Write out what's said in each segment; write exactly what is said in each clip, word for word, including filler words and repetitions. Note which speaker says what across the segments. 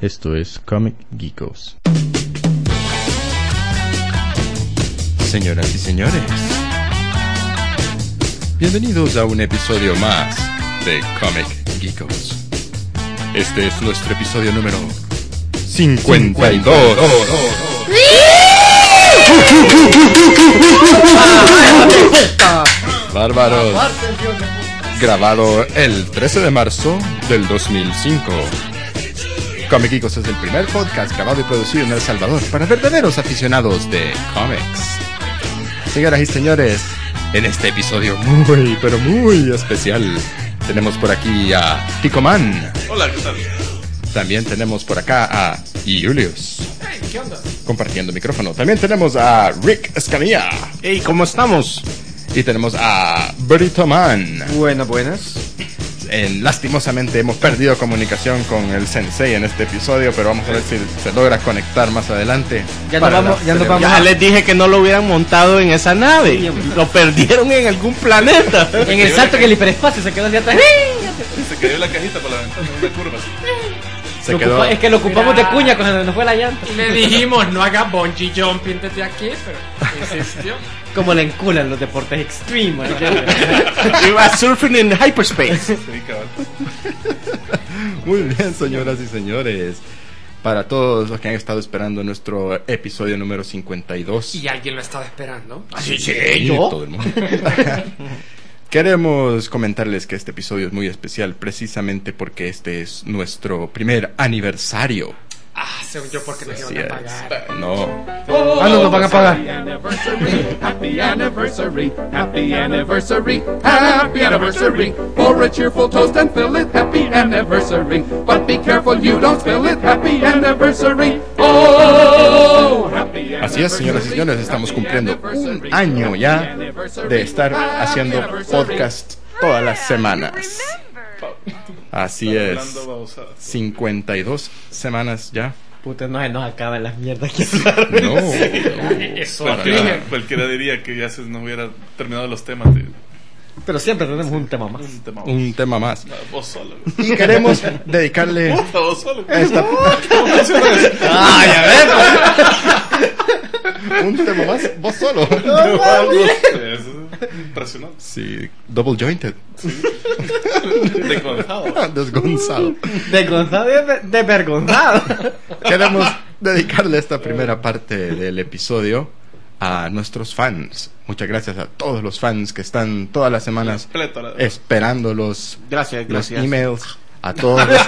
Speaker 1: Esto es Comic Geekos.
Speaker 2: Señoras y señores, bienvenidos a un episodio más de Comic Geekos. Este es nuestro episodio número cincuenta y dos. Bárbaros. Grabado el trece de marzo del dos mil cinco. Comic Geekos es el primer podcast grabado y producido en El Salvador para verdaderos aficionados de cómics. Señoras y señores, en este episodio muy, pero muy especial, tenemos por aquí a Ticoman.
Speaker 3: Hola, ¿qué tal?
Speaker 2: También tenemos por acá a Julius.
Speaker 3: Hey, ¿qué onda?
Speaker 2: Compartiendo micrófono. También tenemos a Rick Escamilla.
Speaker 3: Hey, ¿cómo estamos?
Speaker 2: Y tenemos a Brito Man.
Speaker 4: Buenas, buenas.
Speaker 2: Eh, lastimosamente hemos perdido comunicación con el Sensei en este episodio, pero vamos a ver si se logra conectar más adelante.
Speaker 4: Ya nos vamos, ya nos vamos.
Speaker 3: Ya les dije que no lo hubieran montado en esa nave. Lo perdieron en algún planeta.
Speaker 4: En el salto que el hiperespacio se quedó hacia atrás.
Speaker 5: Se cayó la cajita por la ventana en una curva así.
Speaker 2: Se
Speaker 4: Lo
Speaker 2: quedó...
Speaker 4: ocupa- es que lo ocupamos de cuña cuando nos fue la llanta.
Speaker 6: Le dijimos, no haga bungee jumping desde aquí, pero insistió.
Speaker 4: Como le enculan los deportes extreme.
Speaker 3: You are surfing in hyperspace.
Speaker 5: Sí, cabal.
Speaker 2: Muy bien, señoras y señores. Para todos los que han estado esperando nuestro episodio número cincuenta y dos.
Speaker 6: Y alguien lo estaba esperando.
Speaker 3: Sí, sí,
Speaker 2: Sí,
Speaker 3: yo.
Speaker 2: todo el mundo. Queremos comentarles que este episodio es muy especial precisamente porque este es nuestro primer aniversario.
Speaker 6: Ah, según yo, porque nos
Speaker 2: Así
Speaker 6: iban a
Speaker 2: es.
Speaker 6: pagar.
Speaker 2: No.
Speaker 4: Ah, no nos van a pagar.
Speaker 7: Happy anniversary, happy anniversary, happy anniversary. Pour a cheerful toast and fill it, happy anniversary. But be careful you don't spill it, happy anniversary. Oh, happy anniversary.
Speaker 2: Así es, señoras y señores, estamos cumpliendo un año ya de estar haciendo podcast todas las semanas. Así es,
Speaker 5: Hablando babosadas.
Speaker 2: cincuenta y dos semanas ya.
Speaker 4: Puta, no se nos acaban las mierdas que
Speaker 2: No, no,
Speaker 6: Eso
Speaker 2: para
Speaker 5: Cualquiera,
Speaker 2: nada.
Speaker 5: cualquiera diría que ya se nos hubiera terminado los temas de
Speaker 4: Pero siempre tenemos un tema más.
Speaker 5: un tema.
Speaker 2: Un tema más.
Speaker 5: No, vos solo.
Speaker 2: Y queremos dedicarle
Speaker 5: Puta, vos solo.
Speaker 2: esta...
Speaker 4: Ah, ya ves.
Speaker 2: un tema más, vos solo.
Speaker 5: Es impresionante.
Speaker 2: Sí, double jointed.
Speaker 5: Desgonzado.
Speaker 2: Desgonzado.
Speaker 4: Desgonzado y desvergonzado.
Speaker 2: Queremos dedicarle esta primera parte del episodio a nuestros fans. Muchas gracias a todos los fans que están todas las semanas
Speaker 5: Plétora.
Speaker 2: esperando los,
Speaker 3: Gracias,
Speaker 2: los
Speaker 3: gracias.
Speaker 2: emails. A todos los,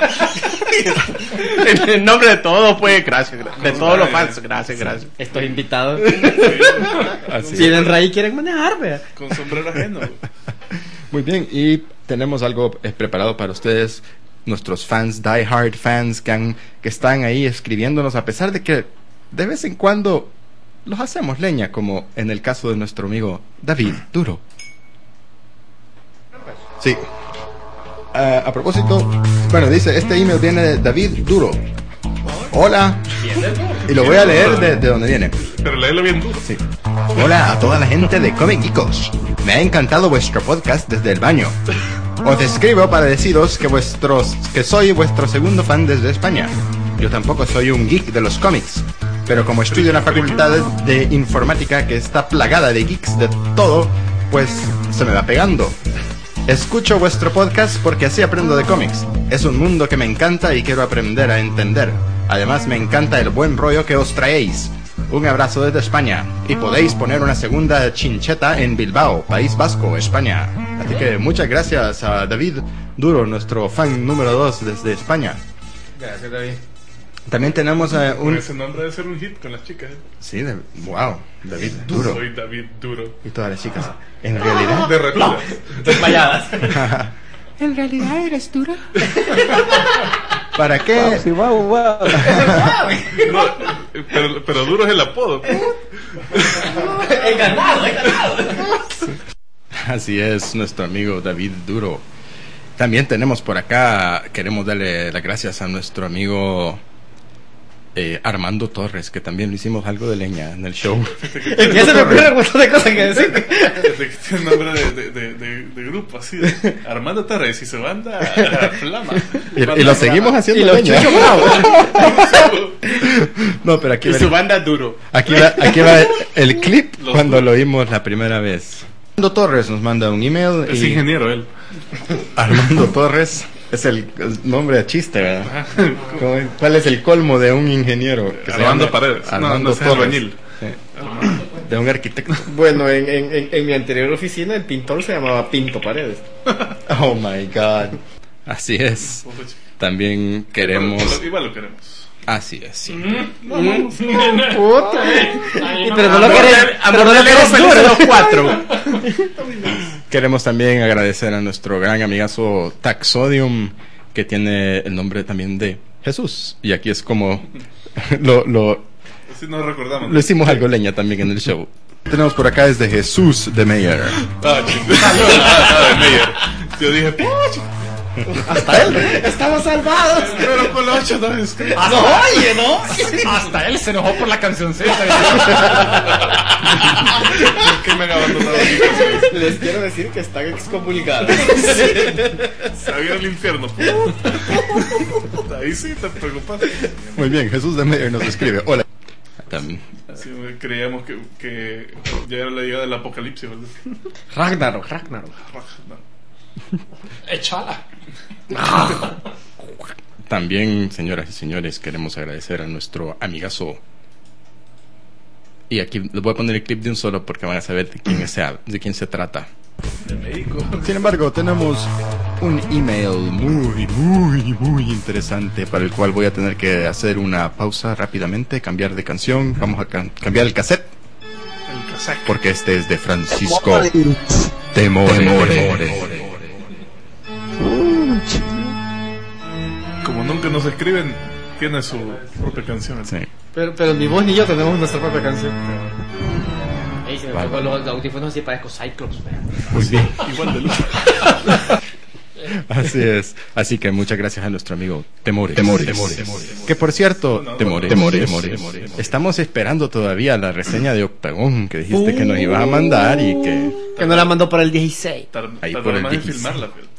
Speaker 3: En el nombre de todos, pues, gracias. gra- De todos los fans, gracias, gracias.
Speaker 4: Estos invitados
Speaker 2: así.
Speaker 4: tienen raíz y quieren manejar, vea.
Speaker 5: Con sombrero ajeno.
Speaker 2: Muy bien, y tenemos algo eh, preparado para ustedes, nuestros fans, die hard fans que, han, que están ahí escribiéndonos, a pesar de que de vez en cuando los hacemos leña, como en el caso de nuestro amigo David Duro. Sí. Ah, a propósito, bueno, dice, este email viene de David Duro. Hola. Y lo voy a leer de, de donde viene.
Speaker 5: Pero léelo bien duro.
Speaker 2: Sí. Hola a toda la gente de Comic Geekos. Me ha encantado vuestro podcast desde el baño. Os escribo para deciros que vuestros que soy vuestro segundo fan desde España. Yo tampoco soy un geek de los cómics, pero como estudio en la facultad de informática que está plagada de geeks de todo, pues se me va pegando. Escucho vuestro podcast porque así aprendo de cómics. Es un mundo que me encanta y quiero aprender a entender. Además me encanta el buen rollo que os traéis. Un abrazo desde España. Y podéis poner una segunda chincheta en Bilbao, País Vasco, España. Así que muchas gracias a David Duro, nuestro fan número dos desde España.
Speaker 4: Gracias, David.
Speaker 2: También tenemos eh,
Speaker 5: Con
Speaker 2: un...
Speaker 5: ese nombre debe ser un hit con las chicas. ¿eh?
Speaker 2: Sí, de... wow, David Duro.
Speaker 5: Soy David Duro.
Speaker 2: Y todas las chicas. En realidad...
Speaker 5: De repente.
Speaker 4: Desmayadas.
Speaker 2: ¿En realidad eres dura? ¿Para qué?
Speaker 5: No, pero, pero duro es el apodo.
Speaker 4: He ganado, he ganado.
Speaker 2: Así es, nuestro amigo David Duro. También tenemos por acá, queremos darle las gracias a nuestro amigo
Speaker 1: eh, Armando Torres, que también le hicimos algo de leña en el show.
Speaker 4: Ya se me ocurre un montón de cosas que decir.
Speaker 5: Desde que tiene nombre de, de, de, de, de grupo, así. De Armando Torres y su banda Flama.
Speaker 1: Y, y lo seguimos haciendo
Speaker 4: Y los
Speaker 1: leña.
Speaker 4: chuchos bravos.
Speaker 1: No, pero aquí
Speaker 3: Y
Speaker 1: va,
Speaker 3: su banda duro.
Speaker 1: aquí va, aquí va el, el clip
Speaker 5: Los
Speaker 1: cuando
Speaker 5: duros.
Speaker 1: lo oímos la primera vez. Armando Torres nos manda un email.
Speaker 5: Es
Speaker 1: y
Speaker 5: ingeniero él.
Speaker 1: Armando Torres es el, el nombre de chiste, ¿verdad? ¿Cómo es? ¿Cuál es el colmo de un ingeniero? Que se
Speaker 5: Armando
Speaker 1: llama
Speaker 5: Paredes. No,
Speaker 1: Armando
Speaker 5: no, ese es
Speaker 1: Torres.
Speaker 5: albañil.
Speaker 1: Sí. De un arquitecto.
Speaker 4: Bueno, en, en, en, en mi anterior oficina el pintor se llamaba Pinto Paredes.
Speaker 1: Oh my god. Así es. También queremos.
Speaker 5: Igual, igual lo queremos.
Speaker 1: Así es, sí.
Speaker 4: Puta. Y pero no lo
Speaker 3: Amor
Speaker 4: querés,
Speaker 3: de-
Speaker 4: pero
Speaker 3: amor
Speaker 4: no
Speaker 3: de
Speaker 4: lo
Speaker 3: Leo
Speaker 4: querés
Speaker 3: feliz
Speaker 4: duro.
Speaker 3: de los cuatro.
Speaker 1: Queremos también agradecer a nuestro gran amigazo Taxodium, que tiene el nombre también de Jesús. Y aquí es como lo, lo,
Speaker 5: Así nos recordamos.
Speaker 1: lo hicimos algo leña también en el show. Tenemos por acá desde Jesús de Meyer.
Speaker 5: Ah, chingada. Ah, de Meyer. Yo dije, "Puch".
Speaker 4: Hasta él. Estamos salvados.
Speaker 5: Pero con los ocho no es que-
Speaker 6: Ah,
Speaker 4: No, oye, ¿no?
Speaker 6: Hasta él se enojó por la cancioncita.
Speaker 5: ¿Por qué me han abandonado aquí?
Speaker 4: Les quiero decir que están excomulgados.
Speaker 5: Se había el infierno. Ahí sí te preocupas.
Speaker 1: Muy bien, Jesús de Meyer nos escribe. Hola. Tam-
Speaker 5: Sí, creíamos que, que ya era la llegada del apocalipsis, ¿verdad?
Speaker 4: Ragnarok, Ragnarok.
Speaker 5: No.
Speaker 6: Échala.
Speaker 1: También, señoras y señores, queremos agradecer a nuestro amigazo. Y aquí les voy a poner el clip de un solo porque van a saber de quién, es, de quién se trata.
Speaker 5: De México.
Speaker 1: Sin embargo, tenemos un email muy, muy, muy interesante para el cual voy a tener que hacer una pausa rápidamente, cambiar de canción. Vamos a can- cambiar el cassette
Speaker 5: El casaco.
Speaker 1: porque este es de Francisco Temore.
Speaker 5: Como nunca nos escriben, tiene su propia canción.
Speaker 1: Sí.
Speaker 4: Pero, pero ni vos ni yo tenemos nuestra propia canción.
Speaker 8: Ey, se me
Speaker 1: Vale.
Speaker 8: tocó los audífonos así parezco Cyclops, vea.
Speaker 1: Muy bien.
Speaker 5: Igual de luz.
Speaker 1: Así es. Así que muchas gracias a nuestro amigo Temores. Temores. Que por cierto,
Speaker 5: No, no,
Speaker 1: Temores,
Speaker 5: Temores.
Speaker 1: Temores, estamos esperando todavía la reseña de Octagón que dijiste que nos ibas a mandar y que
Speaker 4: Que no la mandó para el dieciséis.
Speaker 5: Tar-
Speaker 1: Ahí
Speaker 5: tardó
Speaker 1: por el
Speaker 5: más en
Speaker 1: dieciséis.
Speaker 5: filmarla, pero.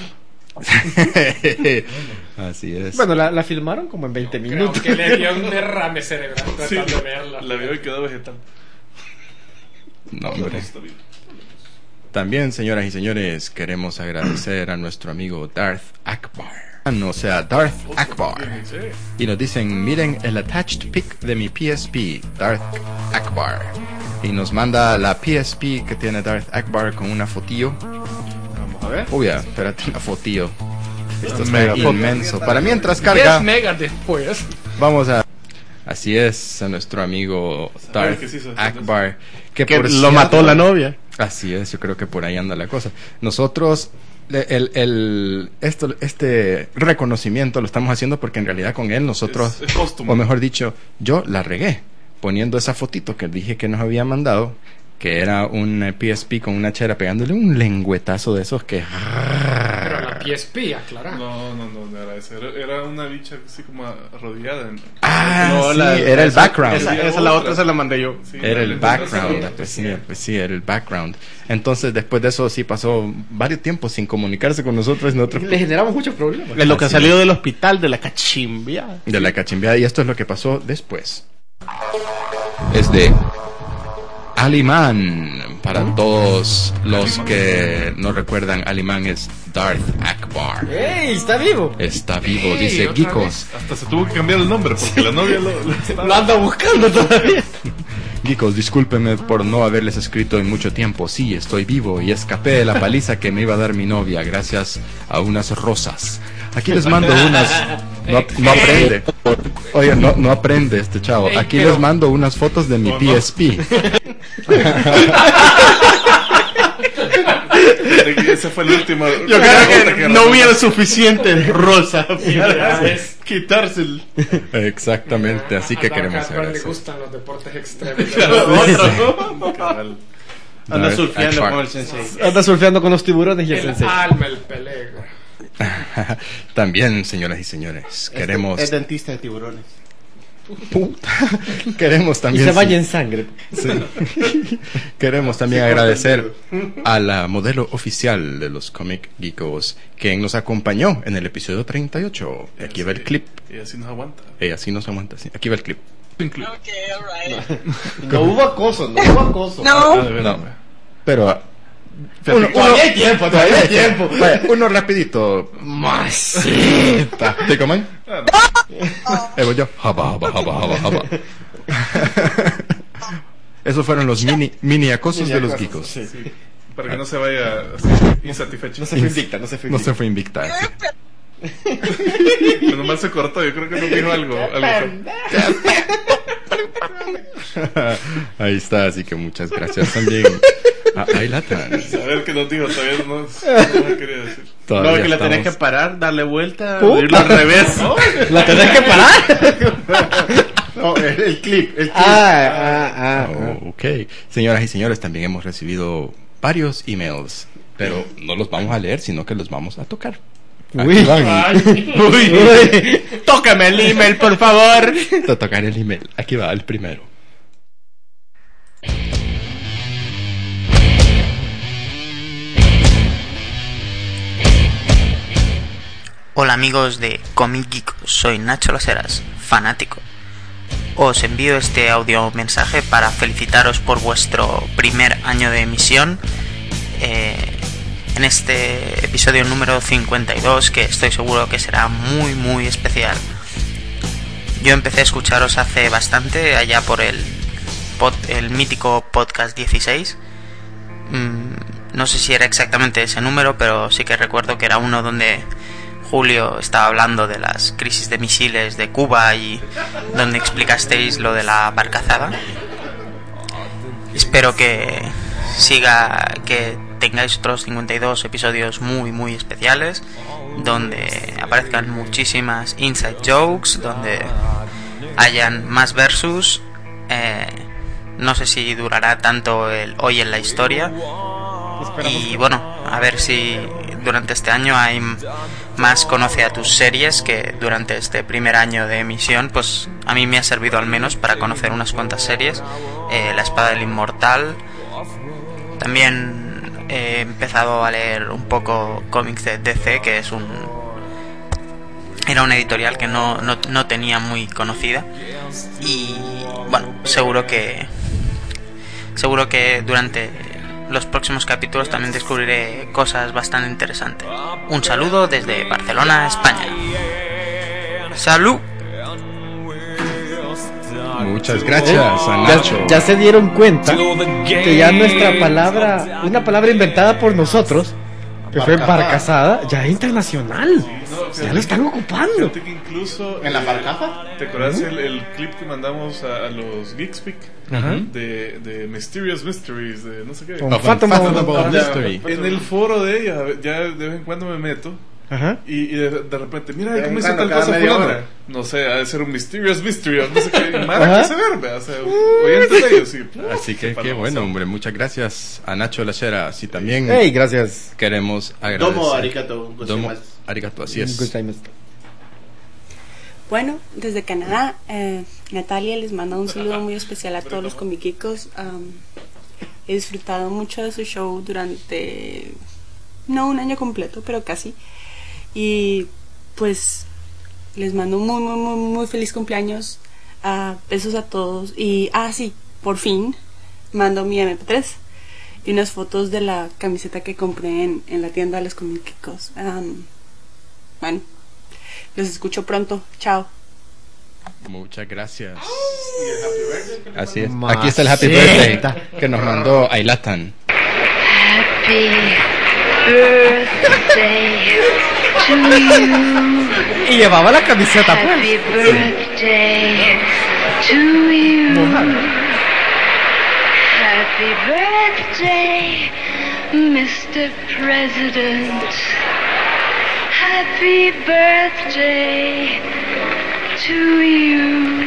Speaker 1: así es.
Speaker 4: Bueno, la, la filmaron como en veinte
Speaker 6: Creo
Speaker 4: minutos.
Speaker 6: que le dio un derrame cerebral
Speaker 5: Sí,
Speaker 6: tratando de verla.
Speaker 5: la vio y quedó vegetal.
Speaker 1: No, hombre.
Speaker 5: Está bien.
Speaker 1: También, señoras y señores, queremos agradecer a nuestro amigo Darth Akbar. O sea, Darth Akbar.
Speaker 5: Sí.
Speaker 1: Y nos dicen, miren el attached pic de mi P S P, Darth Akbar. Y nos manda la P S P que tiene Darth Akbar con una fotillo.
Speaker 4: Vamos a ver.
Speaker 1: Uy, ya, espérate, una fotillo. Esto está
Speaker 5: mega foto.
Speaker 1: inmenso. Para mientras
Speaker 6: diez
Speaker 1: carga,
Speaker 6: megas después.
Speaker 1: vamos a... Así es, a nuestro amigo Darth
Speaker 5: que sí se hace
Speaker 1: Akbar. Que,
Speaker 3: Que
Speaker 1: por
Speaker 3: lo
Speaker 1: cierto-
Speaker 3: mató la novia.
Speaker 1: Así es, yo creo que por ahí anda la cosa. Nosotros, el, el, esto, este reconocimiento lo estamos haciendo porque en realidad con él nosotros,
Speaker 5: Es- es póstumo.
Speaker 1: o mejor dicho, yo la regué poniendo esa fotito que dije que nos había mandado, que era un P S P con una chera pegándole un lengüetazo de esos que...
Speaker 6: Pero la P S P, aclarar.
Speaker 5: No, no, no, no era esa. Era, era una bicha así como arrodillada. En...
Speaker 1: Ah,
Speaker 3: No,
Speaker 1: sí,
Speaker 3: la-
Speaker 1: era el
Speaker 3: esa-
Speaker 1: background.
Speaker 3: Esa, esa la otra se la mandé yo.
Speaker 5: Sí,
Speaker 1: Era el
Speaker 5: entonces,
Speaker 1: background,
Speaker 5: sí,
Speaker 1: pues sí, pues sí, era el background. Entonces después de eso sí pasó varios tiempos sin comunicarse con nosotros, nosotros
Speaker 4: Le generamos muchos problemas.
Speaker 3: Es lo que
Speaker 1: Así
Speaker 3: salió del hospital de la cachimbia.
Speaker 1: de la cachimbeada, y esto es lo que pasó después. Es de Alimán. Para todos los que no recuerdan, Alimán es Darth Akbar.
Speaker 4: ¡Ey! ¡Está vivo!
Speaker 1: Está vivo,
Speaker 6: Sí,
Speaker 1: dice
Speaker 6: otra
Speaker 1: Geekos.
Speaker 5: Hasta se tuvo que cambiar el nombre porque la novia lo, lo estaba-
Speaker 4: Lo anda buscando todavía.
Speaker 1: Geekos, discúlpenme por no haberles escrito en mucho tiempo. Sí, estoy vivo y escapé de la paliza que me iba a dar mi novia gracias a unas rosas. Aquí les mando unas... No, no aprende. Oye, no, no aprende este chavo.
Speaker 6: Ey,
Speaker 1: Aquí
Speaker 6: pero-
Speaker 1: les mando unas fotos de mi
Speaker 5: No,
Speaker 1: P S P.
Speaker 5: Ese fue el último.
Speaker 3: Yo creo que no hubiera suficiente rosa para
Speaker 6: es-
Speaker 3: quitarse el
Speaker 1: Exactamente, así que
Speaker 6: A Dark
Speaker 1: queremos
Speaker 6: Akbar le
Speaker 1: agradecer.
Speaker 6: gustan los deportes extremos.
Speaker 3: otro.
Speaker 5: Cabal.
Speaker 3: Anda
Speaker 1: Darth
Speaker 3: surfeando
Speaker 1: Akbar.
Speaker 3: con el sensei.
Speaker 4: Anda surfeando con los tiburones y el
Speaker 6: El
Speaker 4: sensei.
Speaker 6: alma, el pelego.
Speaker 1: También, señoras y señores, queremos...
Speaker 3: Es dentista de tiburones.
Speaker 2: Puta. Queremos
Speaker 4: Y
Speaker 2: también.
Speaker 4: se
Speaker 2: sí.
Speaker 4: baña en sangre.
Speaker 2: Sí. Queremos también agradecer a la modelo oficial de los Comic Geekos, quien nos acompañó en el episodio treinta y ocho. Y aquí va el clip.
Speaker 5: Y así nos aguanta.
Speaker 2: Eh, así nos aguanta. Sí. Aquí va el clip.
Speaker 4: No hubo acoso, no hubo acoso.
Speaker 5: Ah, de verdad.
Speaker 2: No. Pero.
Speaker 4: Uno, todavía hay tiempo, todavía hay tiempo.
Speaker 2: Vaya, uno rapidito. Masita. ¿Te comen? Eh, voy yo. Jaba, jaba, jaba, jaba, jaba. Esos fueron los mini, mini acosos de los geekos.
Speaker 4: Sí.
Speaker 5: Sí, para que no se vaya así, insatisfecho.
Speaker 4: No se fue invicta, no se fue
Speaker 2: No
Speaker 4: invicta.
Speaker 2: se fue invicta.
Speaker 5: Pero nomás se cortó, yo creo que no dijo algo. algo.
Speaker 2: Ahí está, así que muchas gracias también. Ah, ahí la tan.
Speaker 5: A ver qué nos dijo, todavía no, no me quería decir.
Speaker 2: Todavía
Speaker 3: No, que la tenés que
Speaker 2: estamos-
Speaker 3: parar, darle vuelta,
Speaker 4: Puta.
Speaker 3: irlo al revés.
Speaker 4: ¿La tenés que parar?
Speaker 2: No, el, el clip, el clip.
Speaker 4: Ah, ah, ah.
Speaker 2: Oh, ok. Señoras y señores, también hemos recibido varios emails, pero no los vamos a leer, sino que los vamos a tocar.
Speaker 4: Uy.
Speaker 2: Aquí van.
Speaker 4: Uy.
Speaker 3: Tócame el email, por favor.
Speaker 2: A tocar el email. Aquí va el primero.
Speaker 9: Hola amigos de Comic Geek, soy Nacho Las Heras, fanático. Os envío este audio mensaje para felicitaros por vuestro primer año de emisión eh, en este episodio número cincuenta y dos, que estoy seguro que será muy muy especial. Yo empecé a escucharos hace bastante, allá por el, pod, el mítico podcast dieciséis. Mm, no sé si era exactamente ese número, pero sí que recuerdo que era uno donde Julio estaba hablando de las crisis de misiles de Cuba y donde explicasteis lo de la barcazada. Espero que siga, que tengáis otros cincuenta y dos episodios muy muy especiales, donde aparezcan muchísimas inside jokes, donde hayan más versus. Eh, no sé si durará tanto el hoy en la historia. Y bueno, a ver si durante este año hay más conoce a tus series, que durante este primer año de emisión pues a mí me ha servido al menos para conocer unas cuantas series. eh, La Espada del Inmortal. También he empezado a leer un poco cómics de D C, que es un era una editorial que no, no, no tenía muy conocida. Y bueno, seguro que seguro que durante los próximos capítulos también descubriré cosas bastante interesantes. Un saludo desde Barcelona, España. ¡Salud!
Speaker 2: Muchas gracias a
Speaker 4: Ya,
Speaker 2: Nacho.
Speaker 4: ya se dieron cuenta que ya nuestra palabra, una palabra inventada por nosotros, que fue barcazada, ya es internacional. Ya lo están ocupando.
Speaker 5: Fíjate que incluso.
Speaker 2: ¿En la
Speaker 5: eh,
Speaker 2: barcaza?
Speaker 5: ¿Te acuerdas el, el clip que mandamos a, a los Geekspeak?
Speaker 4: Ajá.
Speaker 5: De, de Mysterious Mysteries, de no sé qué.
Speaker 4: Con
Speaker 2: Of
Speaker 4: Phantom
Speaker 2: Unfathomable
Speaker 4: of-
Speaker 2: Mystery.
Speaker 5: En el foro de ella, ya de vez en cuando me meto.
Speaker 4: Ajá.
Speaker 5: Y, y de, de repente, mira,
Speaker 3: De vez
Speaker 5: ¿cómo
Speaker 3: en
Speaker 5: hizo
Speaker 3: cuando,
Speaker 5: tal
Speaker 3: cada
Speaker 5: cosa
Speaker 3: media
Speaker 5: fulano?
Speaker 3: hora.
Speaker 5: No sé, ha de ser un Mysterious Mystery, o no sé qué. Y Mara,
Speaker 4: Ajá.
Speaker 5: que se verbe, o sea, oyentes de ellos, sí.
Speaker 2: Así que qué
Speaker 5: Paloma,
Speaker 2: bueno,
Speaker 5: son.
Speaker 2: hombre. Muchas gracias a Nacho Lachera. Y también
Speaker 4: Hey, gracias.
Speaker 2: queremos agradecer.
Speaker 3: Domo arigato
Speaker 2: Domo
Speaker 3: gozaimasu.
Speaker 2: arigato, así es.
Speaker 4: Good time.
Speaker 10: Bueno, desde Canadá, eh, Natalia les manda un saludo muy especial a todos los comiquicos. Um, he disfrutado mucho de su show durante, no un año completo, pero casi. Y pues les mando un muy, muy, muy, muy feliz cumpleaños. Uh, besos a todos. Y, ah, sí, por fin mando mi eme pe tres y unas fotos de la camiseta que compré en, en la tienda de los comiquicos. Um, bueno. Los escucho pronto. Chao.
Speaker 2: Muchas gracias. Así es. Aquí está el Happy Birthday que nos mandó Ailatan.
Speaker 11: Happy birthday to you.
Speaker 4: Y llevaba la camiseta, pues.
Speaker 11: Happy birthday to you. Happy birthday, mister President. Happy birthday to you.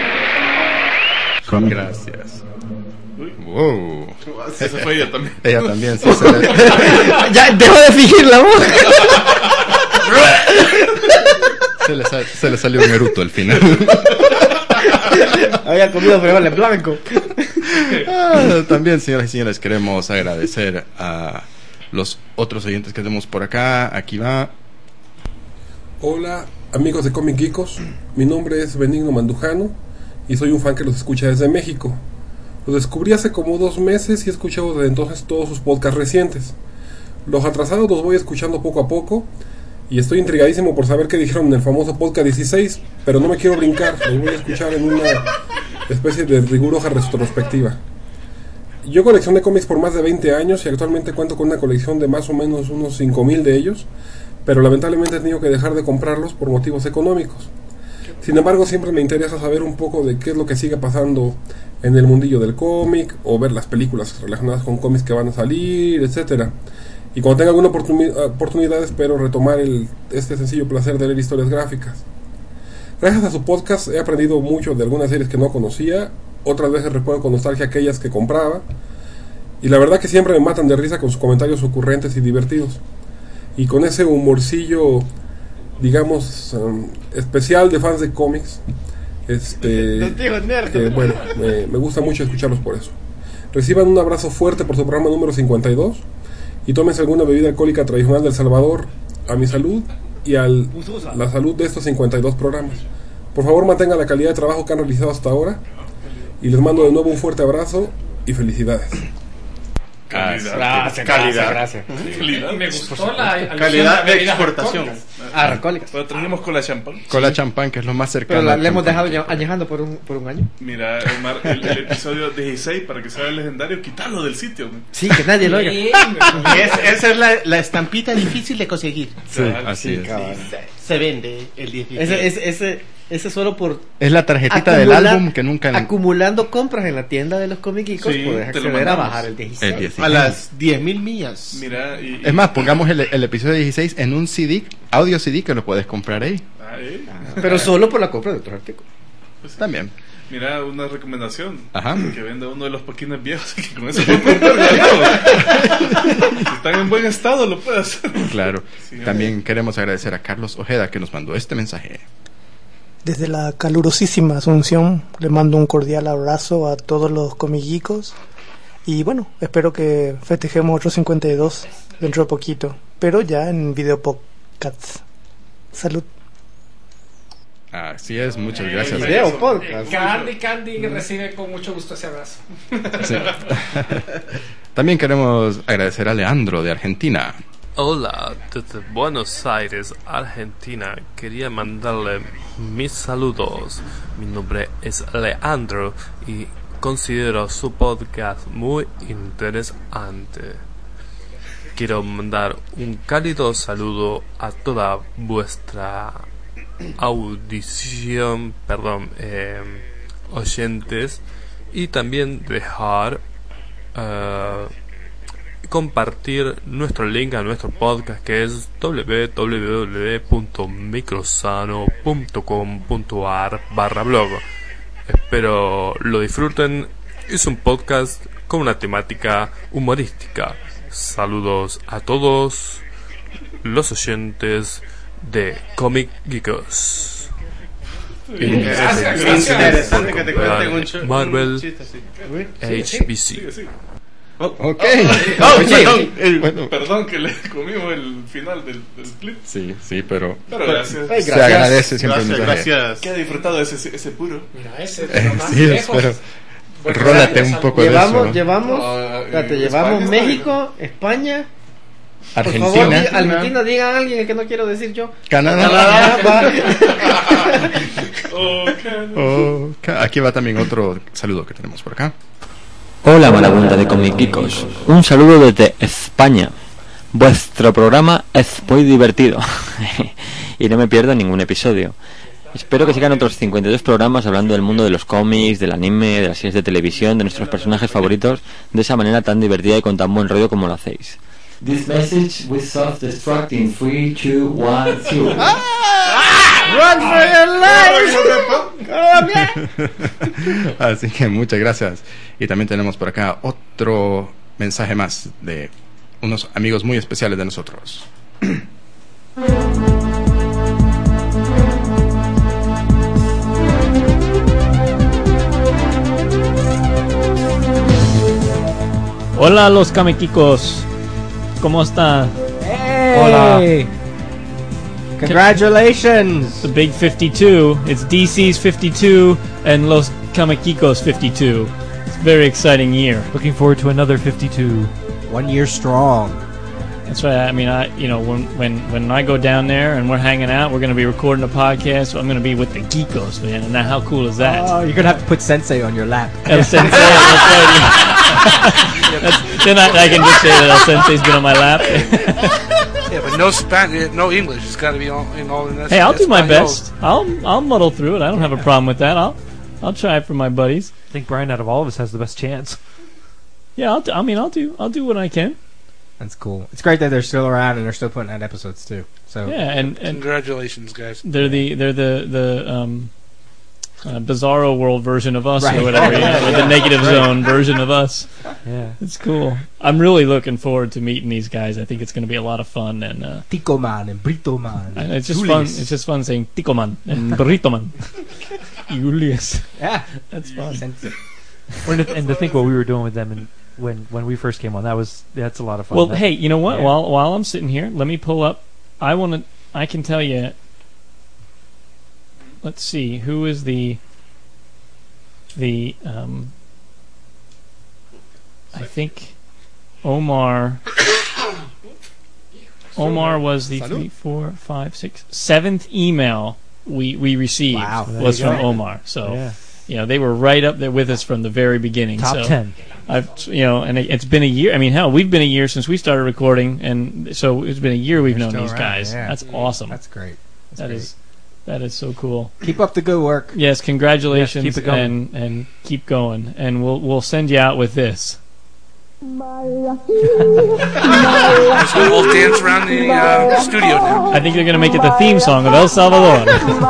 Speaker 2: Gracias. Wow.
Speaker 5: Esa fue ella también.
Speaker 2: Ella también, sí. Se le,
Speaker 4: Ya, dejo de fingir la voz.
Speaker 2: se le, sa- se le salió un eruto al final.
Speaker 4: había comido frijoles blancos.
Speaker 1: Ah, también, señoras y señores, queremos agradecer a los otros oyentes que tenemos por acá. Aquí va.
Speaker 12: Hola, amigos de Comic Geekos. Mi nombre es Benigno Mandujano y soy un fan que los escucha desde México. Los descubrí hace como dos meses y he escuchado desde entonces todos sus podcasts recientes. Los atrasados los voy escuchando poco a poco y estoy intrigadísimo por saber qué dijeron en el famoso podcast dieciséis, pero no me quiero brincar, los voy a escuchar en una especie de rigurosa retrospectiva. Yo coleccioné cómics por más de veinte años y actualmente cuento con una colección de más o menos unos cinco mil de ellos, pero lamentablemente he tenido que dejar de comprarlos por motivos económicos. Sin embargo, siempre me interesa saber un poco de qué es lo que sigue pasando en el mundillo del cómic, o ver las películas relacionadas con cómics que van a salir, etcétera. Y cuando tenga alguna oportuni- oportunidad espero retomar el, este sencillo placer de leer historias gráficas. Gracias a su podcast he aprendido mucho de algunas series que no conocía, otras veces recuerdo con nostalgia aquellas que compraba, y la verdad que siempre me matan de risa con sus comentarios ocurrentes y divertidos. Y con ese humorcillo, digamos, um, especial de fans de cómics, este, que, bueno, me, me gusta mucho escucharlos por eso. Reciban un abrazo fuerte por su programa número cincuenta y dos y tómense alguna bebida alcohólica tradicional del Salvador, a mi salud y a la salud de estos cincuenta y dos programas. Por favor, mantengan la calidad de trabajo que han realizado hasta ahora y les mando de nuevo un fuerte abrazo y felicidades.
Speaker 3: Calidad.
Speaker 4: Gracias,
Speaker 3: Calidad.
Speaker 4: gracias,
Speaker 3: gracias. Calidad.
Speaker 6: Me gustó la alusión
Speaker 3: Calidad
Speaker 6: a
Speaker 3: de
Speaker 6: bebidas
Speaker 3: exportación.
Speaker 6: alcohólicas.
Speaker 4: Ah, alcohólicas.
Speaker 5: Pero trajimos con la champán.
Speaker 1: Con la champán, que es lo más cercano.
Speaker 4: Pero la,
Speaker 1: al
Speaker 4: le hemos
Speaker 1: champán.
Speaker 4: dejado añe- añejando por un, por un año.
Speaker 5: Mira, Omar, el, el episodio dieciséis, para que sea legendario, quitarlo del sitio. Man.
Speaker 4: Sí, que nadie lo oiga.
Speaker 3: Y es, esa es la, la estampita difícil de conseguir.
Speaker 1: Sí,
Speaker 5: Cabal,
Speaker 1: así es.
Speaker 3: Se vende el dieciséis.
Speaker 4: Ese, ese, ese, ese solo por
Speaker 1: Es la tarjetita del
Speaker 4: acumular-
Speaker 1: álbum que nunca...
Speaker 4: acumulando compras en la tienda de los comiquicos,
Speaker 5: Sí,
Speaker 4: puedes
Speaker 5: te lo
Speaker 4: acceder a
Speaker 5: mandamos.
Speaker 4: bajar el dieciséis.
Speaker 1: El dieciséis.
Speaker 3: A las diez mil millas.
Speaker 5: Mira, y, y-
Speaker 1: Es más, pongamos el, el episodio dieciséis en un C D, audio C D, que lo puedes comprar ahí.
Speaker 5: Ah, eh.
Speaker 4: Pero solo por la compra de otros artículos.
Speaker 5: Pues sí.
Speaker 1: También.
Speaker 5: Mira, una recomendación.
Speaker 1: Ajá.
Speaker 5: Que venda uno de los paquines viejos que con eso pueden comprar ganado. Si están en buen estado, lo puede hacer.
Speaker 1: Claro.
Speaker 5: Sí,
Speaker 1: También queremos agradecer a Carlos Ojeda, que nos mandó este mensaje.
Speaker 13: Desde la calurosísima Asunción le mando un cordial abrazo a todos los comiguicos y bueno, espero que festejemos otros cincuenta y dos dentro de poquito, pero ya en video podcast. Salud.
Speaker 1: Así es, muchas gracias.
Speaker 4: Video podcast.
Speaker 6: Candy Candy recibe con mucho gusto ese abrazo.
Speaker 1: Sí. También queremos agradecer a Leandro de Argentina.
Speaker 14: Hola, desde Buenos Aires, Argentina. Quería mandarle mis saludos. Mi nombre es Leandro y considero su podcast muy interesante. Quiero mandar un cálido saludo a toda vuestra audición, perdón, eh, oyentes, y también dejar uh, compartir nuestro link a nuestro podcast, que es w w w punto microsano punto com punto a r barra blog. Espero lo disfruten. Es un podcast con una temática humorística. Saludos a todos los oyentes de Comic Geekos.
Speaker 3: Gracias, interesante que te cuenten un ch-
Speaker 14: Marvel
Speaker 3: un chiste así.
Speaker 14: H B C.
Speaker 5: Sí, sí.
Speaker 3: Oh,
Speaker 1: Ok.
Speaker 3: oh, oh, perdón. El-
Speaker 1: Bueno,
Speaker 5: Perdón que le comimos el final del, del clip.
Speaker 1: sí, sí, pero
Speaker 5: Pero gracias.
Speaker 4: Ay,
Speaker 1: se agradece siempre el
Speaker 3: Gracias,
Speaker 1: mensaje.
Speaker 3: gracias.
Speaker 5: ¿Qué ha disfrutado ese, ese puro?
Speaker 6: Mira, ese
Speaker 1: Eh,
Speaker 6: de lo más
Speaker 1: sí,
Speaker 6: lejos.
Speaker 1: espero.
Speaker 6: Bueno,
Speaker 1: Rólate
Speaker 6: gracias,
Speaker 1: un poco de
Speaker 4: Llevamos,
Speaker 1: eso.
Speaker 4: llevamos,
Speaker 5: Ah,
Speaker 4: espérate,
Speaker 5: eh,
Speaker 4: llevamos
Speaker 5: España está
Speaker 4: México, España. Por favor,
Speaker 1: Argentina,
Speaker 4: di- Argentina, digan a alguien que no quiero decir yo.
Speaker 1: Canadá.
Speaker 4: Canadá, va.
Speaker 5: Oh,
Speaker 1: Oh, ca- aquí va también otro saludo que tenemos por acá.
Speaker 15: Hola marabunta de comiquicos, un saludo desde España. Vuestro programa es muy divertido y no me pierdo ningún episodio. Espero que sigan otros cincuenta y dos programas hablando del mundo de los cómics, del anime, de las series de televisión, de nuestros personajes favoritos, de esa manera tan divertida y con tan buen rollo como lo hacéis. This message will self-destruct in three, two, one, zero.
Speaker 4: Run for your life.
Speaker 1: Así que muchas gracias. Y también tenemos por acá otro mensaje más de unos amigos muy especiales de nosotros.
Speaker 16: Hola los Kamekikos. ¿Cómo están?
Speaker 4: Hey.
Speaker 16: Hola.
Speaker 4: Congratulations.
Speaker 16: The big fifty-two. It's D C's fifty-two and Los Kamekikos fifty-two. It's a very exciting year.
Speaker 17: Looking forward to another fifty-two.
Speaker 4: One year strong.
Speaker 16: That's right. I mean, I you know when when when I go down there and we're hanging out, we're going to be recording a podcast. So I'm going to be with the Geekos, man. And now, how cool is that?
Speaker 4: Oh, you're going to have to put Sensei on your lap.
Speaker 16: El Sensei. That's right. That's, then I, I can just say that El Sensei's been on my lap.
Speaker 18: Yeah, but no Spanish, no English. It's got to be all in all in that.
Speaker 16: Hey, I'll do my best. I'll I'll muddle through it. I don't have a problem with that. I'll I'll try for my buddies.
Speaker 17: I think Brian, out of all of us, has the best chance.
Speaker 16: Yeah, I'll. Do, I mean, I'll do. I'll do what I can.
Speaker 4: That's cool. It's great that they're still around and they're still putting out episodes too. So
Speaker 16: yeah, and, and
Speaker 18: congratulations, guys.
Speaker 16: They're the they're the the um, uh, Bizarro World version of us,
Speaker 4: right.
Speaker 16: or whatever. Yeah, or the Negative
Speaker 17: Right.
Speaker 16: Zone version of us.
Speaker 17: Yeah,
Speaker 16: it's cool. I'm really looking forward to meeting these guys. I think it's going to be a lot of fun. And uh,
Speaker 4: Tico Man and Brito Man.
Speaker 16: and it's just
Speaker 4: Julius.
Speaker 16: fun. It's just fun saying Tico Man and Burrito Man. Julius.
Speaker 4: Yeah,
Speaker 16: that's fun.
Speaker 17: Well, and, to, and to think what we were doing with them and when when we first came on, that was that's a lot of fun.
Speaker 16: Well,
Speaker 17: that,
Speaker 16: hey, you know what?
Speaker 17: Yeah.
Speaker 16: While while I'm sitting here, let me pull up. I want to. I can tell you. Let's see who is the. The um. I think, Omar. Omar was the three, four, five, six, seventh email we we received
Speaker 4: Wow.
Speaker 16: was
Speaker 17: There you
Speaker 16: from
Speaker 17: go.
Speaker 16: Omar. So.
Speaker 17: Yeah.
Speaker 16: You know, they were right up there with us from the very beginning.
Speaker 17: Top
Speaker 16: so
Speaker 17: ten.
Speaker 16: I've, you know, and it, it's been a year. I mean, hell, we've been a year since we started recording, and so it's been a year we've known
Speaker 4: Still
Speaker 16: these
Speaker 4: around,
Speaker 16: guys.
Speaker 4: yeah.
Speaker 16: That's awesome.
Speaker 4: That's great. That's
Speaker 16: That
Speaker 4: great.
Speaker 16: is, that is so cool.
Speaker 4: Keep up the good work.
Speaker 16: Yes, congratulations,
Speaker 17: Yes, keep it going.
Speaker 16: and and keep going, and we'll we'll send you out with this.
Speaker 18: Let's all dance around the uh, studio now.
Speaker 16: I think they're gonna make it the theme song of El Salvador.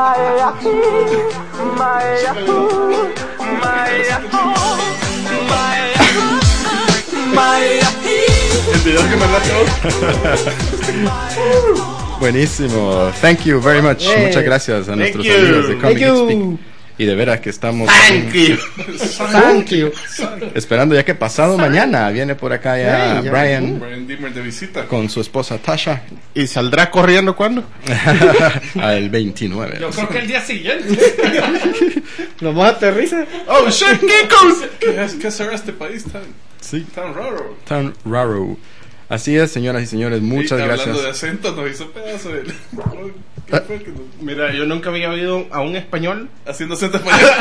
Speaker 3: El video que me
Speaker 2: Buenísimo. Thank you very much.
Speaker 3: Yeah.
Speaker 2: Muchas gracias a
Speaker 3: Thank
Speaker 2: nuestros
Speaker 3: you.
Speaker 2: amigos de Comic
Speaker 3: Thank you.
Speaker 2: Speak. Y de veras que estamos
Speaker 3: Thank you.
Speaker 4: Thank you.
Speaker 2: esperando ya que pasado mañana viene por acá ya
Speaker 3: Hey, ya.
Speaker 2: Brian
Speaker 5: Brian Dimmer de visita.
Speaker 2: con su esposa Tasha.
Speaker 3: ¿Y saldrá corriendo cuándo?
Speaker 2: Al veintinueve.
Speaker 6: Yo creo que el día siguiente.
Speaker 4: Nomás aterriza.
Speaker 3: ¡Oh, shit, Geekos!
Speaker 5: ¿Qué, es- ¿Qué será este país tan,
Speaker 2: Sí.
Speaker 5: tan raro?
Speaker 2: Tan raro. Así es, señoras y señores, muchas
Speaker 5: Y
Speaker 2: gracias.
Speaker 5: Hablando de acento, nos hizo pedazo de... ¿Qué fue que nos-
Speaker 3: Mira, yo nunca había oído a un español
Speaker 5: Haciendo acento español.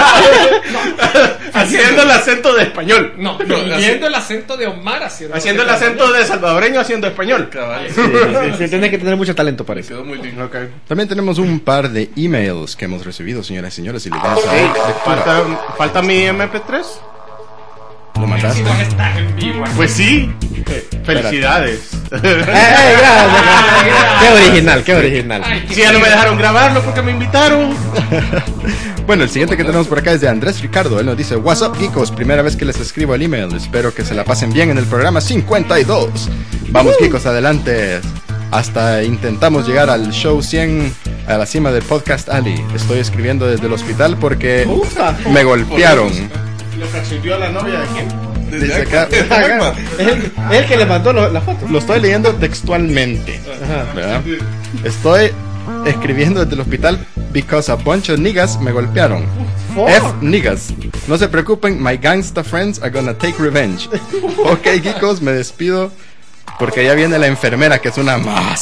Speaker 3: haciendo el acento de español.
Speaker 6: No,
Speaker 5: No,
Speaker 6: viendo el acento de Omar haciendo,
Speaker 3: Haciendo el acento de salvadoreño haciendo español.
Speaker 5: Cabal.
Speaker 4: Sí, sí, tienes que tener mucho talento para eso.
Speaker 5: Quedó muy lindo.
Speaker 3: Ok.
Speaker 2: También tenemos un par de emails que hemos recibido, señoras y señores, y le damos a
Speaker 3: Hey,
Speaker 2: lectura.
Speaker 3: falta, falta mi eme pe tres.
Speaker 2: ¿Lo mandaste?
Speaker 6: Si no estás en vivo.
Speaker 3: Pues sí. Felicidades.
Speaker 4: ¡Eh, eh, gracias! ¡Qué original, qué original!
Speaker 6: Ay, qué
Speaker 3: Si ya no me
Speaker 6: feo.
Speaker 3: dejaron grabarlo porque me invitaron.
Speaker 2: Bueno, el siguiente que tenemos por acá es de Andrés Ricardo. Él nos dice: What's up, geekos? Primera vez que les escribo el email. Espero que se la pasen bien en el programa cincuenta y dos. Vamos, geekos, adelante. Hasta intentamos llegar al show cien, a la cima del Podcast Alley. Estoy escribiendo desde el hospital porque
Speaker 3: Ufa.
Speaker 2: me golpearon.
Speaker 3: ¿Lo cachuteó a la novia de quién?
Speaker 5: Desde
Speaker 2: Dice
Speaker 5: acá.
Speaker 2: acá.
Speaker 4: Es el, es el que le mandó lo- la foto.
Speaker 2: Lo estoy leyendo textualmente. ¿Verdad? Estoy escribiendo desde el hospital because a bunch of niggas me golpearon. F niggas. No se preocupen, my gangsta friends are gonna take revenge. Ok, geekos, me despido porque ya viene la enfermera que es una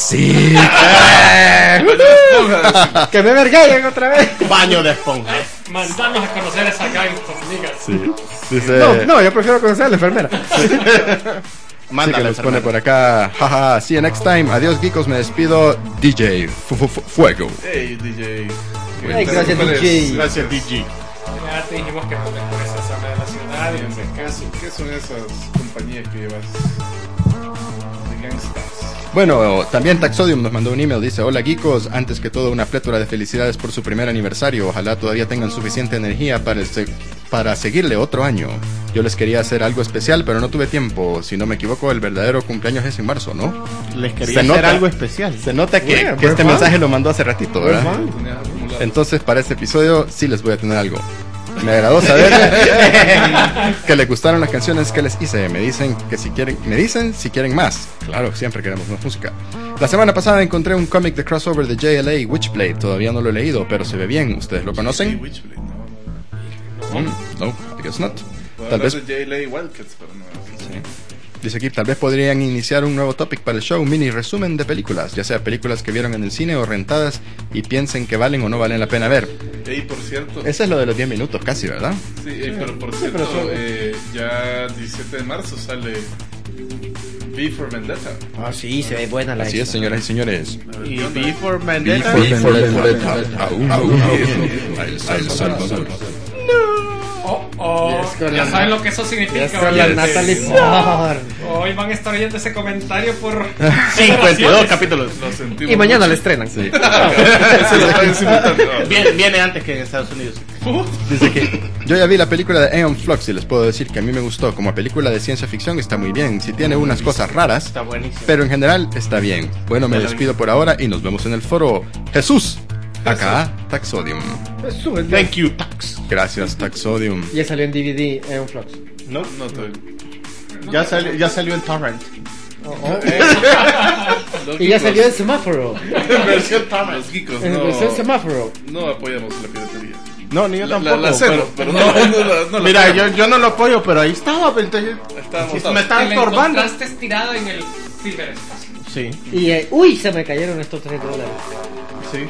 Speaker 2: masita.
Speaker 4: Que me verguen otra vez.
Speaker 3: Baño de esponja.
Speaker 6: Mandanos a conocer a esa gangsta, niggas.
Speaker 2: Sí. Dice,
Speaker 4: No, no, yo prefiero conocer a la enfermera.
Speaker 2: sí que
Speaker 3: Mándale,
Speaker 2: nos pone
Speaker 3: enfermera.
Speaker 2: por acá. Jaja, see you next time. Adiós, geekos, me despido. D J Fu- fu- fu- Fuego.
Speaker 5: Hey, D J.
Speaker 4: Ay, gracias,
Speaker 5: ¿Cuál es?
Speaker 4: D J.
Speaker 3: Gracias, D G.
Speaker 6: Ya te dijimos que no te mejores esa zona de la ciudad y no sé caso.
Speaker 5: ¿Qué son esas compañías que llevas de gangsters?
Speaker 2: Bueno, también Taxodium nos mandó un email, dice: hola geekos, antes que todo una plétora de felicidades por su primer aniversario, ojalá todavía tengan suficiente energía para, el se- para seguirle otro año. Yo les quería hacer algo especial, pero no tuve tiempo, si no me equivoco el verdadero cumpleaños es en marzo, ¿no?
Speaker 3: Les quería
Speaker 2: Se
Speaker 3: hacer
Speaker 2: nota.
Speaker 3: algo especial.
Speaker 2: Se nota que,
Speaker 4: Bueno,
Speaker 2: que este
Speaker 4: buen
Speaker 2: mensaje lo mandó hace ratito, ¿verdad?
Speaker 5: Tenías acumulado.
Speaker 2: Entonces para este episodio sí les voy a tener algo. Me agradó saber que les gustaron las canciones que les hice. Me dicen que si quieren, me dicen si quieren más. Claro, siempre queremos más música. La semana pasada encontré un cómic de crossover de J L A, Witchblade. Todavía no lo he leído, pero se ve bien. ¿Ustedes lo conocen?
Speaker 5: Witchblade, no.
Speaker 2: Mm, no, I guess not.
Speaker 5: Puedo
Speaker 2: Tal
Speaker 5: hablar
Speaker 2: vez.
Speaker 5: de J L A Wildcats, pero no.
Speaker 2: Sí. Dice aquí, tal vez podrían iniciar un nuevo topic para el show, un mini resumen de películas, ya sea películas que vieron en el cine o rentadas y piensen que valen o no valen la pena ver.
Speaker 5: Ey, por cierto.
Speaker 2: Ese es lo de los diez minutos casi, ¿verdad?
Speaker 5: Sí, eh, pero por
Speaker 2: Sí,
Speaker 5: cierto,
Speaker 2: pero son-
Speaker 5: eh, ya diecisiete de marzo sale V for Vendetta.
Speaker 4: Ah, sí, se ve buena la
Speaker 2: Así es,
Speaker 4: esta.
Speaker 2: señoras y señores.
Speaker 3: Y V for Vendetta.
Speaker 2: V for Vendetta. Aún, aún, aún. El Salvador.
Speaker 6: Oh, oh,
Speaker 4: Yes, con
Speaker 6: ya
Speaker 4: la-
Speaker 6: saben lo que eso significa.
Speaker 4: Yes, con la
Speaker 6: ¿verdad?
Speaker 4: Natalie
Speaker 6: Sí.
Speaker 4: Portman.
Speaker 6: Hoy van a estar oyendo ese comentario por
Speaker 3: cincuenta y dos capítulos.
Speaker 5: Lo sentimos
Speaker 4: Y mañana
Speaker 5: mucho.
Speaker 4: la estrenan.
Speaker 2: Sí.
Speaker 5: Ese lo están simultando.
Speaker 3: Viene, viene antes que en Estados Unidos.
Speaker 2: Dice que yo ya vi la película de Aeon Flux y les puedo decir que a mí me gustó. Como película de ciencia ficción está muy bien. Si tiene unas cosas raras,
Speaker 3: Está buenísimo.
Speaker 2: pero en general está bien. Bueno, me
Speaker 3: Ya la
Speaker 2: despido por ahora y nos vemos en el foro. Jesús, acá, Taxodium.
Speaker 3: Thank you, Tax.
Speaker 2: Gracias, Taxodium.
Speaker 4: Ya salió en D V D en un Flux.
Speaker 3: No,
Speaker 5: No, todavía.
Speaker 3: ya salió, ya salió en Torrent.
Speaker 4: Y ya salió en semáforo.
Speaker 3: En versión Torrent.
Speaker 5: Los geekos
Speaker 4: En
Speaker 5: no,
Speaker 4: versión semáforo.
Speaker 5: no apoyamos la piratería.
Speaker 3: No, ni yo
Speaker 5: La-
Speaker 3: tampoco.
Speaker 5: la- la cero, pero no- no la- no la
Speaker 3: Mira, yo,
Speaker 5: apoyamos.
Speaker 3: yo no lo apoyo, pero ahí estaba. Entonces,
Speaker 5: Estaba
Speaker 3: si
Speaker 5: montado.
Speaker 3: me estaba
Speaker 6: Que le
Speaker 3: estorbando.
Speaker 6: encontraste estirado en el ciberespacio.
Speaker 3: Sí,
Speaker 4: Y eh, uy, se me cayeron estos trescientos dólares.
Speaker 3: sí.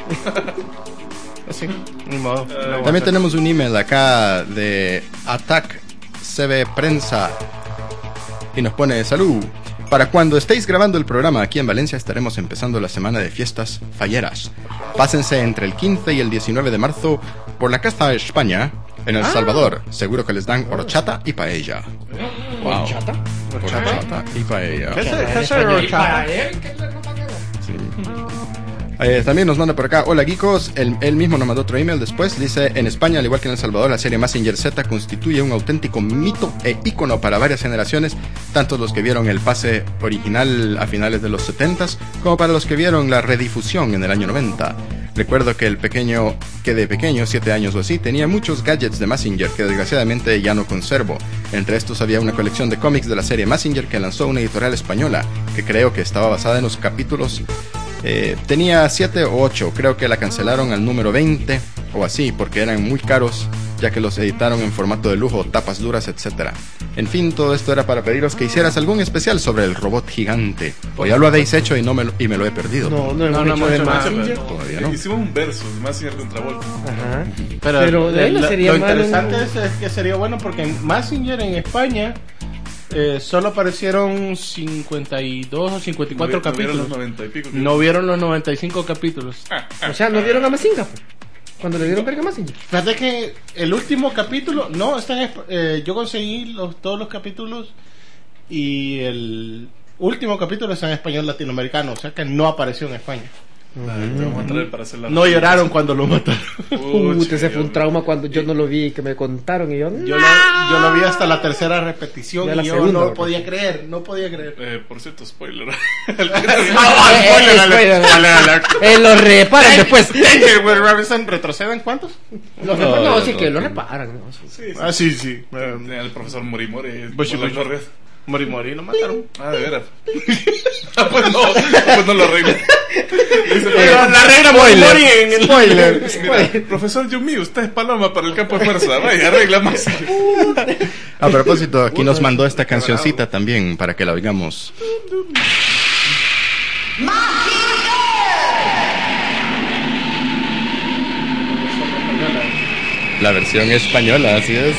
Speaker 3: Así, ni modo. no voy a
Speaker 2: También
Speaker 3: hacer.
Speaker 2: tenemos un email acá de Attack C B Prensa y nos pone salud. Para cuando estéis grabando el programa aquí en Valencia estaremos empezando la semana de fiestas falleras. Pásense entre el quince y el diecinueve de marzo por la Casa de España en El Salvador. Seguro que les dan horchata y paella. Wow.
Speaker 4: ¿Horchata?
Speaker 2: Horchata y paella.
Speaker 3: ¿Qué es qué es el
Speaker 6: Y
Speaker 3: horchata?
Speaker 6: para él, ¿qué le no paga?
Speaker 2: Sí. Eh, también nos manda por acá, hola geekos, él, él mismo nos mandó otro email después, dice, en España, al igual que en El Salvador, la serie Mazinger Z constituye un auténtico mito e ícono para varias generaciones, tanto los que vieron el pase original a finales de los setentas, como para los que vieron la redifusión en el año noventa. Recuerdo que el pequeño, que de pequeño, siete años o así, tenía muchos gadgets de Mazinger que desgraciadamente ya no conservo. Entre estos había una colección de cómics de la serie Mazinger que lanzó una editorial española, que creo que estaba basada en los capítulos. Eh, tenía siete o ocho, creo que la cancelaron al número veinte o así, porque eran muy caros, ya que los editaron en formato de lujo, tapas duras, etcétera. En fin, todo esto era para pediros que hicieras algún especial sobre el robot gigante. O ya lo habéis hecho y no me lo, y me lo he perdido.
Speaker 4: No, no hemos
Speaker 3: No, no
Speaker 4: hecho
Speaker 3: hemos
Speaker 4: de
Speaker 3: hecho
Speaker 4: más.
Speaker 3: nada.
Speaker 2: Todavía no.
Speaker 5: Hicimos un verso de Mazinger contra Volta.
Speaker 4: Ajá.
Speaker 3: Pero,
Speaker 4: Pero de ahí no
Speaker 3: lo-
Speaker 4: sería
Speaker 3: lo
Speaker 4: malo
Speaker 3: interesante
Speaker 4: un-
Speaker 3: es, es que sería bueno porque en Mazinger en España eh, solo aparecieron cincuenta y dos o cincuenta y cuatro
Speaker 5: No vi- no vieron
Speaker 3: capítulos.
Speaker 5: los noventa y pico que-
Speaker 3: No vieron los noventa y cinco capítulos.
Speaker 4: O sea, ¿no dieron a Mazinga? pues? Cuando le dieron verga a Mazinger.
Speaker 3: Fíjate que el último capítulo, no, está en espa- eh, yo conseguí los, todos los capítulos y el último capítulo está en español latinoamericano, o sea que no apareció en España.
Speaker 5: Ay, te vamos a traer para hacer la
Speaker 3: No lloraron cuando lo mataron.
Speaker 4: Uh, ese fue un trauma cuando yo no lo vi, que me contaron y yo...
Speaker 3: Yo lo, yo lo vi hasta la tercera repetición
Speaker 4: Ya
Speaker 3: y
Speaker 4: la
Speaker 3: yo
Speaker 4: segunda,
Speaker 3: no
Speaker 4: ¿verdad?
Speaker 3: podía creer, no podía creer.
Speaker 5: Eh, por cierto, spoiler.
Speaker 3: Ah, spoiler alert. Spoiler alert.
Speaker 4: Eh, lo reparan después.
Speaker 3: Danger Will Robinson, ¿retroceden cuántos?
Speaker 4: Lo reparan, no, sí que lo reparan. ¿no?
Speaker 5: Sí, sí.
Speaker 3: Ah, sí, sí.
Speaker 5: Tenía el profesor Morimori.
Speaker 3: Bushi,
Speaker 5: por las
Speaker 3: Bushi.
Speaker 5: correas.
Speaker 3: Mori Mori lo mataron.
Speaker 5: Ah, de veras. Ah, pues no, pues no lo arreglé. Dice,
Speaker 3: Pero la reina Mori Mori en el
Speaker 5: Mira, profesor Yumi, usted es paloma para el campo de fuerza. Vaya, arregla más.
Speaker 2: A propósito, aquí nos mandó esta cancioncita también para que la oigamos. La versión española, así es.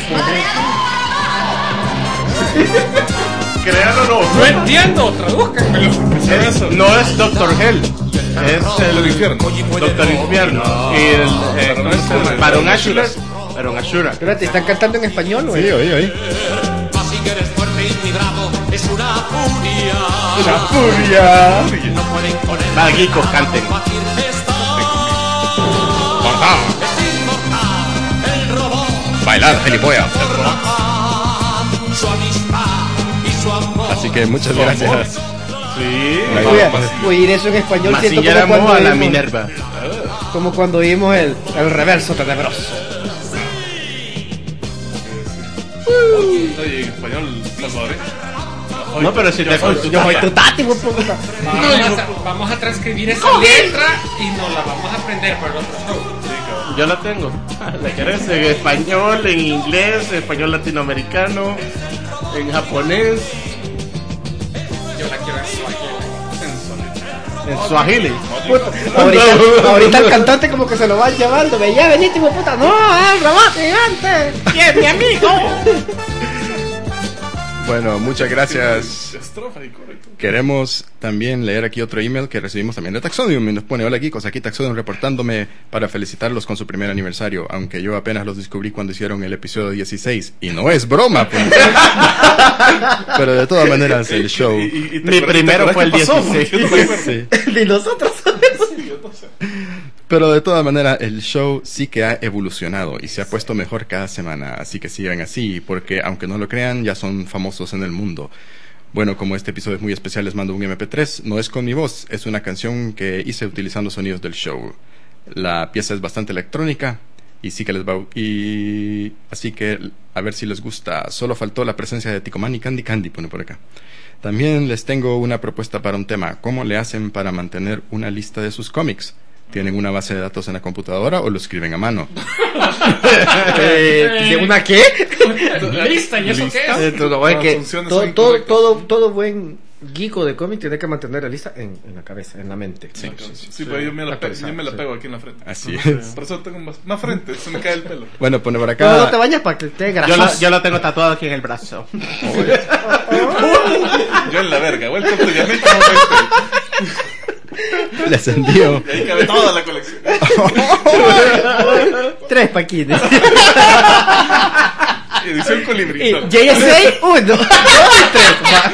Speaker 3: Créanlo o no.
Speaker 6: No entiendo, tradúzcanmelo.
Speaker 3: Es- no es Doctor Hell. Es el infierno. Doctor Infierno. Y el eh, ¿cómo se llama? Baron Ashura. Baron Ashura.
Speaker 4: Espérate, ¿están cantando en español o
Speaker 2: Sí, oí, oí.
Speaker 19: Mazinger es fuerte y muy bravo, es una furia.
Speaker 2: Una furia.
Speaker 19: No pueden con él.
Speaker 3: Va, Geeko, canten.
Speaker 19: combatir esta. Es inmortal, el robot.
Speaker 2: Bailar, gilipollas.
Speaker 19: Su amistad y su amor.
Speaker 2: Así que muchas gracias.
Speaker 3: Sí.
Speaker 4: Oye, oír eso en español siento
Speaker 3: Mazinger
Speaker 4: como
Speaker 3: amó
Speaker 4: cuando
Speaker 3: a la
Speaker 4: vimos-
Speaker 3: Minerva.
Speaker 4: Como cuando vimos el, el reverso tenebroso.
Speaker 5: Oye, en español salvadoreño.
Speaker 3: No, pero si te
Speaker 4: Yo soy tu tati, güey, puta.
Speaker 6: Vamos a, vamos a transcribir esa letra y nos la vamos a aprender para el otro show.
Speaker 3: Yo la tengo. ¿La querés? En español, en inglés, en español latinoamericano, en japonés,
Speaker 6: Yo la quiero en Swahili.
Speaker 3: en swahili.
Speaker 4: Puta, ahorita, ahorita el cantante como que se lo va llevando. Ve, ya veniste, hijo de puta. No, es el robot gigante. Y es mi amigo.
Speaker 1: Bueno, muchas gracias.
Speaker 5: Estrofa y correcto.
Speaker 1: Queremos también leer aquí otro email que recibimos también de Taxodium y nos pone: hola geekos, aquí Taxodium reportándome para felicitarlos con su primer aniversario, aunque yo apenas los descubrí cuando hicieron el episodio dieciséis y no es broma, pues. Pero de todas maneras el show
Speaker 3: Y- y- y Mi primero fue el dieciséis.
Speaker 1: Sí.
Speaker 4: Ni nosotros sabemos.
Speaker 1: Pero de todas maneras el show sí que ha evolucionado y se ha puesto mejor cada semana, así que sigan así, porque aunque no lo crean, ya son famosos en el mundo. Bueno, como este episodio es muy especial, les mando un eme pe tres. No es con mi voz, es una canción que hice utilizando sonidos del show. La pieza es bastante electrónica y sí que les va... Y así que a ver si les gusta. Solo faltó la presencia de Ticoman y Candy Candy, pone por acá. También les tengo una propuesta para un tema. ¿Cómo le hacen para mantener una lista de sus cómics? ¿Tienen una base de datos en la computadora o lo escriben a mano?
Speaker 4: eh, ¿De una qué?
Speaker 6: Lista, ¿y eso qué es?
Speaker 4: Eh, todo, es que
Speaker 5: funciones
Speaker 4: todo,
Speaker 5: son
Speaker 4: todo,
Speaker 5: incorrectas.
Speaker 4: todo, todo buen geeko de cómic tiene que mantener la lista en, en la cabeza, en la mente.
Speaker 1: Sí,
Speaker 5: Sí,
Speaker 1: sí,
Speaker 5: sí, pero yo me, la pe- yo me la
Speaker 4: Sí.
Speaker 5: pego aquí en la frente.
Speaker 1: Así
Speaker 5: Sí.
Speaker 1: es.
Speaker 5: Por eso tengo más, más frente, se me cae el pelo.
Speaker 1: Bueno, pone por
Speaker 4: No,
Speaker 1: acá...
Speaker 4: no te bañas para que esté
Speaker 3: Yo
Speaker 4: grasoso.
Speaker 3: la, yo la tengo tatuado aquí en el brazo.
Speaker 5: Yo en la verga, welcome to Yamete Mobile.
Speaker 1: Les envío...
Speaker 5: Y ahí cabe toda la colección.
Speaker 4: Tres paquines.
Speaker 5: Edición colibrí.
Speaker 4: Y
Speaker 5: no.
Speaker 4: J S A, uno, dos y tres.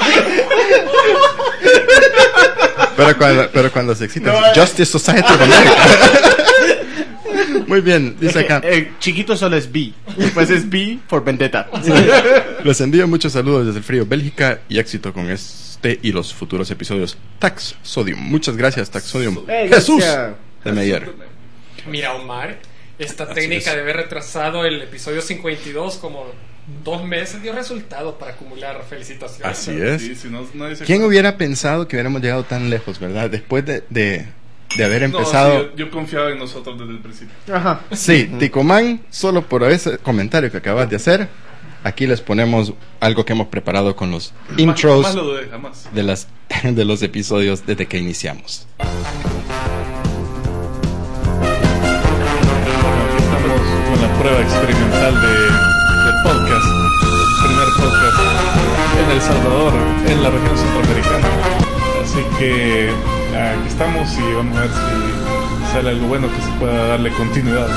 Speaker 1: Pero cuando, pero cuando se excita es Justice Society of America. Muy bien, dice acá.
Speaker 3: El chiquito solo es B. Después es B por Vendetta.
Speaker 1: Les envío muchos saludos desde el frío Bélgica y éxito con este y los futuros episodios. Tax Sodium. Muchas gracias, Tax Sodium.
Speaker 4: Eh,
Speaker 1: Jesús
Speaker 4: gracias.
Speaker 1: de Meyer.
Speaker 6: Mira, Omar, esta
Speaker 1: Así
Speaker 6: técnica
Speaker 1: es.
Speaker 6: de haber retrasado el episodio cincuenta y dos como dos meses dio resultado para acumular felicitaciones.
Speaker 1: Así es.
Speaker 5: Sí, si no, nadie se
Speaker 1: ¿Quién
Speaker 5: acuerda.
Speaker 1: hubiera pensado que hubiéramos llegado tan lejos, verdad? Después de, de, de haber
Speaker 5: No,
Speaker 1: empezado...
Speaker 5: sí, yo, yo confiaba en nosotros desde el principio.
Speaker 4: Ajá.
Speaker 1: Sí, Ticomán, solo por ese comentario que acabas de hacer, aquí les ponemos algo que hemos preparado con los intros
Speaker 5: Jamás lo dudé, jamás.
Speaker 1: de, las, de los episodios desde que iniciamos.
Speaker 5: Estamos con la prueba experimental de, de podcast. Primer podcast en El Salvador, en la región centroamericana. Así que aquí estamos y vamos a ver si sale algo bueno que se pueda darle continuidad.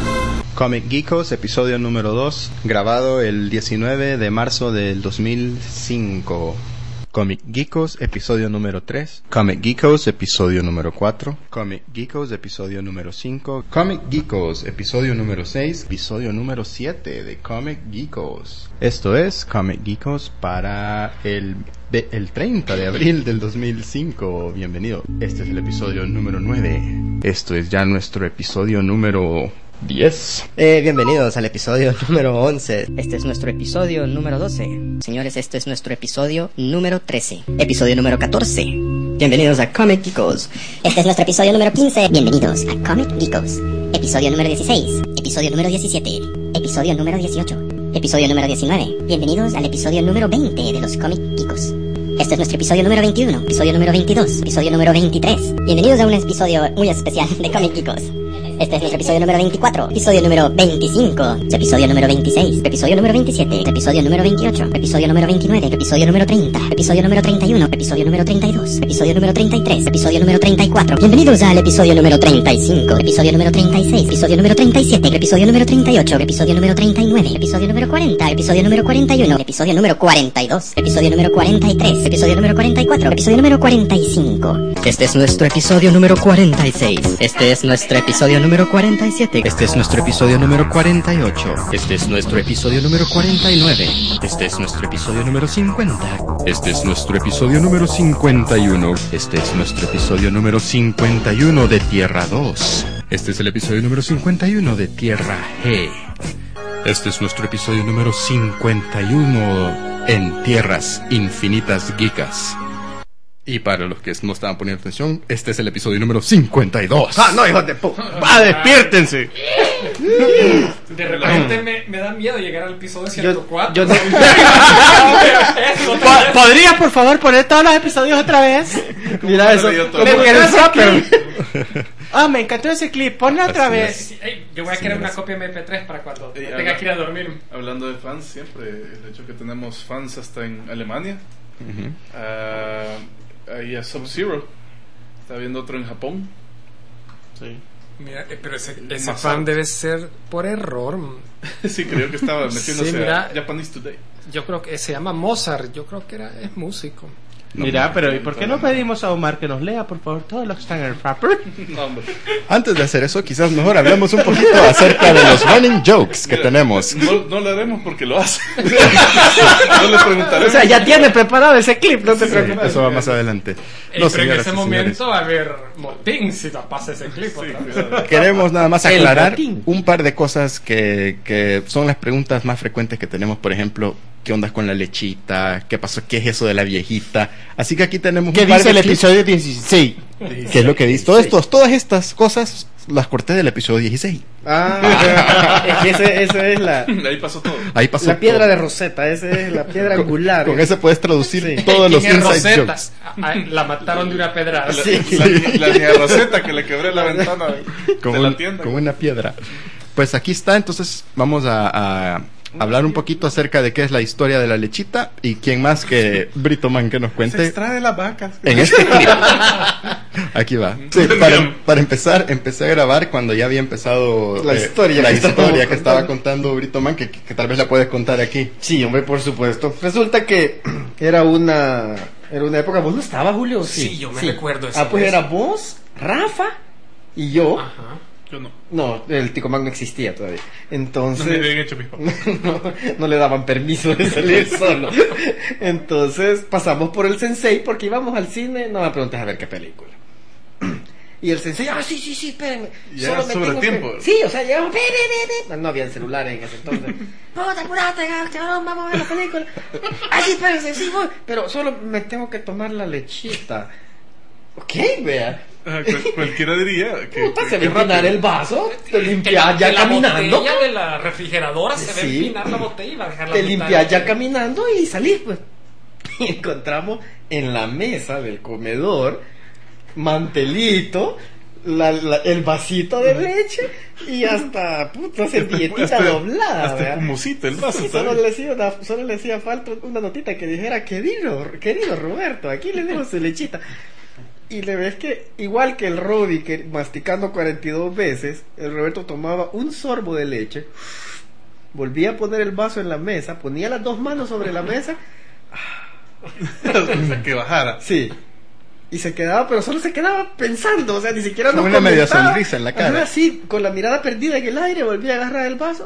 Speaker 2: Comic Geekos, episodio número dos, grabado el diecinueve de marzo del dos mil cinco. Comic Geekos, episodio número tres. Comic Geekos, episodio número cuatro. Comic Geekos, episodio número cinco. Comic Geekos, episodio número seis. Episodio número siete de Comic Geekos. Esto es Comic Geekos para el, de- el treinta de abril del dos mil cinco. Bienvenido. Este es el episodio número nueve. Esto es ya nuestro episodio número diez.
Speaker 20: Eh, bienvenidos al episodio número once. Este es nuestro episodio número doce. Señores, este es nuestro episodio número trece. Episodio número catorce. Bienvenidos a Comic Geekos. Este es nuestro episodio número quince. Bienvenidos a Comic Geekos. Episodio número dieciséis. Episodio número diecisiete. Episodio número dieciocho. Episodio número diecinueve. Bienvenidos al episodio número veinte de los Comic Geekos. Este es nuestro episodio número veintiuno. Episodio número veintidós. Episodio número veintitrés. Bienvenidos a un episodio muy especial de Comic Geekos. Este es nuestro episodio número veinticuatro, episodio número veinticinco, episodio número veintiséis, episodio número veintisiete, episodio número veintiocho, episodio número veintinueve, episodio número treinta, episodio número treinta y uno, episodio número treinta y dos, episodio número treinta y tres, episodio número treinta y cuatro. Bienvenidos al episodio número treinta y cinco, episodio número treinta y seis, episodio número treinta y siete, episodio número treinta y ocho, episodio número treinta y nueve, episodio número cuarenta, episodio número cuarenta y uno, episodio número cuarenta y dos, episodio número cuarenta y tres, episodio número cuarenta y cuatro, episodio número cuarenta y cinco. Este es nuestro episodio número cuarenta y seis. Este es nuestro episodio número cuarenta y siete.
Speaker 2: Este es nuestro episodio número cuarenta y ocho. Este es nuestro episodio número cuarenta y nueve. Este es nuestro episodio número cincuenta.
Speaker 1: Este es nuestro episodio número cincuenta y uno.
Speaker 2: Este es nuestro episodio número cincuenta y uno de Tierra dos.
Speaker 1: Este es el episodio número cincuenta y uno de Tierra G. Este es nuestro episodio número cincuenta y uno en Tierras Infinitas Geekas. Y para los que no estaban poniendo atención, este es el episodio número cincuenta y dos.
Speaker 3: ¡Ah, no, hijos de puta! ¡Va, despiértense!
Speaker 6: De repente me, me da miedo llegar al episodio ciento cuatro.
Speaker 4: Yo, yo no... ¿Podrías, por favor, poner todos los episodios otra vez? Mira eso. Como que eres clip. Ah, me encantó ese clip. Ponlo otra vez.
Speaker 6: Hey, yo voy a querer una copia M P tres para cuando
Speaker 5: Eh,
Speaker 6: tenga
Speaker 5: habla-
Speaker 6: que ir a dormir.
Speaker 5: Hablando de fans, siempre el hecho que tenemos fans hasta en Alemania.
Speaker 1: Ujú.
Speaker 5: Ah, ahí a Sub-Zero. Está viendo otro en Japón.
Speaker 3: Sí.
Speaker 6: Mira, eh, pero ese, ese
Speaker 5: Más
Speaker 6: fan
Speaker 5: out.
Speaker 6: debe ser por error.
Speaker 5: Sí, creo que estaba metiéndose
Speaker 6: Sí, mira.
Speaker 5: a Japanese Today.
Speaker 6: Yo creo que se llama Mozart. Yo creo que era es músico.
Speaker 3: Mira, pero ¿y por qué no pedimos a Omar que nos lea, por favor, todos los que están en el Frapper?
Speaker 5: No, hombre.
Speaker 1: Antes de hacer eso, quizás mejor hablemos un poquito acerca de los running jokes que
Speaker 5: Mira,
Speaker 1: tenemos.
Speaker 5: No, no lo haremos porque lo hace. No le preguntaremos.
Speaker 4: O sea, ya tiene preparado ese clip, no te
Speaker 1: Sí,
Speaker 4: preocupes.
Speaker 1: eso va más adelante.
Speaker 6: Ey,
Speaker 1: No,
Speaker 6: pero en
Speaker 1: señoras
Speaker 6: ese
Speaker 1: y
Speaker 6: momento va a haber motín si te pasa ese clip otra vez.
Speaker 1: señores, queremos nada más
Speaker 4: El
Speaker 1: aclarar
Speaker 4: botín.
Speaker 1: un par de cosas que, que son las preguntas más frecuentes que tenemos. Por ejemplo, ¿qué onda con la lechita? ¿Qué pasó? ¿Qué es eso de la viejita? Así que aquí tenemos
Speaker 3: ¿Qué
Speaker 1: un par
Speaker 3: dice
Speaker 1: de
Speaker 3: el
Speaker 1: clips.
Speaker 3: episodio dieciséis?
Speaker 1: ¿Qué es lo que dice? Todo esto, todas estas cosas las corté del episodio dieciséis.
Speaker 4: Ah, es que ese, ese es la,
Speaker 5: Ahí pasó todo.
Speaker 1: Ahí pasó
Speaker 4: la piedra
Speaker 1: todo.
Speaker 4: de Rosetta, esa es la piedra angular.
Speaker 1: Con ese puedes traducir
Speaker 4: Sí.
Speaker 1: todos los
Speaker 6: ¿Quién es
Speaker 1: inside
Speaker 6: Rosetta?
Speaker 1: jokes.
Speaker 6: Ah, ah, la mataron de una pedrada.
Speaker 5: La,
Speaker 4: Sí.
Speaker 5: la, la niña Rosetta que le quebré la ventana de,
Speaker 1: Con,
Speaker 5: de
Speaker 1: un-
Speaker 5: la tienda.
Speaker 1: con una piedra. Pues aquí está, entonces vamos a, a hablar un poquito acerca de qué es la historia de la lechita y quién más que Brito Man que nos
Speaker 5: Se
Speaker 1: cuente
Speaker 5: extrae de las vacas.
Speaker 1: en este clip. Aquí va. Sí, para, para empezar, empecé a grabar cuando ya había empezado
Speaker 4: La
Speaker 1: eh,
Speaker 4: historia
Speaker 1: la
Speaker 4: que
Speaker 1: historia
Speaker 4: estábamos
Speaker 1: que estaba
Speaker 4: contando.
Speaker 1: contando Brito Man, que, que tal vez la puedes contar aquí.
Speaker 4: Sí, hombre, por supuesto. Resulta que era una era una época, ¿vos no estabas, Julio?
Speaker 6: Sí, yo me recuerdo esa
Speaker 4: Ah, pues
Speaker 6: vez.
Speaker 4: era vos, Rafa y yo.
Speaker 6: Ajá.
Speaker 5: Yo no.
Speaker 4: No, el Ticomán no existía todavía.
Speaker 5: No
Speaker 4: Entonces
Speaker 5: me habían hecho mis papás.
Speaker 4: no, no le daban permiso de salir solo. Entonces pasamos por el sensei porque íbamos al cine, no me preguntes a ver qué película. Y el sensei, ah, sí, sí, sí, espérenme.
Speaker 5: Ya
Speaker 4: solo
Speaker 5: era
Speaker 4: me
Speaker 5: sobre
Speaker 4: tengo que-".
Speaker 5: tiempo.
Speaker 4: Sí, o sea, llegamos, ve, ve, ve, ve. No habían celulares en ese entonces. No, te apurate, cabrón, vamos a ver la película. Ah, sí, espérense, sí, voy. Pero solo me tengo que tomar la lechita. Ok, vea.
Speaker 5: Ah, cual- cualquiera diría que.
Speaker 4: Puta,
Speaker 5: que-
Speaker 4: se
Speaker 5: que
Speaker 4: ve empinar
Speaker 5: rápido.
Speaker 4: el vaso, te
Speaker 6: De
Speaker 4: limpias
Speaker 6: la,
Speaker 4: ya
Speaker 6: de la
Speaker 4: caminando.
Speaker 6: botella de la refrigeradora se ve
Speaker 4: Sí.
Speaker 6: empinar la botella y va a dejar la
Speaker 4: Te
Speaker 6: mitad
Speaker 4: limpias
Speaker 6: de-
Speaker 4: ya caminando y salís, pues. Y encontramos en la mesa del comedor mantelito, la- la- el vasito de leche y hasta puta servilletita
Speaker 5: Hasta-
Speaker 4: doblada.
Speaker 5: hasta
Speaker 4: ¿verdad?
Speaker 5: espumosito el vaso,
Speaker 4: Sí, solo
Speaker 5: ¿sabes?
Speaker 4: le, hacía una- solo le hacía falta una notita que dijera, querido, querido Roberto, aquí le dejo su lechita. Y le ves que, igual que el Rodi, que masticando cuarenta y dos veces, el Roberto tomaba un sorbo de leche, volvía a poner el vaso en la mesa, ponía las dos manos sobre la mesa,
Speaker 5: O sea, que bajara.
Speaker 4: sí, y se quedaba, pero solo se quedaba pensando, o sea, ni siquiera
Speaker 1: Con
Speaker 4: nos
Speaker 1: una media
Speaker 4: comentaba.
Speaker 1: sonrisa en la cara.
Speaker 4: Ajá, sí, con la mirada perdida en el aire, volvía a agarrar el vaso.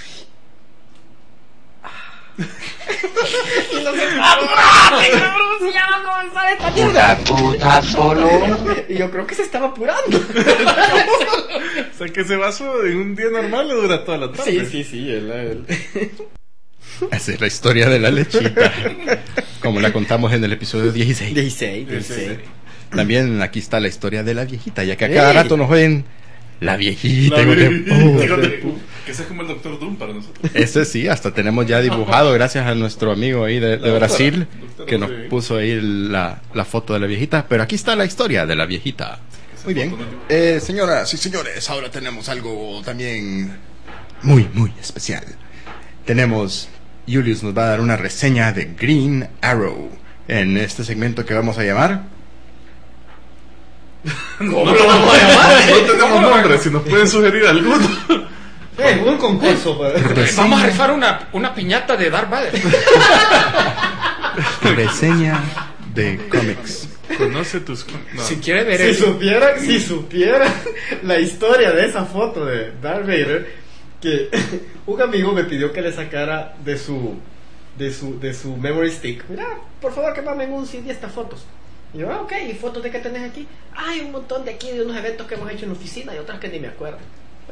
Speaker 4: Y no se ¡apúrate, cabrón! ¡Si ya va a comenzar esta mierda!
Speaker 19: puta solo.
Speaker 4: Y yo creo que se estaba apurando.
Speaker 5: O sea, que ese vaso en un día normal le dura toda la tarde.
Speaker 4: Sí, sí, sí, él, él.
Speaker 1: Esa es la historia de la lechita, como la contamos en el episodio dieciséis.
Speaker 4: dieciséis, dieciséis.
Speaker 1: También aquí está la historia de la viejita, ya que a cada
Speaker 4: Ey.
Speaker 1: rato nos oyen la viejita.
Speaker 5: La
Speaker 1: y nos
Speaker 5: viejita.
Speaker 1: dicen, "Oh".
Speaker 5: Fíjate, que ese es como el Doctor Doom para nosotros.
Speaker 1: Ese sí, hasta tenemos ya dibujado, gracias a nuestro amigo ahí de, de
Speaker 5: doctora,
Speaker 1: Brasil,
Speaker 5: doctora,
Speaker 1: que nos
Speaker 5: sí.
Speaker 1: puso ahí la, la foto de la viejita. Pero aquí está la historia de la viejita. Muy bien. Eh, señoras y señores, ahora tenemos algo también muy, muy especial. Tenemos, Julius nos va a dar una reseña de Green Arrow en este segmento que vamos a llamar...
Speaker 5: ¿Cómo lo vamos a llamar? No tenemos nombre, si nos pueden sugerir alguno.
Speaker 4: Eh, un concurso, pues.
Speaker 6: Vamos a rifar una, una piñata de Darth Vader.
Speaker 1: Reseña de cómics.
Speaker 5: Conoce tus. No.
Speaker 6: Si quiere ver
Speaker 4: Si
Speaker 6: el...
Speaker 4: supieran, si supieran la historia de esa foto de Darth Vader, que un amigo me pidió que le sacara de su de su de su memory stick. Mira, por favor, que mamen un C D estas fotos. Y yo, ah, ok, ¿y fotos de qué tenés aquí? Hay un montón de aquí de unos eventos que hemos hecho en la oficina y otras que ni me acuerdo. Bueno,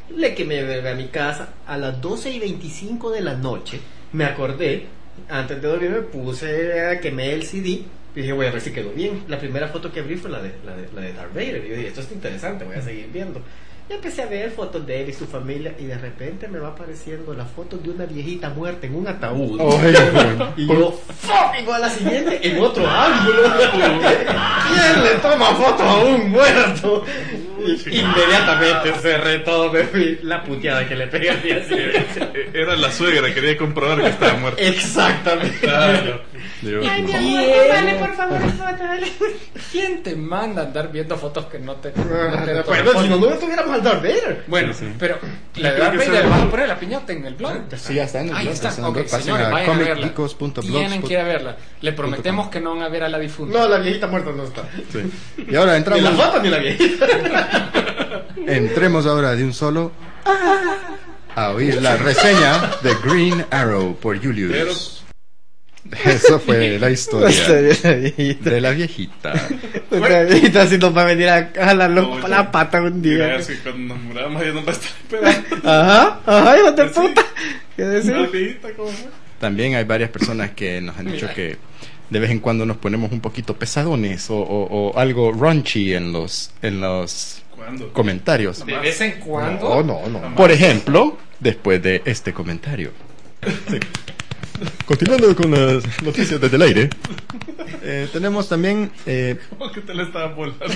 Speaker 4: Le que me llevé a mi casa a las doce y veinticinco de la noche. Me acordé, antes de dormir me puse, quemé el C D y dije, voy a ver si quedó bien. La primera foto que abrí fue la de, la de, la de Darth Vader. Y yo dije, esto está interesante, voy a seguir viendo. Y empecé a ver fotos de él y su familia y de repente me va apareciendo la foto de una viejita muerta en un ataúd.
Speaker 1: Oh,
Speaker 4: y yo, fuck, igual a la siguiente en otro ángulo. ¿Quién le toma foto a un muerto? Y inmediatamente cerré todo, me fui la puteada que le pegué al día siguiente.
Speaker 5: Era la suegra, quería comprobar que estaba muerta.
Speaker 4: Exactamente.
Speaker 5: Claro.
Speaker 6: Ay, mi amor, dale, por favor, dale. ¿Quién te manda a andar viendo fotos que no te... No te
Speaker 4: bueno, si no, no estuviéramos al Darth Vader.
Speaker 6: Bueno,
Speaker 1: Sí, sí.
Speaker 6: pero la de Darth Vader, ¿vas a poner la piñata en el blog?
Speaker 1: Sí, ya está en el
Speaker 6: Ahí
Speaker 1: blog.
Speaker 6: está,
Speaker 1: está en el
Speaker 6: ok,
Speaker 1: blog. Pasen
Speaker 6: señores,
Speaker 1: a
Speaker 6: vayan a verla.
Speaker 1: comic geekos punto blogspot.
Speaker 6: Tienen que ir a verla. Le prometemos que no van a ver a la difunta.
Speaker 4: No, la viejita muerta no está.
Speaker 1: Sí. Y ahora entramos.
Speaker 4: Ni la foto ni la viejita.
Speaker 1: Entremos ahora de un solo a oír la reseña de Green Arrow por Julius. Eso fue la historia de la viejita.
Speaker 4: Una viejita así nos va a venir a jalarlo para la pata un día.
Speaker 5: Así cuando nos muramos ya nos va a estar esperando.
Speaker 4: Ajá, ajá, hijo de puta. ¿Qué decir?
Speaker 5: Una viejita, ¿cómo fue?
Speaker 1: También hay varias personas que nos han dicho que de vez en cuando nos ponemos un poquito pesadones o, o, o algo raunchy en los en los
Speaker 5: ¿Cuándo?
Speaker 1: comentarios.
Speaker 6: ¿De vez en cuando?
Speaker 1: No, no, no. Por ejemplo, después de este comentario. Sí. Continuando con las noticias desde el aire, eh, tenemos también... Eh,
Speaker 5: ¿Cómo que te la estabas volando?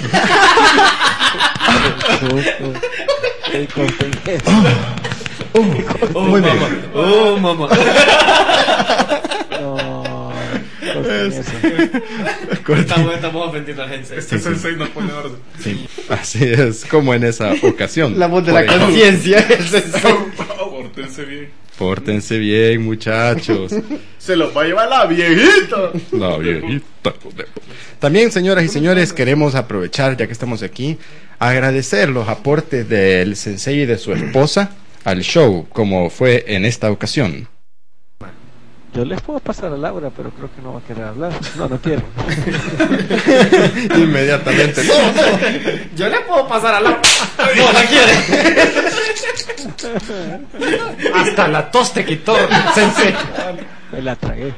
Speaker 1: oh, oh, muy bien.
Speaker 4: Oh, mamá.
Speaker 17: No,
Speaker 4: estamos, estamos ofendiendo a la gente.
Speaker 5: Este sensei nos pone orden.
Speaker 1: Sí, así es, como en esa ocasión.
Speaker 4: La voz de
Speaker 1: Por
Speaker 4: la
Speaker 1: ejemplo,
Speaker 4: conciencia. El sensei.
Speaker 5: Pórtense bien.
Speaker 1: Pórtense bien, muchachos.
Speaker 3: Se los va a llevar la viejita.
Speaker 1: La viejita. También, señoras y señores, queremos aprovechar, ya que estamos aquí, agradecer los aportes del sensei y de su esposa al show, como fue en esta ocasión.
Speaker 17: Yo les puedo pasar a Laura, pero creo que no va a querer hablar. No, no quiere.
Speaker 1: Inmediatamente. No, no.
Speaker 4: Yo le puedo pasar a Laura. No, la quiere.
Speaker 6: Hasta la tos te quitó, sensei.
Speaker 17: Me la tragué.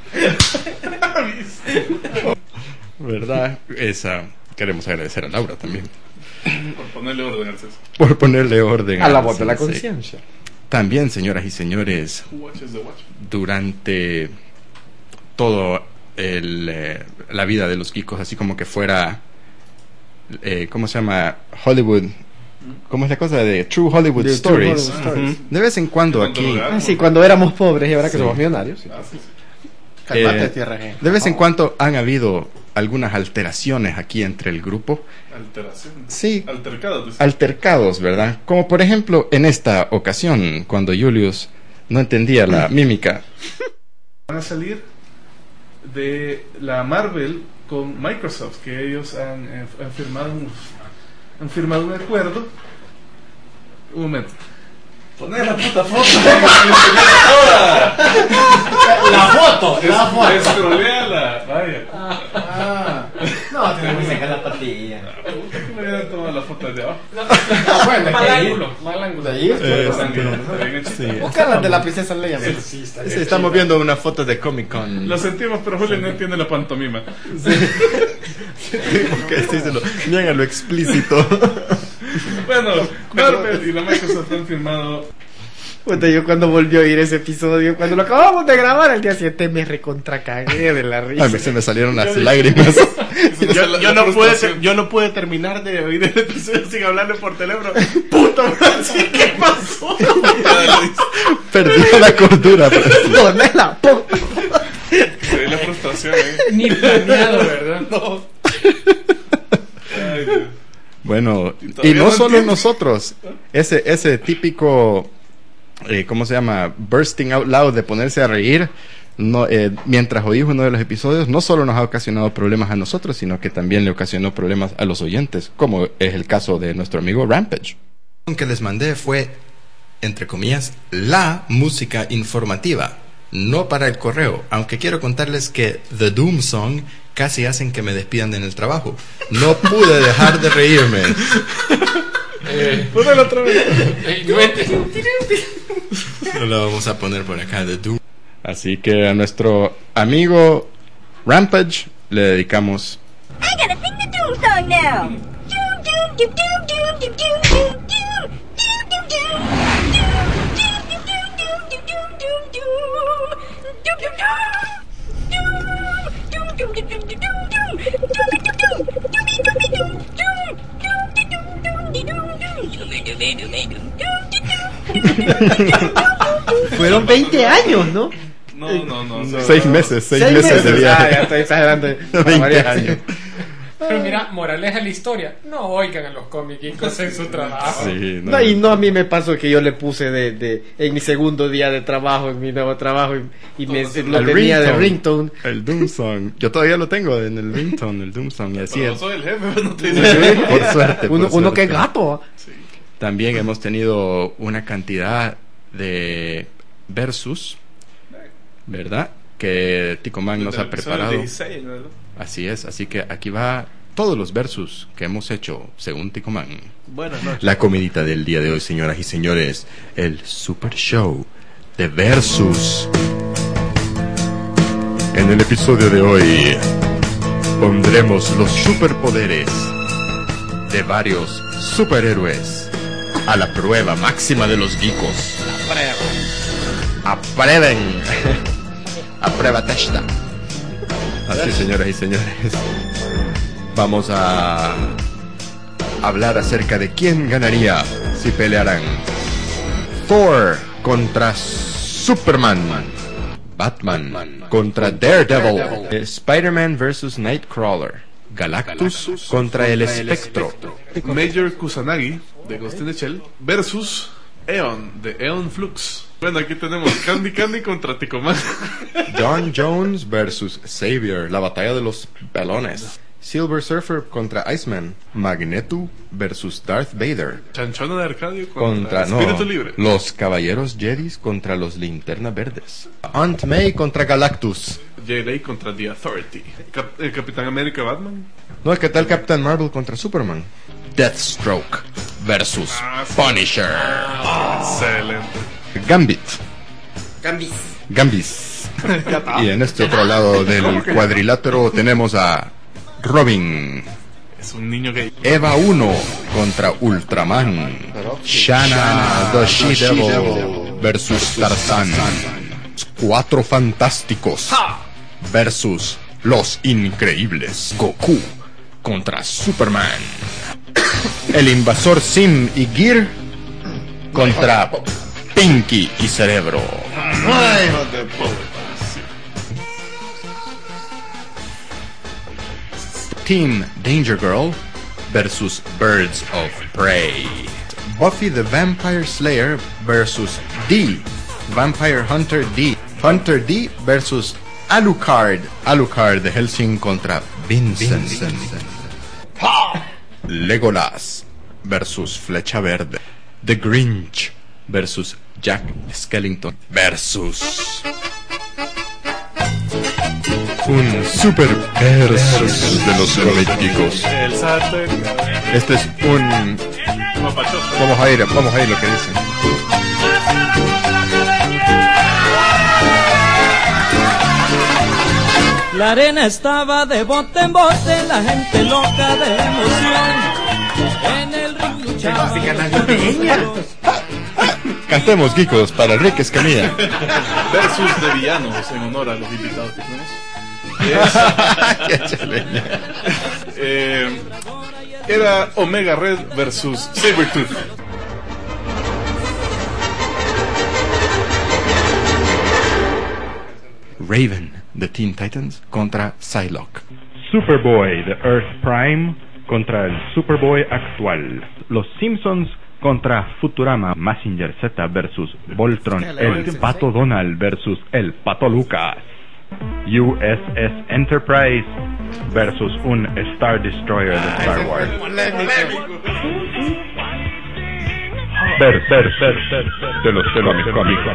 Speaker 1: ¿Verdad? Esa. Queremos agradecer a Laura también.
Speaker 5: Por ponerle orden al César.
Speaker 1: Por ponerle orden
Speaker 4: A
Speaker 1: al
Speaker 4: la voz de la
Speaker 1: sensei.
Speaker 4: conciencia.
Speaker 1: También, señoras y señores,
Speaker 5: Watch is the watch.
Speaker 1: durante todo el, eh, la vida de los geekos, así como que fuera, eh, ¿cómo se llama? Hollywood. ¿Cómo es la cosa de True Hollywood
Speaker 4: De True
Speaker 1: Stories?
Speaker 4: Hollywood Stories.
Speaker 1: Uh-huh. De vez en cuando aquí,
Speaker 4: Ah, sí, cuando éramos pobres y ahora que
Speaker 1: Sí.
Speaker 4: somos millonarios.
Speaker 5: Ah, sí, sí.
Speaker 3: Calmate,
Speaker 1: eh,
Speaker 3: tierra G.
Speaker 1: de vez en cuando han habido algunas alteraciones aquí entre el grupo.
Speaker 5: Alteraciones.
Speaker 1: Sí.
Speaker 5: Altercados. dice.
Speaker 1: Altercados, ¿verdad? Como por ejemplo en esta ocasión, cuando Julius no entendía la mímica.
Speaker 5: Van a salir de la Marvel con Microsoft, que ellos han, eh, han firmado un, han firmado un acuerdo. Un momento. Poner la puta foto.
Speaker 4: La foto, la foto.
Speaker 5: Escroleala, vaya.
Speaker 4: Ah, no, tenemos que sacar la patilla.
Speaker 5: ¿Por qué me hubieran tomado la foto de abajo?
Speaker 4: Bueno,
Speaker 6: Mal
Speaker 4: de ahí.
Speaker 6: ángulo, mal ángulo.
Speaker 4: De ahí.
Speaker 1: Eh,
Speaker 5: Está bien, está bien hecho.
Speaker 1: Sí.
Speaker 4: Busca las de la princesa Leia.
Speaker 5: Sí,
Speaker 4: Sí, está
Speaker 1: Sí, estamos viendo una foto de Comic Con.
Speaker 5: Lo sentimos, pero Julio no entiende la pantomima.
Speaker 1: Porque sí, se lo niegan a lo explícito.
Speaker 5: Bueno, Marvel y la Microsoft han firmado.
Speaker 4: Puta, yo cuando volvió a oír ese episodio, cuando lo acabamos de grabar al día siguiente, me recontra cagué de la risa.
Speaker 1: A mí se me salieron las lágrimas.
Speaker 3: Yo, yo, no pude, ter- yo no pude terminar de oír el episodio sin hablarle por teléfono. ¡Puta Francis! ¿Qué pasó?
Speaker 1: Perdí la cordura. Francis.
Speaker 4: ¿Dónde la pongo?
Speaker 5: Se ve la frustración, ¿eh?
Speaker 6: Ni planeado, ¿verdad?
Speaker 4: No.
Speaker 5: Ay, Dios.
Speaker 1: Bueno, y
Speaker 5: todavía
Speaker 1: no
Speaker 5: no
Speaker 1: solo
Speaker 5: entiendo.
Speaker 1: nosotros. Ese, ese típico, eh, ¿cómo se llama? Bursting out loud de ponerse a reír. No, eh, mientras oí uno de los episodios, no solo nos ha ocasionado problemas a nosotros, sino que también le ocasionó problemas a los oyentes, como es el caso de nuestro amigo Rampage. Lo que les mandé fue, entre comillas, la música informativa, no para el correo, aunque quiero contarles que The Doom Song casi hacen que me despidan en el trabajo. No pude dejar de reírme.
Speaker 5: Eh, Ponelo otra vez.
Speaker 6: Eh, no ent-
Speaker 2: No lo vamos a poner por acá de Doom.
Speaker 1: Así que a nuestro amigo Rampage le dedicamos
Speaker 11: I got a sing the Doom song now. Doom, doom, doom, doom, doom, doom, doom, doom, doom, doom, doom,
Speaker 4: Fueron veinte años, ¿no?
Speaker 5: No, no, no. no
Speaker 1: seis meses, seis,
Speaker 4: Seis
Speaker 1: meses, de
Speaker 4: meses.
Speaker 1: viaje.
Speaker 4: Ah, ya estoy exagerando.
Speaker 1: veinte años.
Speaker 6: Pero mira, moraleja de la historia. No oigan a los comiquicos en su trabajo.
Speaker 1: Sí,
Speaker 4: No, y no a mí me pasó que yo le puse de, de en mi segundo día de trabajo, en mi nuevo trabajo, y, y me, lo
Speaker 1: El
Speaker 4: tenía de ringtone.
Speaker 1: El Doom Song. Yo todavía lo tengo en el ringtone, el Doom Song. Y así
Speaker 5: Pero
Speaker 1: es.
Speaker 5: no soy el jefe, pero no te dice.
Speaker 1: Por suerte. por
Speaker 4: Uno, uno
Speaker 1: suerte.
Speaker 4: que es gato.
Speaker 1: También hemos tenido una cantidad de versus, ¿verdad? Que Ticoman nos ha preparado.
Speaker 5: dieciséis, ¿no?
Speaker 1: Así es, así que aquí va todos los versus que hemos hecho según Ticoman.
Speaker 5: Buenas noches.
Speaker 2: La comidita del día de hoy, señoras y señores, el Super Show de Versus. En el episodio de hoy pondremos los superpoderes de varios superhéroes a la prueba máxima de los geekos. Aprueben. Aprueba testa.
Speaker 1: Así, señoras y señores, vamos a hablar acerca de quién ganaría si pelearan Thor contra Superman, Batman contra Daredevil, Spider-Man versus Nightcrawler, Galactus contra el Espectro,
Speaker 5: Major Kusanagi de Ghost in the Shell versus Eon de Eon Flux. Bueno, aquí tenemos Candy Candy contra Ticoman.
Speaker 1: John Jones versus Xavier, la batalla de los pelones, Silver Surfer contra Iceman, Magneto versus Darth Vader,
Speaker 5: Chanchona de Arcadio contra,
Speaker 1: contra no,
Speaker 5: Espíritu Libre.
Speaker 1: los Caballeros Jedis contra los Linterna Verdes, Aunt May contra Galactus.
Speaker 5: J-Ray contra The Authority. Cap- el Capitán América Batman.
Speaker 1: No, ¿qué tal Captain Marvel contra Superman? Deathstroke versus Punisher.
Speaker 5: Excelente.
Speaker 1: Gambit.
Speaker 4: Gambis.
Speaker 1: Gambis. Y en este otro lado del cuadrilátero tenemos a Robin.
Speaker 5: Es un niño gay.
Speaker 1: Eva uno contra Ultraman. Shanna the She-Devil versus Tarzan. Cuatro Fantásticos versus Los Increíbles. Goku contra Superman. El Invasor Sim y Gear contra Pinky y Cerebro.
Speaker 5: Ay, hijo de puta.
Speaker 1: Team Danger Girl versus Birds of Prey. Buffy the Vampire Slayer versus D. Vampire Hunter D. Hunter D versus Alucard. Alucard de Helsing contra Vincent. Legolas versus Flecha Verde. The Grinch versus Jack Skellington versus un super versus de los comédicos.
Speaker 5: El Saturn.
Speaker 1: Este es un
Speaker 5: Papachoso.
Speaker 1: vamos a ir, vamos a ir lo que dicen.
Speaker 21: La arena estaba de bote en bote, la gente loca de emoción. En el ring luchaba.
Speaker 1: Cantemos, Geekos, para Enrique Escamilla.
Speaker 5: Versus de villanos en honor a los invitados que tenemos.
Speaker 1: Qué chaleña.
Speaker 5: Eh, era Omega Red versus Sabretooth.
Speaker 1: Raven de Teen Titans contra Psylocke.
Speaker 22: Superboy de Earth Prime contra el Superboy actual. Los Simpsons contra Futurama. Mazinger Z versus Voltron. El Pato Donald versus el Pato Lucas. U S S Enterprise versus un Star Destroyer de Star Wars. Ver, ver, ver, ver, de los de los cómicos.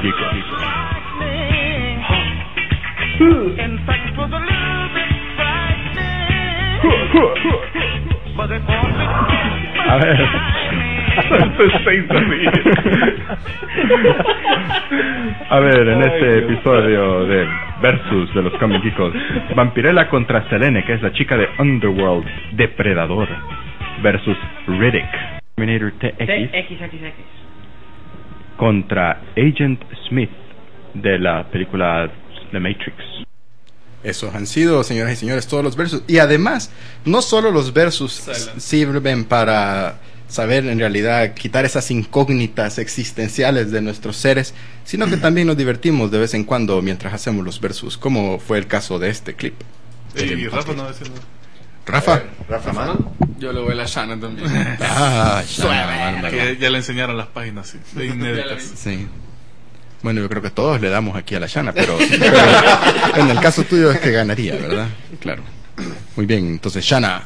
Speaker 22: A ver. A ver, en este episodio de Versus de los Comic Geekos, Vampirella contra Selene, que es la chica de Underworld, Depredador, versus Riddick, Terminator T X,
Speaker 4: T X X X.
Speaker 22: contra Agent Smith de la película The Matrix.
Speaker 2: Esos han sido, señoras y señores, todos los versus. Y además, no solo los versus sirven para saber en realidad quitar esas incógnitas existenciales de nuestros seres, sino que también nos divertimos de vez en cuando mientras hacemos los versus, como fue el caso de este clip.
Speaker 5: Y Rafa no dice nada.
Speaker 2: Rafa.
Speaker 5: Rafa,
Speaker 2: ¿Mano?
Speaker 14: Yo le voy a la Shanna también.
Speaker 2: Ah, Shanna.
Speaker 5: Que ya le enseñaron las páginas, sí, de inéditas.
Speaker 2: Sí. Bueno, yo creo que todos le damos aquí a la Shanna, pero, pero en el caso tuyo es que ganaría, ¿verdad? Claro. Muy bien, entonces Shanna.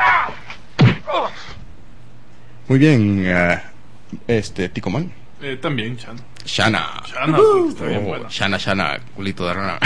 Speaker 2: Muy bien, uh, este, Ticomán.
Speaker 5: Eh, también, Shanna.
Speaker 2: Shanna.
Speaker 5: Shanna,
Speaker 2: Uh,
Speaker 5: está bien
Speaker 2: oh,
Speaker 5: buena.
Speaker 2: Shanna, Shanna, culito de rana.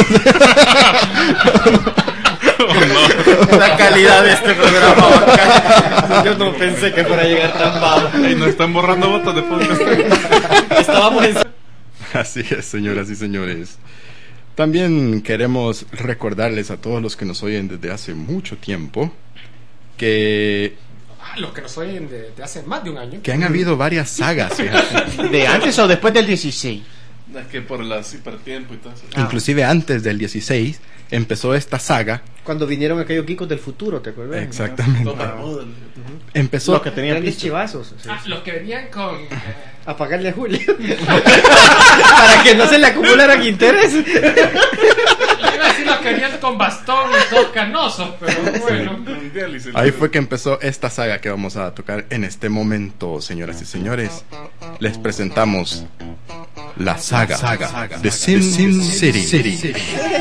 Speaker 4: Oh, no. La calidad de este programa bacán. Yo no pensé que fuera a llegar tan bajo.
Speaker 5: Y nos están borrando botas de podcast.
Speaker 4: Estábamos en...
Speaker 2: Así es, señoras y señores. También queremos recordarles a todos los que nos oyen desde hace mucho tiempo que
Speaker 6: Ah, los que nos oyen de, de hace más de un año.
Speaker 2: que han habido varias sagas, fíjate.
Speaker 3: ¿De antes o después del dieciséis?
Speaker 5: Es que por el hipertiempo y todo eso.
Speaker 2: Inclusive antes del dieciséis empezó esta saga.
Speaker 4: Cuando vinieron aquellos geekos del futuro, ¿te acuerdas?
Speaker 2: Exactamente.
Speaker 4: Ah.
Speaker 2: Empezó
Speaker 4: Los que tenían grandes chivazos. Sí.
Speaker 6: Ah, los que venían con... Eh...
Speaker 4: A pagarle a Julio. Para que no se le acumularan intereses.
Speaker 6: Le iba a decir los que venían con bastón y dos canosos, pero bueno.
Speaker 2: Ahí fue que empezó esta saga que vamos a tocar en este momento, señoras y señores. Les presentamos la saga, saga de Sin, Sin City. City.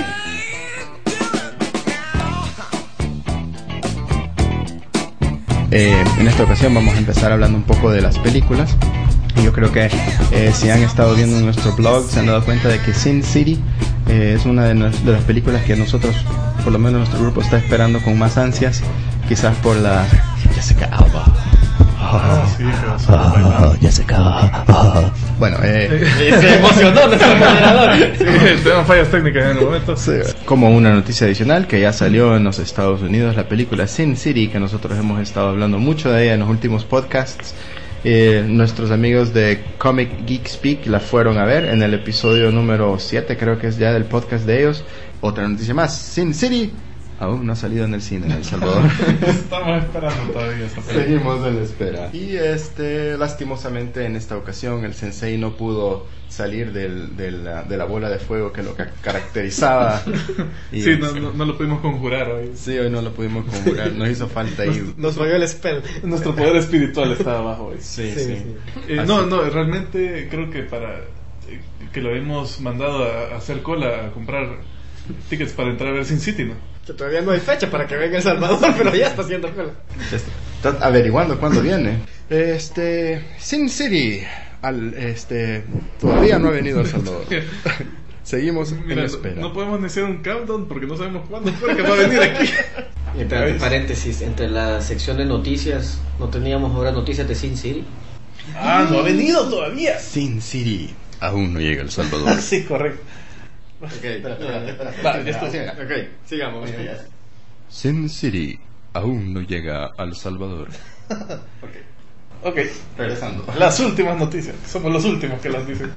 Speaker 22: Eh, en esta ocasión vamos a empezar hablando un poco de las películas. Y yo creo que eh, si han estado viendo nuestro blog se han dado cuenta de que Sin City eh, es una de, nos- de las películas que nosotros, por lo menos nuestro grupo, está esperando con más ansias, quizás por la Jessica Alba.
Speaker 5: Ah, sí,
Speaker 22: Ah, Jessica. Ah. Bueno, eh,
Speaker 4: Se emocionó nuestro moderador.
Speaker 5: Sí, tenemos fallas técnicas en el momento.
Speaker 22: Sí, como una noticia adicional que ya salió en los Estados Unidos la película Sin City, que nosotros hemos estado hablando mucho de ella en los últimos podcasts. Eh, nuestros amigos de Comic Geek Speak la fueron a ver en el episodio número siete, creo que es ya del podcast de ellos. Otra noticia más, Sin City aún no ha salido en el cine en El Salvador.
Speaker 5: Estamos esperando todavía esta película.
Speaker 22: Seguimos en espera. Y este, lastimosamente en esta ocasión el sensei no pudo salir del, de, la, de la bola de fuego que lo ca- caracterizaba. Y
Speaker 5: Sí, no, no, no lo pudimos conjurar hoy.
Speaker 22: Sí, hoy no lo pudimos conjurar, nos hizo falta ahí.
Speaker 4: Nos falló el spell.
Speaker 5: Nuestro poder espiritual estaba abajo hoy.
Speaker 22: Sí,
Speaker 4: Sí,
Speaker 22: sí.
Speaker 4: sí.
Speaker 5: Eh,
Speaker 22: Así.
Speaker 5: no, no, realmente creo que para eh, que lo hemos mandado a, a hacer cola, a comprar tickets para entrar a ver Sin City, ¿no?
Speaker 4: Que todavía no hay fecha para que venga El Salvador, pero ya está haciendo cola.
Speaker 22: Está averiguando cuándo viene. Este, Sin City, al, este, todavía no ha venido a El Salvador. Seguimos
Speaker 5: Mira,
Speaker 22: en espera.
Speaker 5: no podemos iniciar un countdown porque no sabemos cuándo fue que va a venir aquí.
Speaker 7: Entre paréntesis, entre la sección de noticias, no teníamos ahora noticias de Sin City.
Speaker 5: Ah, no ha venido todavía.
Speaker 2: Sin City aún no llega a El Salvador.
Speaker 5: Sí, correcto.
Speaker 4: Ok, espera, espera, espera.
Speaker 5: Va, ya está.
Speaker 4: Ok, sigamos.
Speaker 2: Sin City aún no llega a El Salvador.
Speaker 5: Ok,
Speaker 22: Regresando.
Speaker 5: las últimas noticias. Somos los últimos que las dicen.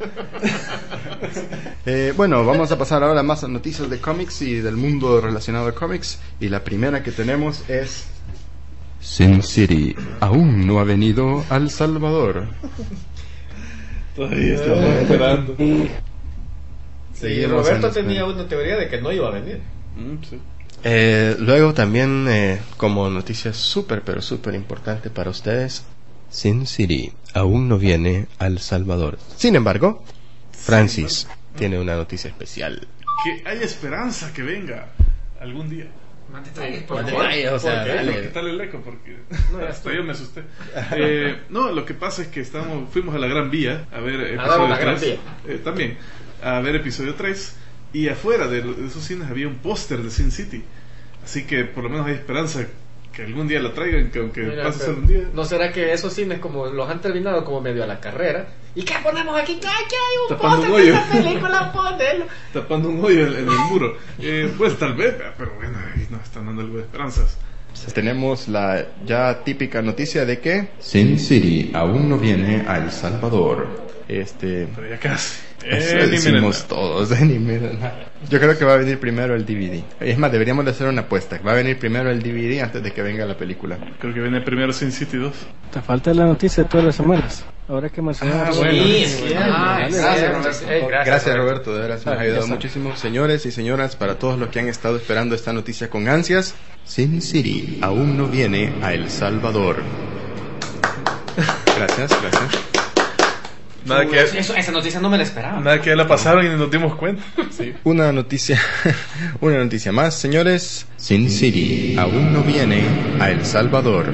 Speaker 2: Eh, bueno, vamos a pasar ahora más a noticias de cómics y del mundo relacionado a cómics. Y la primera que tenemos es Sin City aún no ha venido a El Salvador.
Speaker 5: Todavía estamos esperando.
Speaker 4: Y
Speaker 22: Seguimos
Speaker 4: Roberto
Speaker 22: en
Speaker 4: tenía
Speaker 22: espera.
Speaker 4: una teoría de que no iba a venir.
Speaker 5: Mm, sí.
Speaker 22: Eh, luego también, eh, como noticia súper, pero súper importante para ustedes, Sin City aún no viene a El Salvador. Sin embargo, Francis tiene una noticia especial.
Speaker 5: Que hay esperanza que venga algún día.
Speaker 6: Más detalles, por
Speaker 7: Más
Speaker 6: favor.
Speaker 7: detalles, o sea,
Speaker 5: ¿Por qué?
Speaker 7: dale.
Speaker 5: Quítale el eco porque hasta yo me asusté. Eh, no, lo que pasa es que estamos, fuimos a la Gran Vía a ver episodio
Speaker 4: dar una Gran
Speaker 5: tres, eh, también a ver episodio tres, y afuera de, de esos cines había un póster de Sin City, así que por lo menos hay esperanza que que algún día lo traigan, que aunque
Speaker 7: Mira,
Speaker 5: pase
Speaker 7: pero,
Speaker 5: solo un día.
Speaker 7: ¿no será que esos cines como los han terminado como medio a la carrera? ¿Y qué ponemos aquí? ¿Qué hay? ¿Qué hay? Un
Speaker 5: Tapando
Speaker 7: póster
Speaker 5: un
Speaker 7: de
Speaker 5: hoyo.
Speaker 7: esta película, ponelo.
Speaker 5: Tapando un hoyo en, en el muro. Eh, pues tal vez, pero bueno, ahí nos están dando algo de esperanzas.
Speaker 2: Tenemos la ya típica noticia de que Sin City aún no viene a El Salvador. Este...
Speaker 5: Pero ya casi.
Speaker 2: Eso
Speaker 5: Eh, ni
Speaker 2: decimos
Speaker 5: miren.
Speaker 2: todos, eh, ni miren nada. Yo creo que va a venir primero el D V D. Es más, deberíamos de hacer una apuesta. Va a venir primero el D V D antes de que venga la película.
Speaker 5: Creo que viene primero Sin City dos.
Speaker 8: Te falta la noticia de todas las semanas. Ahora que mencionas.
Speaker 2: Ah, bueno.
Speaker 7: Sí, sí, ah, gracias, Roberto. Ey, gracias,
Speaker 2: Gracias, Roberto, de veras me
Speaker 8: Ah,
Speaker 2: ha
Speaker 8: ya
Speaker 2: ayudado
Speaker 8: está.
Speaker 2: muchísimo. Señores y señoras, para todos los que han estado esperando esta noticia con ansias, Sin City aún no viene a El Salvador. Gracias, gracias.
Speaker 5: Nada que,
Speaker 7: Eso, esa noticia no me la esperaba.
Speaker 5: nada que ya la pasaron y ni nos dimos cuenta.
Speaker 2: Sí. Una noticia, una noticia más, señores. Sin City aún no viene a El Salvador.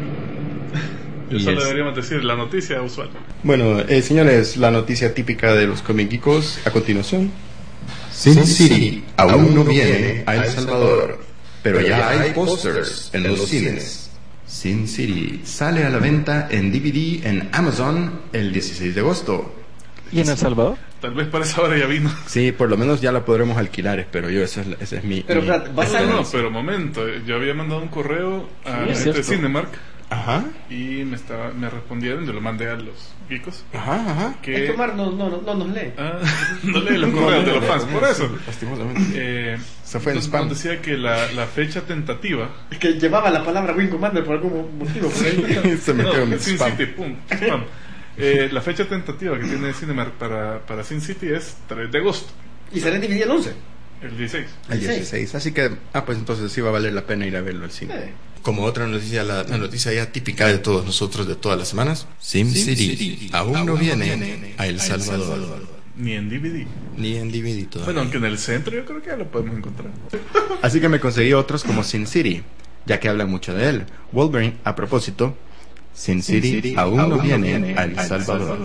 Speaker 5: Yo
Speaker 2: Y
Speaker 5: solo
Speaker 2: es-
Speaker 5: deberíamos decir la noticia usual.
Speaker 2: Bueno, eh, señores, la noticia típica de los comiquicos a continuación. Sin City aún no viene a El Salvador, pero ya hay pósters en los cines. Sin City sale a la venta en D V D en Amazon el dieciséis de agosto.
Speaker 8: ¿Y en El Salvador?
Speaker 5: Tal vez para esa hora ya vino.
Speaker 2: Sí, por lo menos ya la podremos alquilar, espero yo. Esa es, la- ese es mi.
Speaker 7: Pero,
Speaker 2: mi-
Speaker 7: espérate, ¿vas a
Speaker 5: No, no,
Speaker 7: ver?
Speaker 5: pero momento. Yo había mandado un correo a
Speaker 8: Sí,
Speaker 5: la
Speaker 8: es
Speaker 5: gente de
Speaker 8: cierto.
Speaker 5: Cinemark
Speaker 2: Ajá,
Speaker 5: y me estaba me respondieron, yo lo mandé a los geekos.
Speaker 2: ajá, ajá.
Speaker 7: Es
Speaker 5: Que
Speaker 7: que Omar no, no, no, no nos lee.
Speaker 5: Ah, no lee los correos de los fans, por eso.
Speaker 2: Lastimosamente.
Speaker 5: Eh,
Speaker 2: Se fue en
Speaker 5: nos-
Speaker 2: spam.
Speaker 5: nos decía que la, la fecha tentativa.
Speaker 7: Es que llevaba la palabra Wing Commander por algún motivo. Por ahí.
Speaker 2: Se metió
Speaker 5: No,
Speaker 2: en
Speaker 5: Sin
Speaker 2: spam.
Speaker 5: City, pum, spam. Eh, la fecha tentativa que tiene Cinemark para, para Sin City es tres de agosto,
Speaker 7: Y sale en D V D el once.
Speaker 5: el dieciséis.
Speaker 2: El dieciséis, así que, ah, pues entonces sí va a valer la pena ir a verlo al cine.
Speaker 7: Eh.
Speaker 2: Como otra noticia, la, la noticia ya típica de todos nosotros de todas las semanas, Sim City aún no viene a El Salvador,
Speaker 5: Ni en D V D.
Speaker 2: ni en D V D todavía.
Speaker 5: Bueno, aunque en el centro yo creo que ya lo podemos encontrar.
Speaker 2: Así que me conseguí otros como Sin City, ya que hablan mucho de él. Wolverine, a propósito, Sin City aún no viene a El Salvador.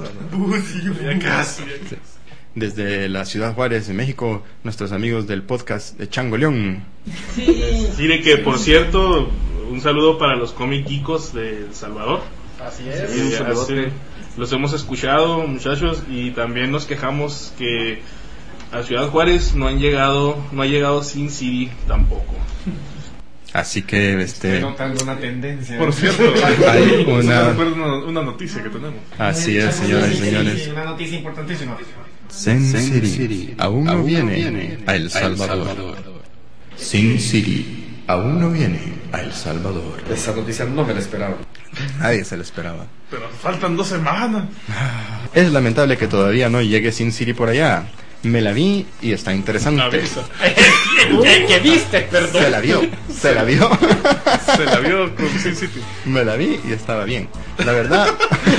Speaker 5: Ya casi. ya casi.
Speaker 2: Desde la ciudad Juárez de México, nuestros amigos del podcast de Chango León.
Speaker 9: Sí, de que por cierto, un saludo para los cómic geekos de El Salvador.
Speaker 7: Así
Speaker 9: Sí,
Speaker 7: es.
Speaker 9: ya hace- los hemos escuchado, muchachos, y también nos quejamos que a Ciudad Juárez no han llegado, no ha llegado Sin City tampoco.
Speaker 2: Así que, este...
Speaker 6: Estoy notando una tendencia.
Speaker 5: Por cierto,
Speaker 2: Hay
Speaker 5: me
Speaker 2: una...
Speaker 5: recuerdo una, una noticia que tenemos.
Speaker 2: Así es, señoras y señores.
Speaker 6: Una noticia importantísima.
Speaker 2: Sin City aún no viene a El Salvador. Sin City aún no viene a El Salvador.
Speaker 7: Esa noticia no me la esperaba.
Speaker 2: Nadie se lo esperaba.
Speaker 5: Pero faltan dos semanas.
Speaker 2: Es lamentable que todavía no llegue Sin City por allá. Me la vi y está interesante.
Speaker 5: Avisa.
Speaker 6: ¿Qué, qué viste? Perdón.
Speaker 2: Se la vio, se la vio.
Speaker 5: Se la vio con Sin City.
Speaker 2: Me la vi y estaba bien. La verdad,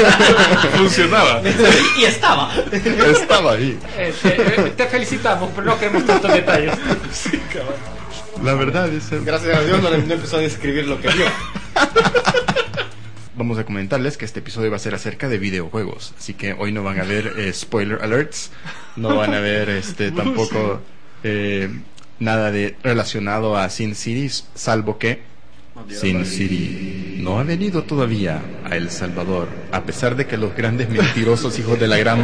Speaker 5: Funcionaba.
Speaker 6: Y estaba.
Speaker 2: estaba ahí.
Speaker 6: Eh, te, te felicitamos, pero no queremos tantos detalles.
Speaker 5: Sí, cabrón.
Speaker 2: La verdad es...
Speaker 7: Gracias a Dios no, no empezó a describir lo que vio.
Speaker 2: Vamos a comentarles que este episodio va a ser acerca de videojuegos, así que hoy no van a ver eh, spoiler alerts, no van a ver este tampoco eh, nada de relacionado a Sin City, salvo que Sin City no ha venido todavía a El Salvador, a pesar de que los grandes mentirosos hijos de la gran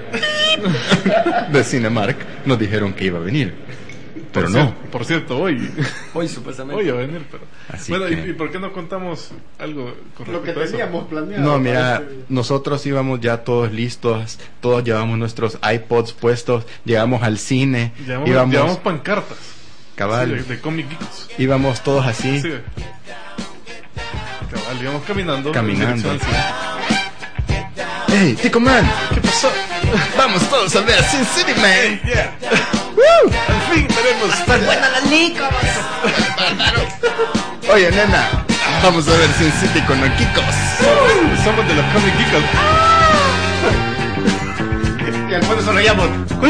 Speaker 2: de Cinemark nos dijeron que iba a venir. Pero
Speaker 5: Por
Speaker 2: no.
Speaker 5: cier- Por cierto, hoy.
Speaker 7: Hoy supuestamente.
Speaker 5: Hoy va a venir, pero.
Speaker 2: Así
Speaker 5: bueno,
Speaker 2: que-
Speaker 5: ¿y, y por qué no contamos algo con
Speaker 7: Lo que
Speaker 5: respecto a eso?
Speaker 7: teníamos planeado.
Speaker 2: No, mira,
Speaker 7: parece.
Speaker 2: nosotros íbamos ya todos listos, todos llevamos nuestros iPods puestos, llegamos al cine,
Speaker 5: Llevamos,
Speaker 2: íbamos
Speaker 5: llevamos pancartas.
Speaker 2: cabal,
Speaker 5: Sí, de, de Comic Geeks.
Speaker 2: íbamos todos así,
Speaker 5: Sí. Cabal, íbamos caminando.
Speaker 2: Caminando.
Speaker 5: en dirección al cine.
Speaker 2: ¡Hey, Tico Man!
Speaker 5: ¿Qué pasó?
Speaker 2: ¡Vamos todos a ver Sin City, man!
Speaker 5: Yeah. Al fin veremos.
Speaker 11: las licos!
Speaker 2: Oye, nena, vamos a ver Sin City con los Kikos.
Speaker 5: Somos de los Comic Geeks.
Speaker 7: Y al fondo solo llamo.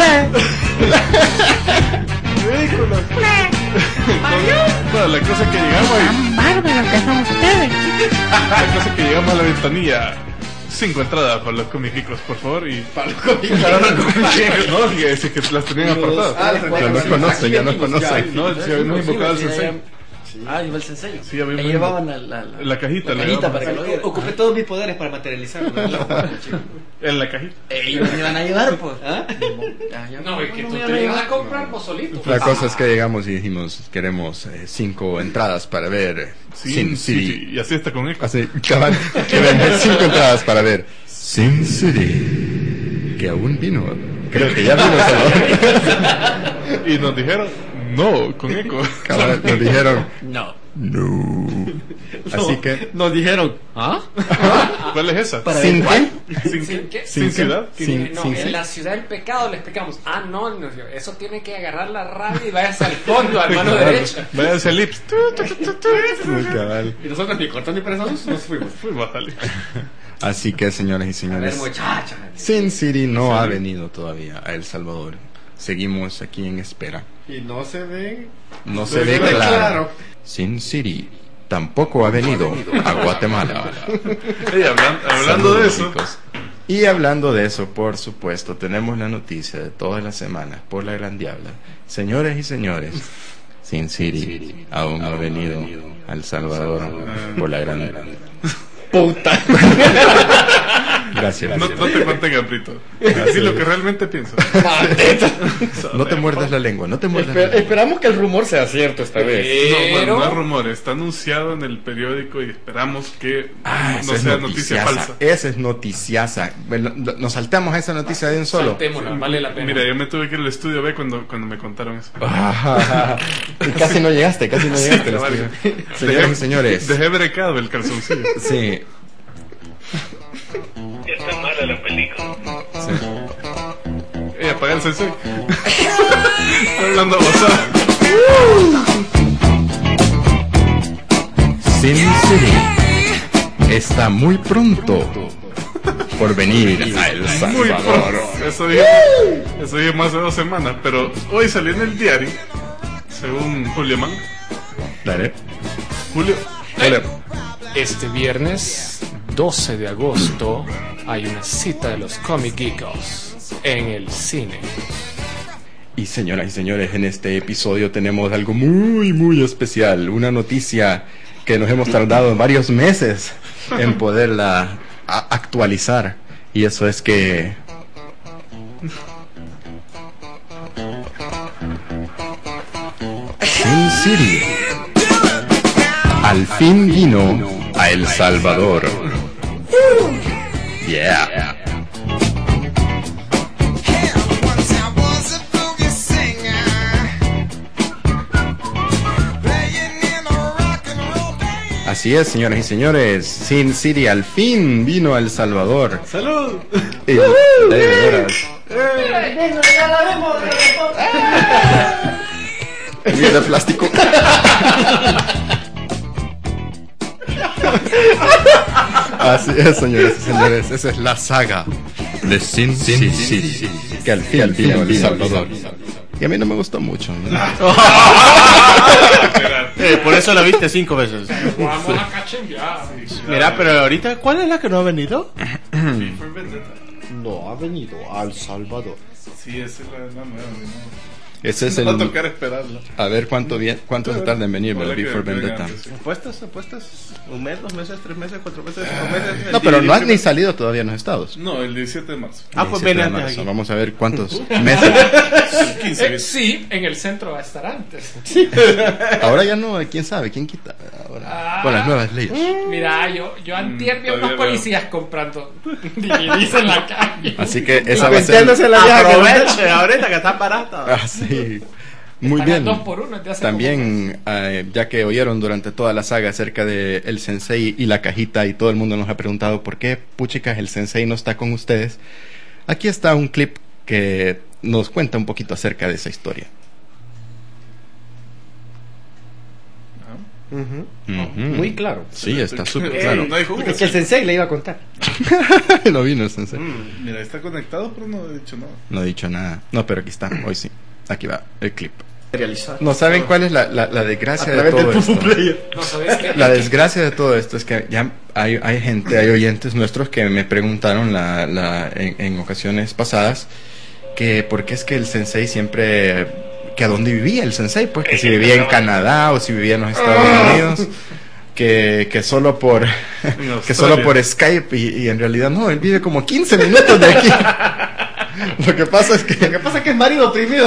Speaker 5: Ridículo. Bueno, la cosa es que llegamos y.
Speaker 11: Bárbaro que somos ustedes.
Speaker 5: La cosa es que llegamos a la ventanilla. Cinco entradas para los Comic Geeks, por favor. Y. Para los Comic Geeks. No, que decir que las tenían apartadas.
Speaker 7: Ah,
Speaker 2: Ya nos conocen, ya nos conocen.
Speaker 5: No, si habíamos invocado al sensei.
Speaker 4: Ah, lleva el sensei.
Speaker 9: Sí, a mí me-
Speaker 4: Me llevaban la, la, la,
Speaker 9: La cajita,
Speaker 4: la
Speaker 9: la
Speaker 4: cajita
Speaker 9: llevaban.
Speaker 4: para que lo diera.
Speaker 7: Ocupé todos mis poderes para materializarlo.
Speaker 9: En la cajita.
Speaker 4: Ellos me iban a ayudar, pues.
Speaker 7: ¿Ah?
Speaker 4: Ya, ya,
Speaker 6: No, es que
Speaker 4: no
Speaker 6: tú
Speaker 4: me
Speaker 6: te
Speaker 4: iban a
Speaker 6: ibas a
Speaker 4: ayudar.
Speaker 6: comprar vos solito.
Speaker 1: La cosa es que llegamos y dijimos, queremos eh, cinco entradas para ver Sin City.
Speaker 9: Y así está con eco.
Speaker 1: Así, cabal, que vender cinco entradas para ver Sin City. Que aún vino. Creo que ya vino Salvador.
Speaker 9: Y nos dijeron, no, con eco.
Speaker 1: Cabal, nos dijeron,
Speaker 4: No.
Speaker 1: no. Así que,
Speaker 4: Nos dijeron, ¿ah?
Speaker 9: ¿Cuál es esa?
Speaker 4: ¿Para
Speaker 1: ¿sin
Speaker 4: ver
Speaker 1: qué?
Speaker 9: Sin,
Speaker 6: ¿Sin qué?
Speaker 9: sin ciudad.
Speaker 1: Sin-
Speaker 6: no,
Speaker 1: sin-
Speaker 6: en la ciudad del pecado le explicamos, ah, no, no, eso tiene que agarrar la radio y vayas al fondo, al mano derecha.
Speaker 9: Váyanse al Lips.
Speaker 1: Muy cabal.
Speaker 4: Y nosotros ni cortos ni perezosos nos fuimos.
Speaker 9: Fuimos, dale.
Speaker 1: Así que, señoras y
Speaker 4: A
Speaker 1: señores,
Speaker 4: ver, muchachas.
Speaker 1: Sin City no ha venido todavía a El Salvador. Seguimos aquí en espera.
Speaker 3: Y no se ven.
Speaker 1: No se ve claro. Sin City tampoco ha venido a Guatemala.
Speaker 9: Hey, hablan- hablando de eso,
Speaker 1: Chicos. Y hablando de eso, por supuesto, tenemos la noticia de todas las semanas por la Gran Diabla. Señores y señores, Sin City aún no ha venido a El Salvador por la Gran Diabla.
Speaker 4: Puta.
Speaker 1: Gracias.
Speaker 9: no, no te conté, Gabrito. Así lo que realmente pienso.
Speaker 1: No te muerdas la lengua, no te muerdas la
Speaker 4: Esper-
Speaker 1: lengua.
Speaker 4: esperamos que el rumor sea cierto esta vez.
Speaker 9: No, bueno,
Speaker 6: Pero-
Speaker 9: no es rumor, está anunciado en el periódico y esperamos que
Speaker 1: Ah,
Speaker 9: no
Speaker 1: esa es
Speaker 9: sea noticia
Speaker 1: noticiaza.
Speaker 9: falsa.
Speaker 1: Esa es noticiaza. Bueno, nos saltamos a esa noticia de un solo.
Speaker 6: Saltémosla, vale la pena.
Speaker 9: Mira, yo me tuve que ir al estudio B cuando, cuando me contaron eso.
Speaker 1: Ah, y casi no llegaste, casi no llegaste. al
Speaker 9: Vale.
Speaker 1: estudio. Señoras y señores.
Speaker 9: Dejé brecado el calzoncillo.
Speaker 1: Sí.
Speaker 9: Está mala la película. Eh, apaga el sensei. Estoy hablando WhatsApp.
Speaker 1: Sin City está muy pronto por venir a El
Speaker 9: Muy
Speaker 1: Salvador.
Speaker 9: pronto. Eso dije, eso dije más de dos semanas. Pero hoy salió en el diario, según Julio Man.
Speaker 1: Dale.
Speaker 9: Julio.
Speaker 1: Julio.
Speaker 6: Este viernes doce de agosto hay una cita de los Comic Geekos en el cine.
Speaker 1: Y señoras y señores, en este episodio tenemos algo muy, muy especial. Una noticia que nos hemos tardado varios meses en poderla a- actualizar. Y eso es que... Sin City al fin vino a El Salvador. Yeah. Así es, señoras y señores, Sin City al fin vino a El Salvador.
Speaker 9: ¡Salud!
Speaker 1: Y- de veras. Y de plástico. Así es, señores y señores, esa es la saga de Sin City, que al fin vino a El Salvador. Y a mí no me gustó mucho. ¿no?
Speaker 3: Eh, por eso la viste cinco veces.
Speaker 6: Vamos a cachembear.
Speaker 3: Mira, pero ahorita, ¿cuál es la que no ha venido?
Speaker 9: Fue Vendetta.
Speaker 3: No ha venido al Salvador.
Speaker 9: Sí, esa es la, la nueva. ¿no?
Speaker 1: Ese es
Speaker 9: Va a
Speaker 1: el...
Speaker 9: tocar esperarla.
Speaker 1: A ver cuánto, bien, cuánto se tarda en venir,
Speaker 9: Ojalá
Speaker 1: el Before
Speaker 9: que venga
Speaker 1: Vendetta.
Speaker 9: antes, sí.
Speaker 3: ¿Apuestas? ¿Apuestas? ¿Un mes, dos meses, tres meses, cuatro meses, cinco meses?
Speaker 1: No, pero no has ni salido todavía en los estados.
Speaker 9: No, el diecisiete de marzo.
Speaker 3: Ah, pues
Speaker 1: diecisiete
Speaker 3: ven
Speaker 1: de
Speaker 3: antes
Speaker 1: marzo.
Speaker 3: aquí.
Speaker 1: Vamos a ver cuántos meses.
Speaker 6: Eh, sí, en el centro va a estar antes.
Speaker 1: Ahora ya no, quién sabe, quién quita. Ahora,
Speaker 6: Ah.
Speaker 1: con las nuevas leyes.
Speaker 6: Mira, yo, yo antier vi a
Speaker 9: todavía
Speaker 6: unos
Speaker 9: veo.
Speaker 6: policías comprando D V Ds en la calle.
Speaker 1: Así que esa va a ser.
Speaker 3: Metiéndose la vieja que aproveche ahorita que está barata.
Speaker 1: Ah, sí. Muy
Speaker 6: Están
Speaker 1: bien.
Speaker 6: al dos por uno desde hace
Speaker 1: También, eh, ya que oyeron durante toda la saga acerca de el sensei y la cajita y todo el mundo nos ha preguntado por qué puchicas el sensei no está con ustedes, aquí está un clip que nos cuenta un poquito acerca de esa historia.
Speaker 4: Ujú.
Speaker 1: Ujú.
Speaker 4: Muy claro.
Speaker 1: Sí, está súper
Speaker 9: Eh,
Speaker 1: claro.
Speaker 9: no hay jugo.
Speaker 4: Es que el sensei le iba a contar.
Speaker 1: No vino el sensei.
Speaker 9: Mm, Mira, está conectado, pero no he dicho nada.
Speaker 1: No he dicho nada. No, pero aquí está, hoy sí. Aquí va el clip.
Speaker 4: Realizar.
Speaker 1: ¿No saben cuál es la, la, la desgracia
Speaker 4: A
Speaker 1: de
Speaker 4: través
Speaker 1: todo
Speaker 4: del
Speaker 1: esto?
Speaker 4: Pupu Player.
Speaker 6: No, ¿sabes qué?
Speaker 1: La desgracia de todo esto es que ya hay, hay gente, hay oyentes nuestros que me preguntaron la, la, en, en ocasiones pasadas que por qué es que el sensei siempre
Speaker 2: que a dónde vivía el sensei, pues que si vivía en Canadá o si vivía en los Estados Unidos, que, que solo por que solo por Skype y, y en realidad no, él vive como quince minutos de aquí. Lo que pasa es que
Speaker 4: Lo que pasa es que es marido oprimido.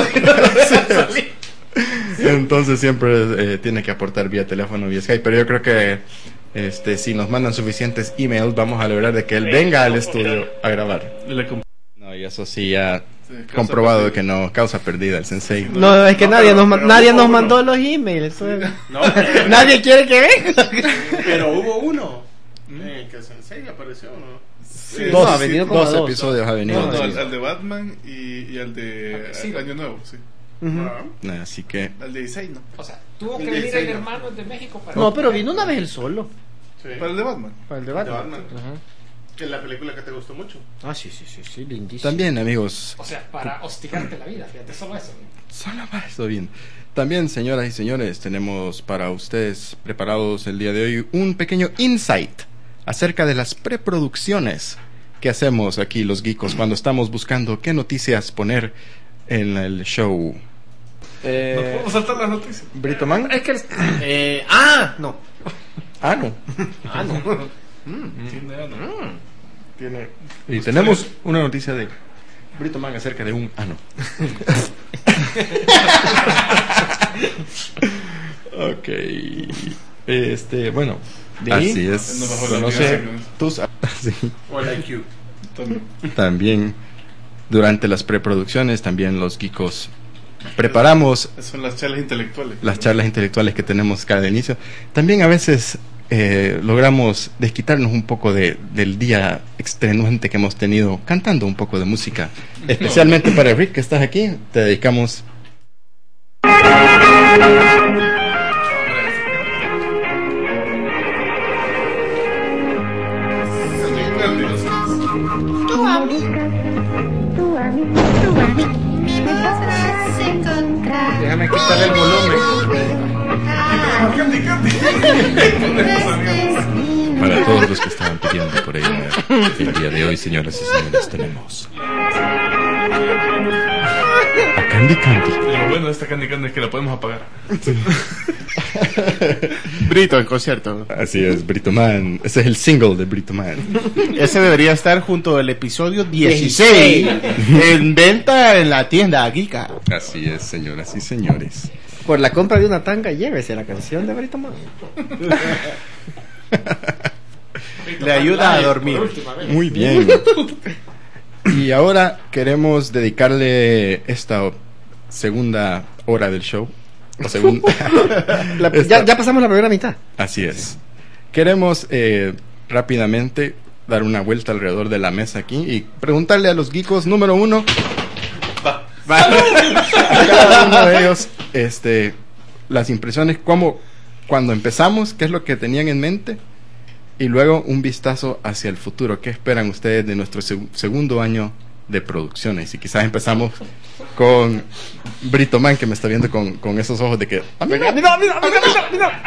Speaker 2: entonces siempre eh, tiene que aportar vía teléfono, vía Skype, pero yo creo que este si nos mandan suficientes emails vamos a lograr de que él venga al estudio a grabar. No, y eso sí ya comprobado que no, causa perdida el sensei.
Speaker 4: No, es que nadie nos ma- nadie nos mandó los emails.
Speaker 3: No,
Speaker 4: nadie quiere que venga.
Speaker 3: Pero hubo uno eh, que Sensei apareció, ¿no?
Speaker 2: Sí, dos, ha venido como dos, dos episodios ha venido.
Speaker 5: No, no,
Speaker 2: sí.
Speaker 5: al, al de Batman y, y al de
Speaker 6: Sí.
Speaker 5: el Año Nuevo, sí.
Speaker 4: Uh-huh.
Speaker 2: Así que
Speaker 5: Al de dieciséis, ¿no?
Speaker 6: O sea, tuvo
Speaker 5: El
Speaker 6: que venir
Speaker 5: dieciséis,
Speaker 6: el
Speaker 5: ¿no?
Speaker 6: hermano de México para...
Speaker 4: No, pero vino una vez él solo.
Speaker 3: Sí.
Speaker 5: Para el de Batman.
Speaker 4: Para el de
Speaker 3: De
Speaker 4: Batman.
Speaker 3: Batman.
Speaker 4: Ajá.
Speaker 3: Que es la película que te gustó mucho.
Speaker 4: Ah, sí, sí, sí, sí, lindísimo.
Speaker 2: también, amigos,
Speaker 6: O sea, para hostigarte la vida, fíjate, solo eso.
Speaker 2: solo para eso bien. También, señoras y señores, tenemos para ustedes preparados el día de hoy un pequeño insight acerca de las preproducciones que hacemos aquí los geekos cuando estamos buscando qué noticias poner en el show.
Speaker 5: No podemos saltar las noticias.
Speaker 2: Brito Man.
Speaker 4: Es que eh, ah, no.
Speaker 2: Ah, no.
Speaker 4: Ah, no.
Speaker 5: Tiene ano.
Speaker 2: Tiene. Y tenemos una noticia de Brito Man acerca de un ano. Ok. Este, bueno. De
Speaker 5: ahí,
Speaker 2: así es.
Speaker 5: no bajo la
Speaker 2: Conoce
Speaker 5: obligación,
Speaker 2: tus. Sí.
Speaker 3: O el I Q.
Speaker 5: También.
Speaker 2: También durante las preproducciones, también los geekos preparamos
Speaker 5: Son las charlas intelectuales.
Speaker 2: las charlas intelectuales que tenemos cada inicio. También a veces eh, logramos desquitarnos un poco de, del día extenuante que hemos tenido cantando un poco de música. Especialmente para Rick, que estás aquí, te dedicamos.
Speaker 11: Tú a mí, tú a mí, tú a mí, me vas a encontrar.
Speaker 4: Déjame quitarle el volumen.
Speaker 2: Para todos los que estaban pidiendo por ella, el día de hoy, señoras y señores, tenemos a Candy Candy.
Speaker 5: Lo bueno de esta Candy Candy es que la podemos apagar.
Speaker 3: Brito en concierto.
Speaker 2: Así es, Brito Man. Ese es el single de Brito Man.
Speaker 3: Ese debería estar junto al episodio dieciséis en venta en la tienda Geeka.
Speaker 2: Así es, señoras y señores.
Speaker 4: Por la compra de una tanga, llévese la canción de Brito Man.
Speaker 3: Le ayuda a dormir.
Speaker 2: Muy bien. Y ahora queremos dedicarle esta segunda hora del show. O segunda.
Speaker 4: La- ya, ya pasamos la primera mitad.
Speaker 2: Así es. Queremos eh, rápidamente dar una vuelta alrededor de la mesa aquí y preguntarle a los geekos número uno. A cada uno de ellos, este, las impresiones, cómo, cuando empezamos, qué es lo que tenían en mente, y luego un vistazo hacia el futuro. ¿Qué esperan ustedes de nuestro seg- segundo año de producciones? Y quizás empezamos con Brito Man, que me está viendo con, con esos ojos de que... "Ah, mira,
Speaker 4: mira, mira, mira, mira, mira.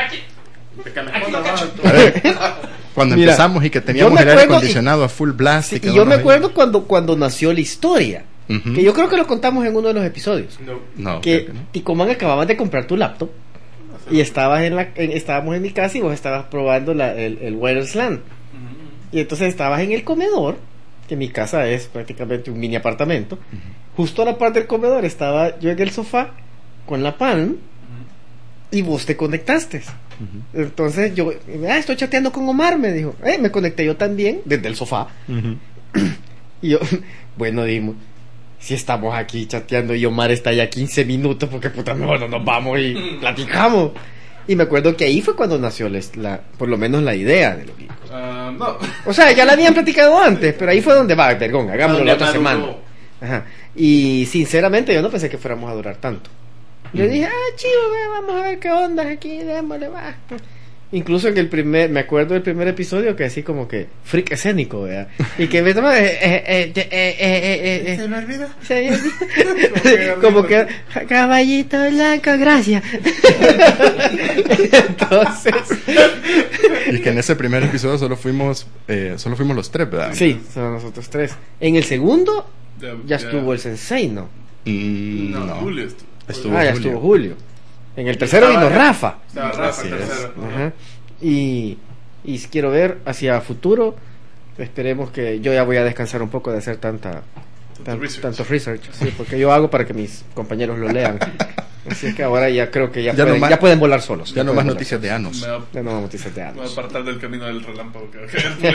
Speaker 2: A ver, cuando
Speaker 4: Mira,
Speaker 2: empezamos y que
Speaker 4: yo
Speaker 2: teníamos
Speaker 4: me
Speaker 2: el aire
Speaker 4: acuerdo y-
Speaker 2: acondicionado a full blast.
Speaker 4: Sí,
Speaker 2: que
Speaker 4: y yo
Speaker 2: no
Speaker 4: me
Speaker 2: nos-
Speaker 4: acuerdo cuando, cuando nació la historia.
Speaker 2: Ujú.
Speaker 4: Que yo creo que lo contamos en uno de los episodios.
Speaker 2: No,
Speaker 4: que
Speaker 2: creo que no.
Speaker 4: Ticomán acababas de comprar tu laptop y estabas en la, en- estábamos en mi casa y vos estabas probando la, el, el Wireless LAN. Y entonces estabas en el comedor, que mi casa es prácticamente un mini apartamento. Justo a la par del comedor estaba yo en el sofá con la pan y vos te conectaste. Entonces yo, ah, estoy chateando con Omar, me dijo. Eh, me conecté yo también desde el sofá. Y yo, bueno, dimos, si estamos aquí chateando y Omar está ya quince minutos, porque puta, mejor no nos vamos y platicamos. Y me acuerdo que ahí fue cuando nació la, la- por lo menos la idea de los geekos.
Speaker 5: Ah, no.
Speaker 4: O sea, ya la habían platicado antes, pero ahí fue donde va, vergón, hagámoslo la
Speaker 3: Donde
Speaker 4: otra semana.
Speaker 3: maduró.
Speaker 4: Ajá. Y sinceramente yo no pensé que fuéramos a durar tanto. Yo dije, ah, chivo, ve, vamos a ver qué onda aquí, démosle, va. Incluso en el primer, me acuerdo del primer episodio que así como que freak escénico, ¿verdad? Y que me toma, eh, eh, eh, eh, eh, eh, eh,
Speaker 3: ¿Se me olvida?
Speaker 4: se me olvida. Como que caballito blanco, gracias. Entonces,
Speaker 2: Y que en ese primer episodio solo fuimos eh, solo fuimos los tres, ¿verdad?
Speaker 4: sí, son nosotros tres. En el segundo
Speaker 5: Ya,
Speaker 4: ya estuvo el sensei, ¿no?
Speaker 2: Mm,
Speaker 5: No,
Speaker 2: no.
Speaker 5: Julio estuvo.
Speaker 2: Estuvo
Speaker 4: ah, ya
Speaker 2: Julio.
Speaker 4: estuvo Julio. En el tercero vino Rafa.
Speaker 9: Estaba Rafa, el tercero.
Speaker 4: Ajá. Y, y quiero ver hacia futuro. Esperemos que yo ya voy a descansar un poco de hacer tanta tan-
Speaker 9: research.
Speaker 4: tanto research, sí, porque yo hago para que mis compañeros lo lean. Así que ahora ya creo que ya,
Speaker 2: Ya
Speaker 4: pueden,
Speaker 2: no más-
Speaker 4: ya pueden volar solos.
Speaker 2: ya no
Speaker 4: pueden
Speaker 2: más
Speaker 4: volar
Speaker 2: noticias de Anos.
Speaker 9: Me va,
Speaker 4: solos. Ya no más noticias de
Speaker 9: me voy a
Speaker 4: Anos.
Speaker 9: apartar del camino del relámpago. Que,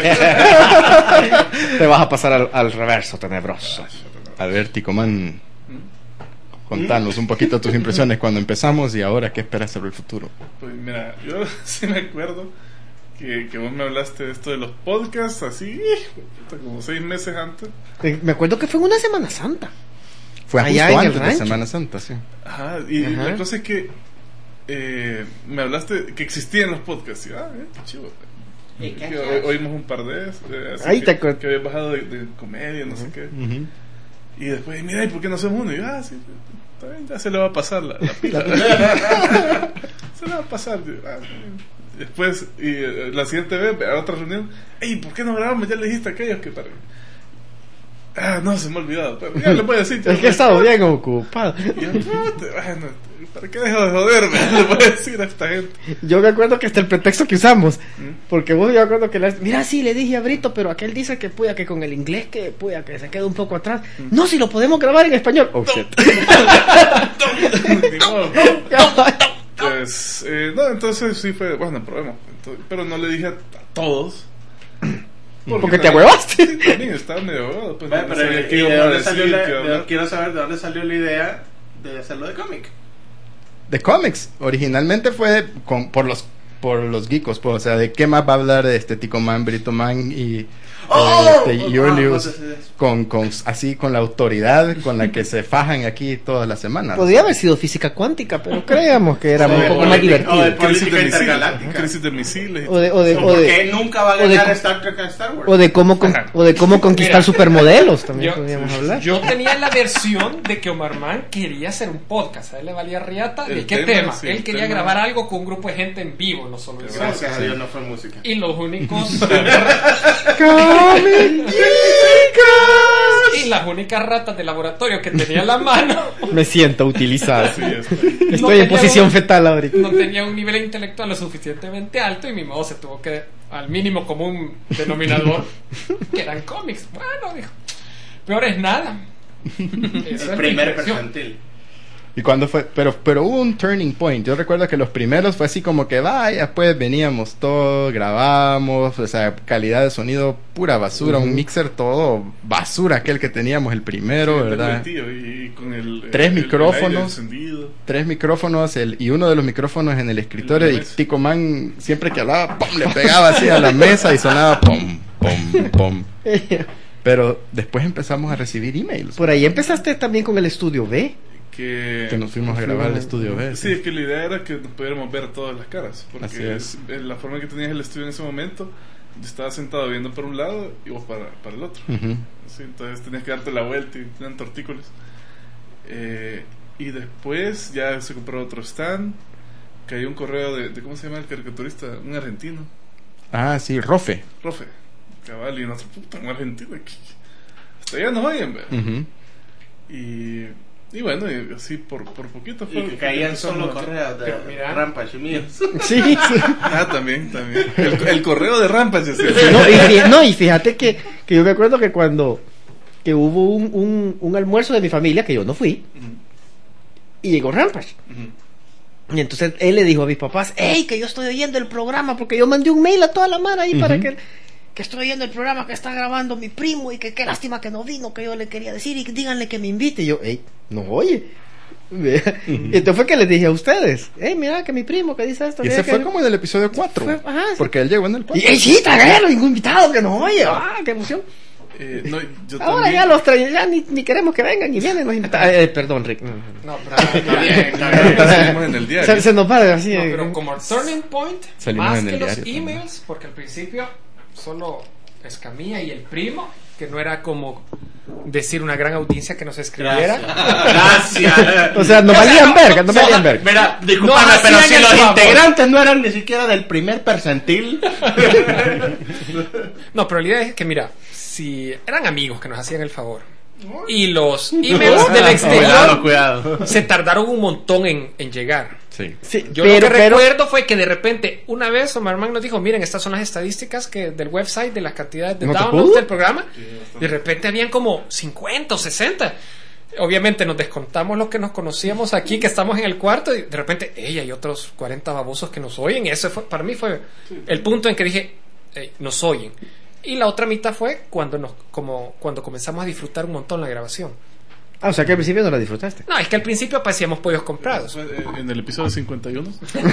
Speaker 4: Te vas a pasar al, al reverso tenebroso.
Speaker 2: A ver, Ticoman, contanos un poquito tus impresiones cuando empezamos y ahora qué esperas sobre el futuro.
Speaker 9: Pues mira, yo sí me acuerdo que, que vos me hablaste de esto de los podcasts así, como seis meses antes.
Speaker 4: Eh, Me acuerdo que fue en una Semana Santa.
Speaker 2: Fue
Speaker 4: Allá
Speaker 2: justo
Speaker 4: en el
Speaker 2: antes de
Speaker 4: rancho.
Speaker 2: Semana Santa, sí.
Speaker 9: Ajá, y
Speaker 4: Ajá.
Speaker 9: la cosa es que eh, me hablaste que existían los podcasts. Y, ah, eh, qué chivo.
Speaker 4: ¿Y qué
Speaker 9: Que
Speaker 4: haces?
Speaker 9: o- oímos un par de esos, eh, así
Speaker 4: Ahí
Speaker 9: que,
Speaker 4: te acuer-
Speaker 9: que había bajado de, de comedia, no sé qué.
Speaker 2: Ujú.
Speaker 9: Y después, mira, ¿y por qué no hacemos uno? Y yo, ah, sí, está bien, ya se le va a pasar la, la pila. Se le va a pasar. Yo, ah, está bien. Después, y eh, la siguiente vez, a otra reunión, ey, ¿por qué no grabamos? Ya le dijiste a aquellos que para... Ah, no, se me ha olvidado. Pero ya le voy a decir.
Speaker 4: Es que he estado bien ocupado.
Speaker 9: Y yo, "Puta, bueno, ¿para qué dejo de joderme? Le voy a decir a esta gente.
Speaker 4: Yo me acuerdo que hasta el pretexto que usamos, porque vos yo me acuerdo que la, mira, sí, le dije a Brito, pero aquel dice que puya que con el inglés que puya que se queda un poco atrás. No, si lo podemos grabar en español. Oh, shit.
Speaker 9: Ni modo. Pues, eh, no, entonces sí fue, bueno, probemos. Entonces, pero no le dije a, a todos.
Speaker 4: Porque te
Speaker 9: también-
Speaker 4: ahuevaste.
Speaker 9: Sí, también estaba medio ahuevado. Pues,
Speaker 3: Bueno,
Speaker 9: no
Speaker 3: pero
Speaker 9: sabía
Speaker 3: ¿y
Speaker 9: qué
Speaker 3: de
Speaker 9: iba a
Speaker 3: dónde
Speaker 9: decir,
Speaker 3: salió la-
Speaker 9: qué
Speaker 3: de-
Speaker 9: hablar.
Speaker 3: quiero saber de dónde salió la idea de hacerlo de cómic.
Speaker 2: De cómics, originalmente fue con, por los por los geekos, pues, o sea, de qué más va a hablar de este Ticoman, Britoman y
Speaker 3: ¡Oh!
Speaker 2: este,
Speaker 3: Ah,
Speaker 2: Julius
Speaker 3: pues, es-
Speaker 2: con, con así con la autoridad con la que se fajan aquí todas las semanas.
Speaker 4: Podría haber sido física cuántica, pero creíamos que era
Speaker 3: O
Speaker 4: un
Speaker 3: de
Speaker 4: poco más
Speaker 3: política- o de
Speaker 4: divertido.
Speaker 9: Crisis de
Speaker 3: política
Speaker 9: misiles,
Speaker 3: intergaláctica.
Speaker 9: crisis de misiles.
Speaker 4: O de, o de, o
Speaker 3: Porque
Speaker 4: de,
Speaker 3: nunca va a
Speaker 4: o de-
Speaker 3: ganar Star Trek a Star Wars.
Speaker 4: o de cómo con- o de cómo conquistar
Speaker 6: Mira,
Speaker 4: supermodelos también
Speaker 6: yo-
Speaker 4: podríamos hablar.
Speaker 6: Yo tenía la versión de que Omar Man quería hacer un podcast. A él le valía riata. ¿De
Speaker 9: El
Speaker 6: qué
Speaker 9: tema,
Speaker 6: tema?
Speaker 9: sí,
Speaker 6: él
Speaker 9: el
Speaker 6: quería
Speaker 9: tema.
Speaker 6: grabar algo con un grupo de gente en vivo, no solo en Zoom.
Speaker 3: Gracias a Dios no fue música.
Speaker 6: Y los únicos y las únicas ratas de laboratorio que tenía en la mano
Speaker 4: Me siento utilizado.
Speaker 9: Sí, es-
Speaker 4: Estoy
Speaker 6: No
Speaker 4: en
Speaker 6: tenía
Speaker 4: posición
Speaker 6: un-
Speaker 4: fetal ahorita.
Speaker 6: no tenía un nivel intelectual lo suficientemente alto y mi modo se tuvo que al mínimo común denominador que eran cómics. Bueno, dijo, peor es nada. Eso
Speaker 3: El
Speaker 6: es
Speaker 3: primer
Speaker 6: mi impresión.
Speaker 3: percentil.
Speaker 2: Y cuando fue, pero pero hubo un turning point. Yo recuerdo que los primeros fue así como que vaya, pues veníamos todos, grabamos, o sea, calidad de sonido pura basura,
Speaker 4: Ujú.
Speaker 2: un mixer todo basura aquel que teníamos el primero,
Speaker 9: sí,
Speaker 2: ¿verdad?
Speaker 9: pervertido, y, y con el,
Speaker 2: Tres
Speaker 9: el- el
Speaker 2: micrófonos.
Speaker 9: aire encendido.
Speaker 2: Tres micrófonos el, y uno de los micrófonos en el escritorio
Speaker 9: En
Speaker 2: y
Speaker 9: la mesa.
Speaker 2: Tico Man siempre que hablaba, ¡pum! Le pegaba así a la mesa y sonaba pum, pum, pum. Pero después empezamos a recibir emails.
Speaker 4: Por ahí empezaste también con el estudio B.
Speaker 9: Que,
Speaker 2: Que nos fuimos a grabar al estudio B.
Speaker 9: Sí, es que la idea era que nos pudiéramos ver todas las caras. Porque
Speaker 2: Así es.
Speaker 9: eh, la forma que tenías el estudio en ese momento, yo estaba sentado viendo para un lado y vos para, para el otro.
Speaker 2: Ujú.
Speaker 9: Sí, entonces tenías que darte la vuelta y tenían tortícolis. Eh, y después ya se compró otro stand. Cayó un correo de, de ¿cómo se llama el caricaturista? Un argentino,
Speaker 2: Ah, sí, Rofe.
Speaker 9: Rofe. Cabal, y nosotros, puta, un argentino aquí. Hasta allá nos oyen, ¿verdad?
Speaker 2: Ujú.
Speaker 9: Y, y bueno, y así por, por poquito
Speaker 3: Y que caían solo
Speaker 9: empezamos a-
Speaker 3: correos de
Speaker 6: Mira.
Speaker 3: Rampage y míos.
Speaker 4: Sí, sí.
Speaker 9: Ah, también, también. El, el correo de Rampage. así.
Speaker 4: No, y, fí- no, y fíjate que, que yo me acuerdo que cuando que hubo un, un, un almuerzo de mi familia, que yo no fui, y llegó Rampage. Y entonces él le dijo a mis papás, hey, que yo estoy oyendo el programa, porque yo mandé un mail a toda la mara ahí para
Speaker 2: Ujú.
Speaker 4: que, que estoy oyendo el programa que está grabando mi primo y que qué lástima que no vino, que yo le quería decir y que díganle que me invite. Y yo, hey, no oye. Y entonces fue que les dije a ustedes, hey, mira que mi primo que dice esto.
Speaker 2: Y
Speaker 4: que-
Speaker 2: ese
Speaker 4: que-
Speaker 2: fue como en el episodio cuatro.
Speaker 4: Fue- ajá, sí.
Speaker 2: Porque él llegó en el
Speaker 4: Y,
Speaker 2: cuatro.
Speaker 4: hey, sí, traguero, ningún invitado que no oye. Ah, qué emoción.
Speaker 9: Eh, no, yo
Speaker 4: Ahora
Speaker 9: también-
Speaker 4: ya los traen, ya ni, ni queremos que vengan y vienen los invitados. Eh, perdón, Rick.
Speaker 6: No, pero
Speaker 9: Está bien, está bien. Salimos en el diario.
Speaker 4: Se, se nos va así.
Speaker 6: No,
Speaker 4: eh,
Speaker 6: pero como turning point,
Speaker 2: Salimos
Speaker 6: más
Speaker 2: en
Speaker 6: que
Speaker 2: el
Speaker 6: los
Speaker 2: diario también.
Speaker 6: emails, porque al principio solo Escamilla y el primo, que no era como decir una gran audiencia que nos escribiera.
Speaker 3: Gracias.
Speaker 4: O sea, no
Speaker 6: O sea,
Speaker 4: valían
Speaker 6: no,
Speaker 4: verga, no
Speaker 6: o sea,
Speaker 4: valían verga.
Speaker 3: Mira,
Speaker 6: No
Speaker 3: disculpame, pero
Speaker 6: hacían
Speaker 3: si
Speaker 6: el
Speaker 3: los
Speaker 6: favor.
Speaker 3: integrantes no eran ni siquiera del primer percentil.
Speaker 6: No, pero la idea es que, mira, si eran amigos que nos hacían el favor Y los emails del exterior
Speaker 3: Cuidado, cuidado.
Speaker 6: se tardaron un montón en, en llegar.
Speaker 1: Sí.
Speaker 4: Sí,
Speaker 6: Yo
Speaker 4: pero,
Speaker 6: lo que
Speaker 4: pero-
Speaker 6: recuerdo fue que de repente, una vez Omar Man nos dijo, miren, estas son las estadísticas que del website de las cantidades de
Speaker 4: ¿No te
Speaker 6: downloads
Speaker 4: pudo?
Speaker 6: del programa. De repente habían como cincuenta o sesenta. Obviamente nos descontamos los que nos conocíamos aquí, que estamos en el cuarto, y de repente, ey, hay otros cuarenta babosos que nos oyen. Y ese fue, para mí fue el punto en que dije, "Ey, nos oyen". Y la otra mitad fue cuando nos, como cuando comenzamos a disfrutar un montón la grabación.
Speaker 4: Ah, o sea que al principio no la disfrutaste.
Speaker 6: No, es que al principio parecíamos pollos comprados.
Speaker 9: En el episodio cincuenta y uno.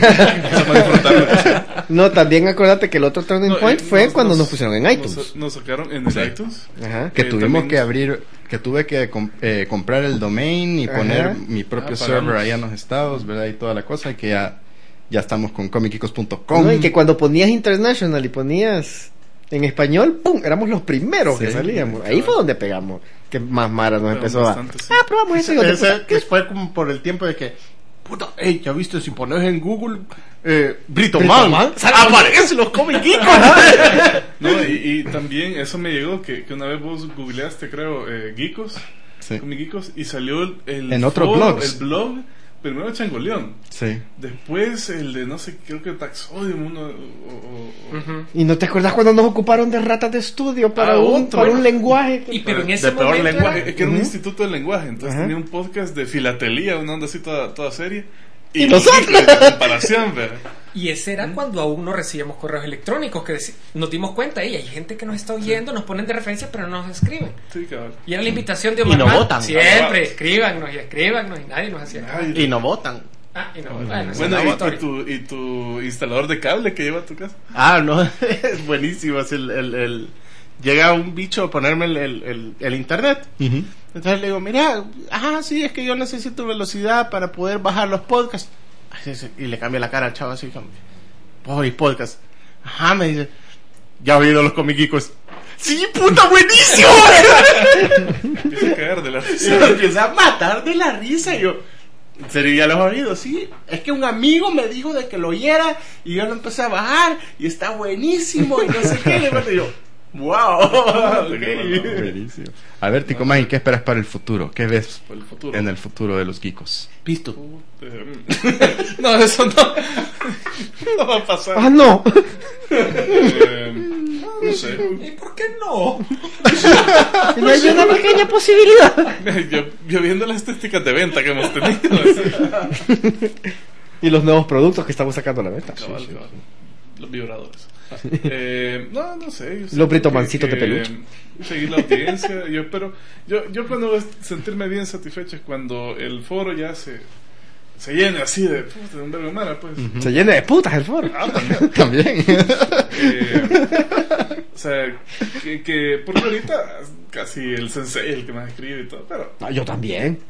Speaker 4: No, también acuérdate que el otro turning
Speaker 9: No,
Speaker 4: point
Speaker 9: eh,
Speaker 4: fue
Speaker 9: nos-
Speaker 4: cuando nos,
Speaker 9: nos-
Speaker 4: pusieron en iTunes.
Speaker 9: Nos, nos sacaron en el
Speaker 1: Sí.
Speaker 9: iTunes.
Speaker 4: Ajá.
Speaker 1: Que
Speaker 9: Eh,
Speaker 1: tuvimos
Speaker 9: también-
Speaker 1: que abrir, que tuve que com- eh, comprar el domain y
Speaker 4: Ajá.
Speaker 1: poner mi propio
Speaker 9: Ah,
Speaker 1: server
Speaker 9: pagamos.
Speaker 1: allá en los estados, ¿verdad? Y toda la cosa, y que ya, ya estamos con comic geekos punto com.
Speaker 4: No, y que cuando ponías international y ponías en español, ¡pum! Éramos los primeros
Speaker 1: Sí,
Speaker 4: que salíamos. Ahí fue donde pegamos. Que más Mara nos
Speaker 9: Pero
Speaker 4: empezó
Speaker 9: bastante,
Speaker 4: a.
Speaker 9: sí.
Speaker 4: Ah, probamos eso. hijo de
Speaker 3: Ese-
Speaker 4: puta.
Speaker 3: que fue como por el tiempo de que, puta, hey, ya viste, si pones en Google eh, Brito
Speaker 4: Brito
Speaker 3: Man,
Speaker 4: Man,
Speaker 3: aparecen los Comic Geekos.
Speaker 9: No, y, y también eso me llegó que, que una vez vos googleaste, creo, eh, Geekos,
Speaker 1: Sí.
Speaker 9: Comic Geekos, y salió el, el
Speaker 1: En otros
Speaker 9: foro,
Speaker 1: blogs.
Speaker 9: el blog, primero Changoleón,
Speaker 1: Sí.
Speaker 9: después el de no sé, creo que Taxodium, uno, o, o- o-
Speaker 6: Ujú.
Speaker 4: ¿Y no te acuerdas cuando nos ocuparon de ratas de estudio para,
Speaker 9: Ah,
Speaker 4: un,
Speaker 9: otro.
Speaker 4: para un lenguaje?
Speaker 6: Y pero en
Speaker 9: de
Speaker 6: ese
Speaker 9: peor
Speaker 6: momento
Speaker 9: lenguaje,
Speaker 6: era-
Speaker 9: es que era un
Speaker 4: Ujú.
Speaker 9: instituto de lenguaje, entonces
Speaker 4: Ajá.
Speaker 9: tenía un podcast de filatelía, una onda así toda, toda seria,
Speaker 4: Y nosotros.
Speaker 9: de comparación, ¿verdad?
Speaker 6: Y ese era cuando aún no recibíamos correos electrónicos, que deci- nos dimos cuenta, "Ey, hay gente que nos está oyendo, nos ponen de referencia, pero no nos escriben".
Speaker 9: Sí, cabrón.
Speaker 6: Y era la invitación de
Speaker 3: Y
Speaker 6: Omar
Speaker 3: no
Speaker 6: Man,
Speaker 3: votan.
Speaker 6: siempre, escríbanos y escríbanos, y nadie nos hacía caso.
Speaker 9: Ay,
Speaker 3: Y no votan.
Speaker 6: Ah, y no, bueno, esa
Speaker 9: Bueno,
Speaker 6: es
Speaker 9: y,
Speaker 6: otra
Speaker 9: y
Speaker 6: historia.
Speaker 9: tu, y tu instalador de cable que lleva a tu casa.
Speaker 3: Ah, no, es buenísimo. Es el, el, el- llega un bicho a ponerme el, el, el, el internet.
Speaker 1: Ujú.
Speaker 3: Entonces le digo, mira, ah, sí, es que yo necesito velocidad para poder bajar los podcasts. Ay, sí, sí. Y le cambia la cara al chavo así como, oh, podcast. Ajá, me dice, ya he oído los comiquicos. Sí, puta, buenísimo.
Speaker 9: Empieza a caer de la
Speaker 3: Y
Speaker 9: risa.
Speaker 3: me empieza a matar de la risa. Y yo, ¿en serio ya los he oído? Sí, es que un amigo me dijo de que lo oyera y yo lo empecé a bajar y está buenísimo y no sé qué. Y yo, wow.
Speaker 1: Buenísimo. A ver, Tico Magin, ¿qué esperas para el futuro? ¿Qué ves
Speaker 9: Para el futuro.
Speaker 1: en el futuro de los geekos?
Speaker 3: Visto.
Speaker 9: No, eso no. No va a pasar.
Speaker 4: Ah, no.
Speaker 9: Eh, no sé.
Speaker 6: ¿Y por qué no?
Speaker 4: No hay una pequeña posibilidad.
Speaker 9: Yo, yo viendo las estadísticas de venta que hemos tenido. así.
Speaker 4: Y los nuevos productos que estamos sacando a la venta.
Speaker 9: Cabal, cabal. Los vibradores. Eh, no, no sé. yo sé
Speaker 4: Los
Speaker 9: que-
Speaker 4: britomancitos
Speaker 9: que,
Speaker 4: de peluche.
Speaker 9: eh, Seguir la audiencia. Yo espero. Yo, yo cuando voy a sentirme bien satisfecho es cuando el foro ya se. Se llene así de. Puta, de un verbo de mara, pues.
Speaker 4: Se llena de putas el foro.
Speaker 9: Ah, también.
Speaker 1: También.
Speaker 9: Eh, o sea, que, que. Porque ahorita casi el sensei el que más escribe y todo, pero.
Speaker 4: Ah, yo también.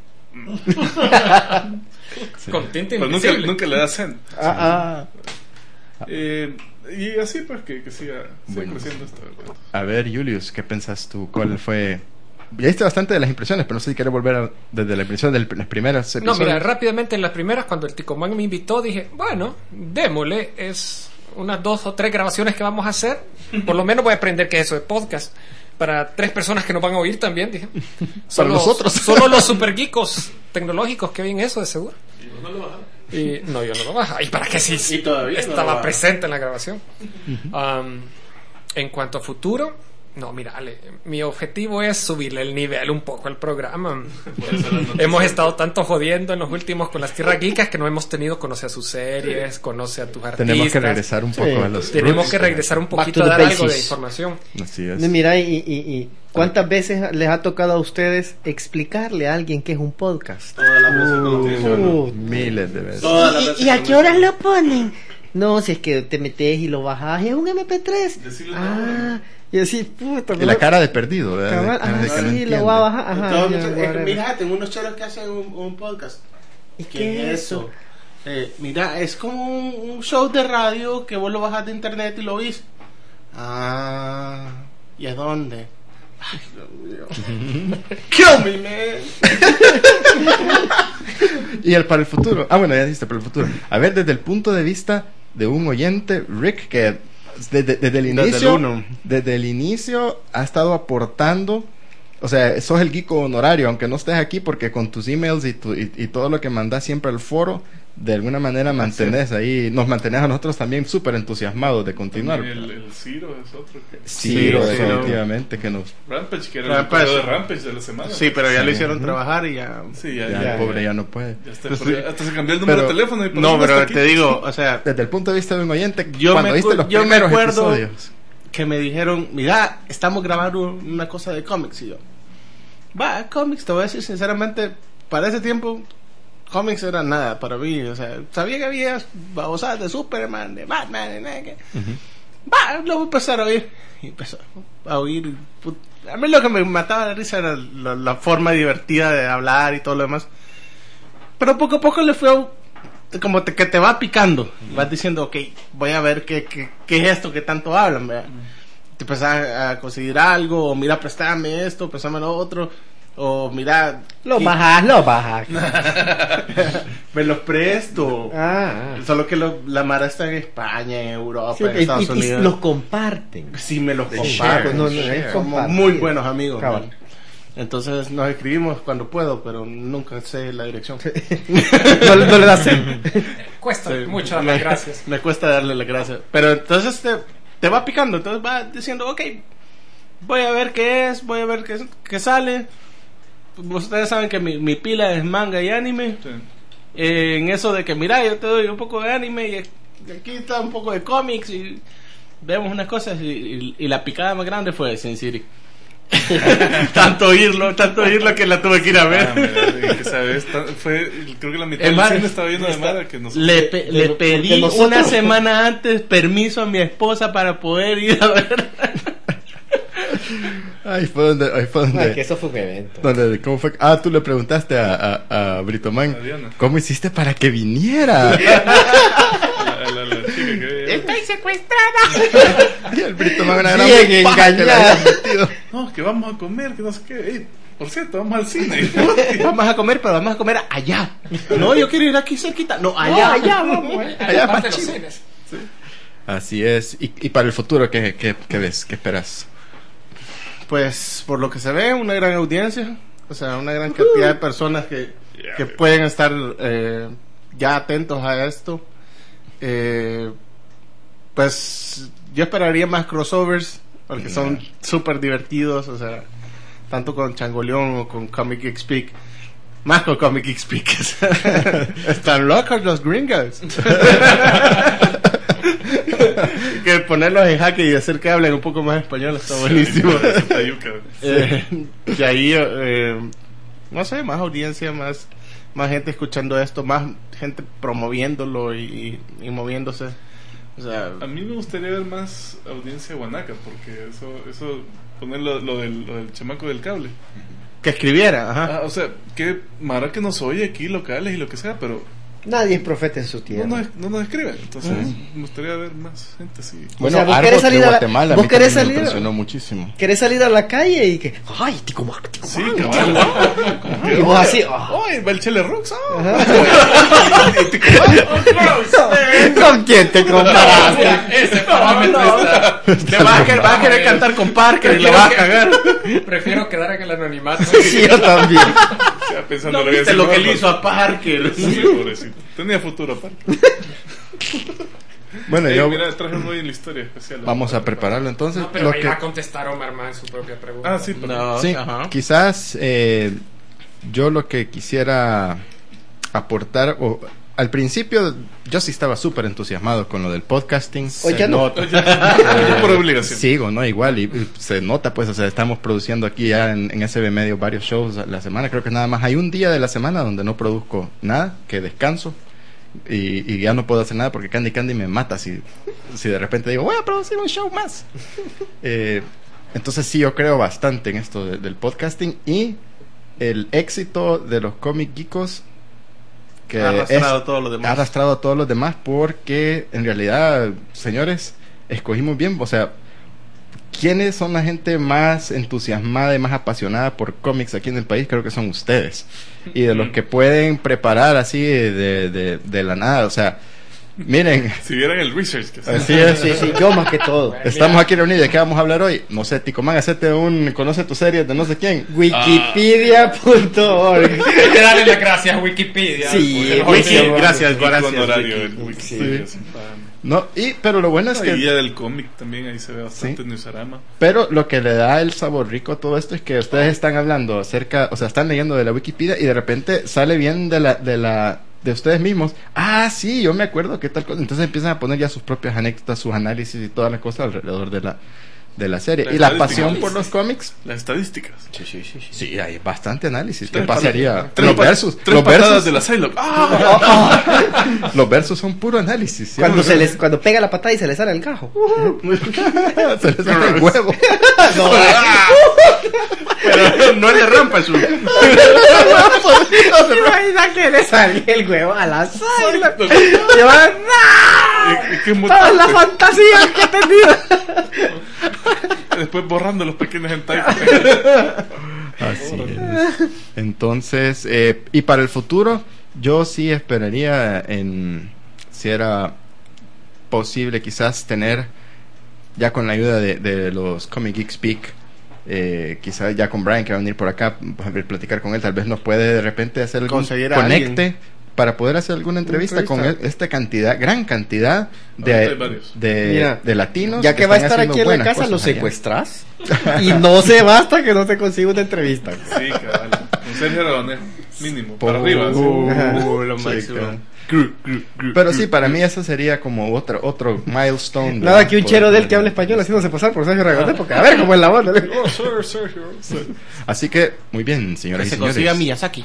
Speaker 6: Con tinta
Speaker 9: Pero nunca,
Speaker 6: invisible.
Speaker 9: nunca le da send.
Speaker 4: Ah,
Speaker 9: Eh, y así pues que, que siga, siga
Speaker 1: Bueno.
Speaker 9: creciendo esto. ¿verdad?
Speaker 1: A ver, Julius, ¿qué pensás tú? ¿Cuál fue? Ya viste bastante de las impresiones, pero no sé si querés volver a- desde la impresión de las primeras
Speaker 6: No,
Speaker 1: episodios.
Speaker 6: mira, rápidamente en las primeras, cuando el Ticomán me invitó, dije, bueno, démosle, es unas dos o tres grabaciones que vamos a hacer. Por lo menos voy a aprender qué es eso de podcast. Para tres personas que nos van a oír también, dije. Solo,
Speaker 1: nosotros.
Speaker 6: Solo los super geekos tecnológicos que oyen eso, de seguro. Y no, yo no lo bajo. ¿Y para qué si
Speaker 3: Y todavía no
Speaker 6: estaba
Speaker 3: lo baja.
Speaker 6: presente en la grabación? Um, en cuanto a futuro, no, mira, Ale, mi objetivo es subirle el nivel un poco al programa. Hemos estado tanto jodiendo en los últimos con las tierras geekas que no hemos tenido conoce a sus series, conoce a tus artistas.
Speaker 1: Tenemos que regresar un poco
Speaker 4: Sí.
Speaker 1: a los
Speaker 6: Tenemos
Speaker 1: roots.
Speaker 6: que regresar un
Speaker 4: Back
Speaker 6: poquito
Speaker 4: to
Speaker 6: a
Speaker 4: the
Speaker 6: dar algo de
Speaker 4: basics.
Speaker 6: información.
Speaker 1: Así es.
Speaker 4: Mira, y, y, y ¿cuántas veces les ha tocado a ustedes explicarle a alguien que es un podcast?
Speaker 3: Todas las veces que lo menciono.
Speaker 4: Uh,
Speaker 1: Miles de veces.
Speaker 3: Todas las
Speaker 4: ¿Y,
Speaker 3: veces
Speaker 4: y
Speaker 3: que
Speaker 4: a
Speaker 3: lo
Speaker 4: qué horas
Speaker 3: menciono.
Speaker 4: lo ponen? No, si es que te metes y lo bajas, es un eme pe tres.
Speaker 9: Decirle
Speaker 4: Ah, y así, puta.
Speaker 1: Y la cara de perdido, ¿verdad?
Speaker 4: Cabal,
Speaker 1: De cara
Speaker 4: ah,
Speaker 1: de que no
Speaker 4: sí,
Speaker 1: entiende.
Speaker 4: lo va a bajar. Ajá,
Speaker 3: Entonces,
Speaker 4: ya,
Speaker 3: es que,
Speaker 4: whatever.
Speaker 3: mira, tengo unos cheros que hacen un, un podcast.
Speaker 4: ¿Y
Speaker 3: ¿Qué,
Speaker 4: qué
Speaker 3: es eso? Eh, mira, es como un, un show de radio que vos lo bajas de internet y lo oís. Ah, ¿y a dónde? Ay, Dios mío. Kill me, man.
Speaker 1: Y el para el futuro. Ah, bueno, ya dijiste para el futuro. A ver, desde el punto de vista de un oyente, Rick, que desde, desde el
Speaker 3: Desde
Speaker 1: inicio,
Speaker 3: el uno.
Speaker 1: desde el inicio ha estado aportando
Speaker 2: o sea, sos el geeko honorario, aunque no estés aquí, porque con tus emails y, tu, y, y todo lo que mandas siempre al foro, de alguna manera mantenés ahí, nos mantenés a nosotros también súper entusiasmados de continuar.
Speaker 9: El, el Ciro es otro. Que...
Speaker 2: Ciro,
Speaker 3: Sí,
Speaker 2: definitivamente, que nos...
Speaker 9: Rampage, que era
Speaker 3: Rampage.
Speaker 9: el periodo de Rampage de la semana.
Speaker 3: Sí, pero ya
Speaker 2: Sí.
Speaker 3: lo hicieron
Speaker 2: Ujú.
Speaker 3: trabajar y ya.
Speaker 9: Sí, ya,
Speaker 2: Ya,
Speaker 9: ya,
Speaker 2: el pobre ya no puede.
Speaker 9: ya está,
Speaker 3: Pues
Speaker 9: por-
Speaker 3: sí.
Speaker 9: hasta se cambió el número
Speaker 2: Pero-
Speaker 9: de teléfono. Y por
Speaker 3: No,
Speaker 9: eso
Speaker 3: pero
Speaker 9: está aquí.
Speaker 3: te digo, o sea,
Speaker 2: Desde el punto de vista de un oyente,
Speaker 3: yo
Speaker 2: cuando
Speaker 3: me,
Speaker 2: viste
Speaker 3: acu-
Speaker 2: los
Speaker 3: yo me
Speaker 2: primeros
Speaker 3: acuerdo
Speaker 2: episodios...
Speaker 3: que me dijeron, mira, estamos grabando una cosa de cómics. Y yo, va, cómics, te voy a decir sinceramente, para ese tiempo, cómics era nada para mí. O sea, sabía que había babosadas de Superman, de Batman, y nada que. Va, lo voy a empezar a oír. Y empezó a oír. put- A mí lo que me mataba de risa era la, la forma divertida de hablar y todo lo demás. Pero poco a poco le fue a- como te- que te va picando. Vas diciendo, ok, voy a ver qué, qué, qué es esto que tanto hablan. ¿Verdad? Te empezás a, a conseguir algo, o mira, préstame esto, préstame lo otro, o mira...
Speaker 4: Lo
Speaker 3: y-
Speaker 4: bajas, lo bajas.
Speaker 3: me los presto.
Speaker 4: Ah, ah.
Speaker 3: Solo que lo- la mara está en España, en Europa,
Speaker 4: Sí,
Speaker 3: en
Speaker 4: y,
Speaker 3: Estados
Speaker 4: y- y
Speaker 3: Unidos.
Speaker 4: los comparten.
Speaker 3: Sí, me los
Speaker 4: De
Speaker 3: comparto.
Speaker 4: share, no, no, es
Speaker 3: Somos
Speaker 4: compartir.
Speaker 3: muy buenos amigos.
Speaker 4: Cabal.
Speaker 3: man. Entonces nos escribimos cuando puedo, pero nunca sé la dirección.
Speaker 4: No, no le das
Speaker 6: Cuesta
Speaker 3: Sí,
Speaker 6: mucho dar
Speaker 3: me,
Speaker 6: las gracias.
Speaker 3: me cuesta darle las gracias. Pero entonces te, te va picando. Entonces va diciendo, ok, voy a ver qué es, voy a ver qué, qué sale. Ustedes saben que mi, mi pila es manga y anime.
Speaker 9: Sí.
Speaker 3: Eh, en eso de que, mira, yo te doy un poco de anime y aquí está un poco de cómics y vemos unas cosas. Y, y- y la picada más grande fue Sin City. tanto oírlo, tanto oírlo que la tuve que ir a ver.
Speaker 9: Ah, mira, y que sabes, ta- fue, creo que la mitad
Speaker 3: Es
Speaker 9: del
Speaker 3: más,
Speaker 9: cine estaba lleno de
Speaker 3: está-
Speaker 9: Mara que no sé.
Speaker 3: Le, pe- le
Speaker 4: porque
Speaker 3: pedí
Speaker 4: nosotros-
Speaker 3: una semana antes permiso a mi esposa para poder ir a ver.
Speaker 2: Ahí fue donde... Ahí fue donde
Speaker 4: Ah, que eso fue un evento.
Speaker 2: donde- ¿Cómo fue? Ah, tú le preguntaste a, a, a Britoman,
Speaker 9: A Diana.
Speaker 2: ¿cómo hiciste para que viniera?
Speaker 9: La, la, la chica que
Speaker 3: Estoy secuestrada.
Speaker 2: Y el Britoman una gran
Speaker 4: Bien
Speaker 2: paja que le
Speaker 4: engañada.
Speaker 2: habían metido.
Speaker 9: no, que vamos a comer, que no sé qué. Ey, por cierto, vamos al cine.
Speaker 3: Vamos a comer, pero vamos a comer allá. No, yo quiero ir aquí cerquita. No, allá.
Speaker 4: allá vamos. eh.
Speaker 2: Allá
Speaker 6: Aparte
Speaker 2: más
Speaker 6: de los
Speaker 2: chido.
Speaker 6: cines.
Speaker 2: Así es. ¿Y, y para el futuro qué, qué, qué ves? ¿Qué esperas?
Speaker 3: Pues por lo que se ve, una gran audiencia. O sea, una gran cantidad de personas que, que pueden estar eh, ya atentos a esto. Eh, pues yo esperaría más crossovers, porque son súper divertidos. O sea, tanto con Changoleón o con Comic Geek Speak. Más con Comic Geek Speak. Están locos los gringos. Que ponerlos en jaque y hacer que hablen un poco más español está buenísimo. Eh, y ahí, eh, no sé, más audiencia, más, más gente escuchando esto, más gente promoviéndolo y, y moviéndose. O sea,
Speaker 9: A mí me gustaría ver más audiencia guanaca, porque eso, eso poner lo, lo del, lo del chamaco del cable.
Speaker 3: que escribiera, ajá.
Speaker 9: Ah, o sea, que Mara que nos oye aquí, locales y lo que sea, pero
Speaker 4: Nadie es profeta en su tierra.
Speaker 9: no nos, no nos escriben. Entonces,
Speaker 4: Ujú.
Speaker 9: me gustaría ver más gente así.
Speaker 2: Bueno,
Speaker 4: O sea, vos
Speaker 2: Argos
Speaker 4: querés
Speaker 2: de
Speaker 4: salir a la-
Speaker 2: Guatemala a
Speaker 4: vos
Speaker 2: mí
Speaker 4: querés
Speaker 2: también me
Speaker 4: salir a-
Speaker 2: impresionó muchísimo.
Speaker 4: ¿Querés salir a la calle y que, ay, tico más, tico
Speaker 9: Sí,
Speaker 4: más,
Speaker 9: cabal.
Speaker 4: tico más?
Speaker 9: Como que,
Speaker 4: Y vos así, ah.
Speaker 9: ¡ay, va el Chele Rux!
Speaker 4: ¿Con quién te comparaste?
Speaker 6: Ese parámetro está.
Speaker 3: Te vas a, querer, vas a querer cantar con Parker y lo vas a cagar.
Speaker 6: Prefiero quedar en el anonimato.
Speaker 4: Sí, yo también.
Speaker 9: O sea, pensando
Speaker 3: No
Speaker 9: lo que
Speaker 3: viste lo que le hizo a Parker.
Speaker 9: Sí, pobrecito. Tenía futuro aparte.
Speaker 2: Bueno,
Speaker 9: Ey,
Speaker 2: yo
Speaker 9: mira, traje hoy en la historia especial.
Speaker 2: vamos a prepararlo entonces.
Speaker 6: No, pero
Speaker 2: Lo
Speaker 6: ahí
Speaker 2: que-
Speaker 6: va a contestar Omar más en su propia pregunta.
Speaker 9: Ah, sí, pero
Speaker 3: No,
Speaker 2: Sí,
Speaker 3: ajá.
Speaker 2: quizás eh, yo lo que quisiera aportar, o al principio yo sí estaba súper entusiasmado con lo del podcasting.
Speaker 4: Hoy
Speaker 2: Se
Speaker 4: ya no.
Speaker 2: nota.
Speaker 9: Yo por obligación.
Speaker 2: Sigo, ¿no? Igual, y, y se nota, pues, o sea, estamos produciendo aquí ya en, en S B Medio varios shows a la semana. Creo que nada más hay un día de la semana donde no produzco nada, que descanso. Y, y ya no puedo hacer nada porque Candy Candy me mata si, si de repente digo, voy a producir un show más. Eh, entonces sí, yo creo bastante en esto de- del podcasting y el éxito de los cómic geekos que
Speaker 3: Ha arrastrado
Speaker 2: es-
Speaker 3: a todos los demás.
Speaker 2: ha arrastrado a todos los demás porque en realidad, señores, escogimos bien, o sea, ¿quiénes son la gente más entusiasmada y más apasionada por cómics aquí en el país? Creo que son ustedes. Y de los que pueden preparar así de, de, de la nada, o sea, Miren.
Speaker 9: Si vieran el research que
Speaker 2: Así es.
Speaker 4: Sí, sí, yo más que todo.
Speaker 2: Estamos aquí reunidos. ¿De qué vamos a hablar hoy? No sé, Ticomán, hacete un... ¿Conoce tu serie de no sé quién?
Speaker 4: Wikipedia punto org.
Speaker 6: Hay que darle las gracias a Wikipedia.
Speaker 4: Sí,
Speaker 3: Wiki, gracias,
Speaker 9: Con
Speaker 3: gracias.
Speaker 9: horario,
Speaker 3: Wiki.
Speaker 9: el Wiki,
Speaker 2: Sí.
Speaker 9: sí.
Speaker 2: No, y, pero lo bueno es
Speaker 9: La
Speaker 2: que...
Speaker 9: guía del cómic también, ahí se ve bastante
Speaker 2: Sí.
Speaker 9: en Newsarama.
Speaker 2: Pero lo que le da el sabor rico a todo esto es que ustedes están hablando acerca, o sea, están leyendo de la Wikipedia y de repente sale bien de la, de la, de ustedes mismos. Ah, sí, yo me acuerdo que tal cosa. Entonces empiezan a poner ya sus propias anécdotas, sus análisis y todas las cosas alrededor de la, de la serie.
Speaker 9: Las
Speaker 2: Y la
Speaker 9: estadísticas.
Speaker 2: pasión por los cómics.
Speaker 9: Las estadísticas.
Speaker 3: Sí, sí, sí, sí.
Speaker 2: Sí, hay bastante análisis. ¿Qué
Speaker 9: Tres
Speaker 2: pasaría?
Speaker 9: patadas- tres
Speaker 2: Los
Speaker 9: pa-
Speaker 2: versus.
Speaker 9: Tres
Speaker 2: Los
Speaker 9: patadas
Speaker 2: versus.
Speaker 9: de la Psylocke. ¡Ah!
Speaker 2: Los versos son puro análisis. ¿sí?
Speaker 4: Cuando, se les, cuando pega la patada y se le sale el gajo.
Speaker 2: Se les sale el huevo.
Speaker 4: No,
Speaker 3: Pero no le rampa su.
Speaker 4: imagina que le salió el huevo a la sala. Y va,
Speaker 9: ¿Y- y qué
Speaker 4: todas las
Speaker 9: mutante?
Speaker 4: fantasías que he tenido.
Speaker 9: Después borrando los pequeños hentai.
Speaker 2: Así es. Entonces, eh, y para el futuro, yo sí esperaría en si era posible quizás tener, ya con la ayuda de, de los Comic Geek Speak, eh, quizás ya con Brian que va a venir por acá, a ver, platicar con él, tal vez nos puede de repente hacer algún
Speaker 3: Conseguir a
Speaker 2: conecte
Speaker 3: alguien.
Speaker 2: para poder hacer alguna entrevista,
Speaker 4: entrevista.
Speaker 2: con e- esta cantidad, gran cantidad
Speaker 9: Ahorita hay
Speaker 2: de,
Speaker 9: varios.
Speaker 2: de,
Speaker 4: Mira,
Speaker 2: de latinos.
Speaker 4: Ya que va a
Speaker 2: están
Speaker 4: estar
Speaker 2: haciendo
Speaker 4: aquí en la
Speaker 2: buenas
Speaker 4: casa, lo
Speaker 2: cosas allá.
Speaker 4: secuestras. Y no se basta que no te consiga una entrevista.
Speaker 9: Sí, cabal. Con Sergio Aragonés, mínimo.
Speaker 2: Por-
Speaker 9: Para arriba. sí.
Speaker 3: Uh, lo
Speaker 2: Sí,
Speaker 3: máximo.
Speaker 2: claro. Pero sí, para mí eso sería como otro otro milestone.
Speaker 4: Nada que un
Speaker 2: Poder-
Speaker 4: chero de él que hable español haciéndose pasar por Sergio Aragonés, porque a ver cómo es la voz.
Speaker 9: Oh, sir, Sergio.
Speaker 2: Así que, muy bien,
Speaker 3: Que
Speaker 2: señoras y
Speaker 3: se
Speaker 2: señores.
Speaker 3: consiga Miyazaki.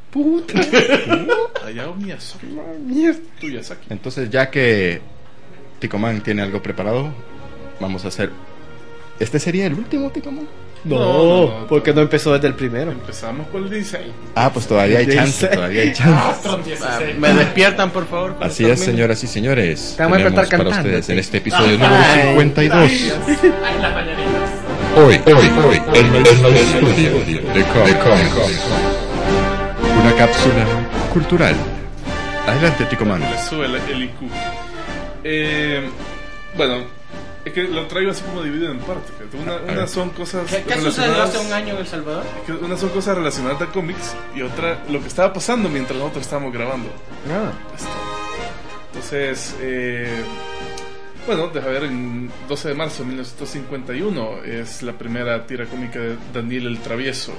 Speaker 9: Allá o Miyazaki. Tu Miyazaki.
Speaker 2: Entonces, ya que Ticoman tiene algo preparado, vamos a hacer... ¿Este sería el último, Ticoman?
Speaker 4: No,
Speaker 9: No, no, no,
Speaker 4: porque no empezó desde el primero.
Speaker 9: Empezamos con el dieciséis.
Speaker 2: Ah, pues todavía hay chance, todavía hay chance.
Speaker 3: Ah, me despiertan, por favor. cuando
Speaker 2: Así es,
Speaker 3: termine.
Speaker 2: señoras y señores.
Speaker 4: Te vamos a
Speaker 2: Tenemos
Speaker 4: despertar
Speaker 2: para
Speaker 4: cantando,
Speaker 2: ustedes
Speaker 4: sí.
Speaker 2: en este episodio número
Speaker 4: Ay,
Speaker 2: cincuenta y dos.
Speaker 6: Ay, las mañanitas.
Speaker 2: Hoy, hoy, hoy, en el estudio de Comic Una cápsula cultural. Adelante, Ticoman.
Speaker 9: Le sube el, el I Q. Eh, bueno, es que lo traigo así como dividido en partes. fíjate. Una,
Speaker 2: ver.
Speaker 9: una son cosas
Speaker 3: ¿Qué, qué sucedió
Speaker 9: relacionadas.
Speaker 3: hace un año en El Salvador?
Speaker 9: que Una son cosas relacionadas a cómics y otra lo que estaba pasando mientras nosotros estábamos grabando. Esto. Entonces, eh, bueno, deja ver, en doce de marzo de mil novecientos cincuenta y uno es la primera tira cómica de Daniel el Travieso.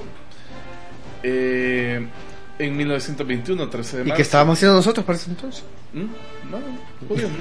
Speaker 9: Eh, en mil novecientos veintiuno, trece de
Speaker 4: ¿Y
Speaker 9: marzo.
Speaker 4: qué estábamos haciendo nosotros para ese entonces?
Speaker 9: ¿Mm? No, jodiendo.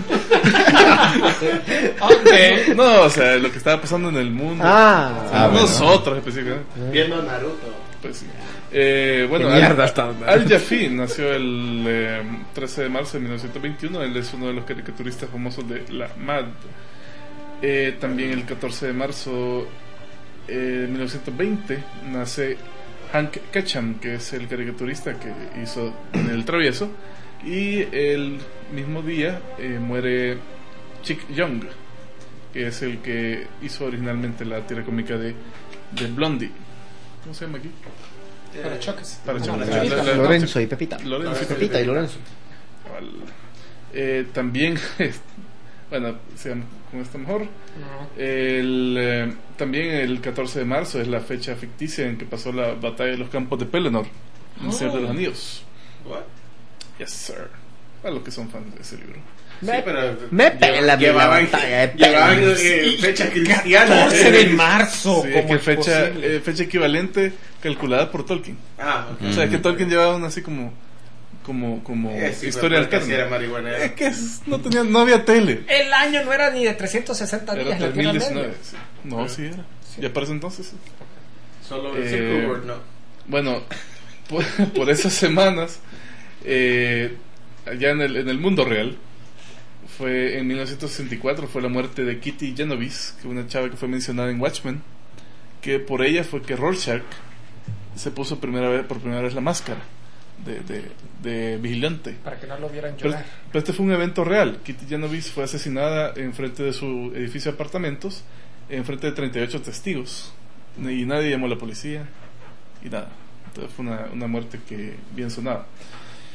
Speaker 6: Ok.
Speaker 9: No, o sea, lo que estaba pasando en el mundo.
Speaker 4: Ah,
Speaker 9: O sea,
Speaker 2: ah, bueno.
Speaker 9: nosotros específicamente.
Speaker 3: Viendo Naruto.
Speaker 9: Pues sí. Eh, bueno,
Speaker 4: Qué
Speaker 9: Al,
Speaker 4: mierda está, ¿no?
Speaker 9: Al Jaffee nació el eh, trece de marzo de mil novecientos veintiuno. Él es uno de los caricaturistas famosos de la M A D. Eh, también el catorce de marzo eh, de mil novecientos veinte nace Hank Ketchum, que es el caricaturista que hizo en El Travieso. Y el mismo día eh, muere Chick Young, que es el que hizo originalmente la tira cómica de, de Blondie. ¿Cómo se llama aquí?
Speaker 6: Para choques.
Speaker 9: Para
Speaker 6: No,
Speaker 9: choques.
Speaker 6: la
Speaker 9: La-
Speaker 6: chavita.
Speaker 9: la- la-
Speaker 4: Lorenzo y Pepita.
Speaker 9: Lorenzo y
Speaker 4: Pepita y Lorenzo.
Speaker 9: Cabal. Eh, también, bueno, sigamos con esto mejor. El, eh, también el catorce de marzo es la fecha ficticia en que pasó la batalla de los campos de Pelennor en El Señor de los Anillos.
Speaker 3: What?
Speaker 9: Yes, sir. Para los que son fans de ese libro.
Speaker 3: Sí, pero
Speaker 4: Me pela la
Speaker 3: llevaban,
Speaker 4: batalla de
Speaker 3: llevaban
Speaker 4: Pelennor.
Speaker 3: eh, fecha cristiana.
Speaker 6: catorce de marzo.
Speaker 9: Sí, es
Speaker 6: ¿Cómo
Speaker 9: que
Speaker 6: es
Speaker 9: fecha,
Speaker 6: posible?
Speaker 9: eh, fecha equivalente calculada por Tolkien.
Speaker 3: Ah, ok.
Speaker 9: O sea, es que Tolkien llevaba una así como como como
Speaker 3: Eh, sí,
Speaker 9: historia
Speaker 3: pero porque
Speaker 9: alterna.
Speaker 3: sí era marihuanero.
Speaker 9: Es que es- no tenía no había tele.
Speaker 6: El año no era ni de trescientos sesenta
Speaker 9: Era
Speaker 6: días. la
Speaker 9: tres
Speaker 6: Tierra
Speaker 9: mil diecinueve.
Speaker 6: Media.
Speaker 9: Sí. No, sí era. Ya para ese entonces. sí.
Speaker 3: Solo el
Speaker 9: Eh,
Speaker 3: Circle Word, no.
Speaker 9: Bueno, por, por esas semanas, eh, allá en el, en el mundo real, fue en mil novecientos sesenta y cuatro fue la muerte de Kitty Genovese, que una chava que fue mencionada en Watchmen, que por ella fue que Rorschach se puso primera vez, por primera vez la máscara de, de, de vigilante.
Speaker 6: Para que no lo vieran
Speaker 9: Pero,
Speaker 6: llorar.
Speaker 9: pero este fue un evento real. Kitty Genovese fue asesinada en frente de su edificio de apartamentos, en frente de treinta y ocho testigos, y nadie llamó a la policía y nada. Entonces fue una, una muerte que bien sonaba.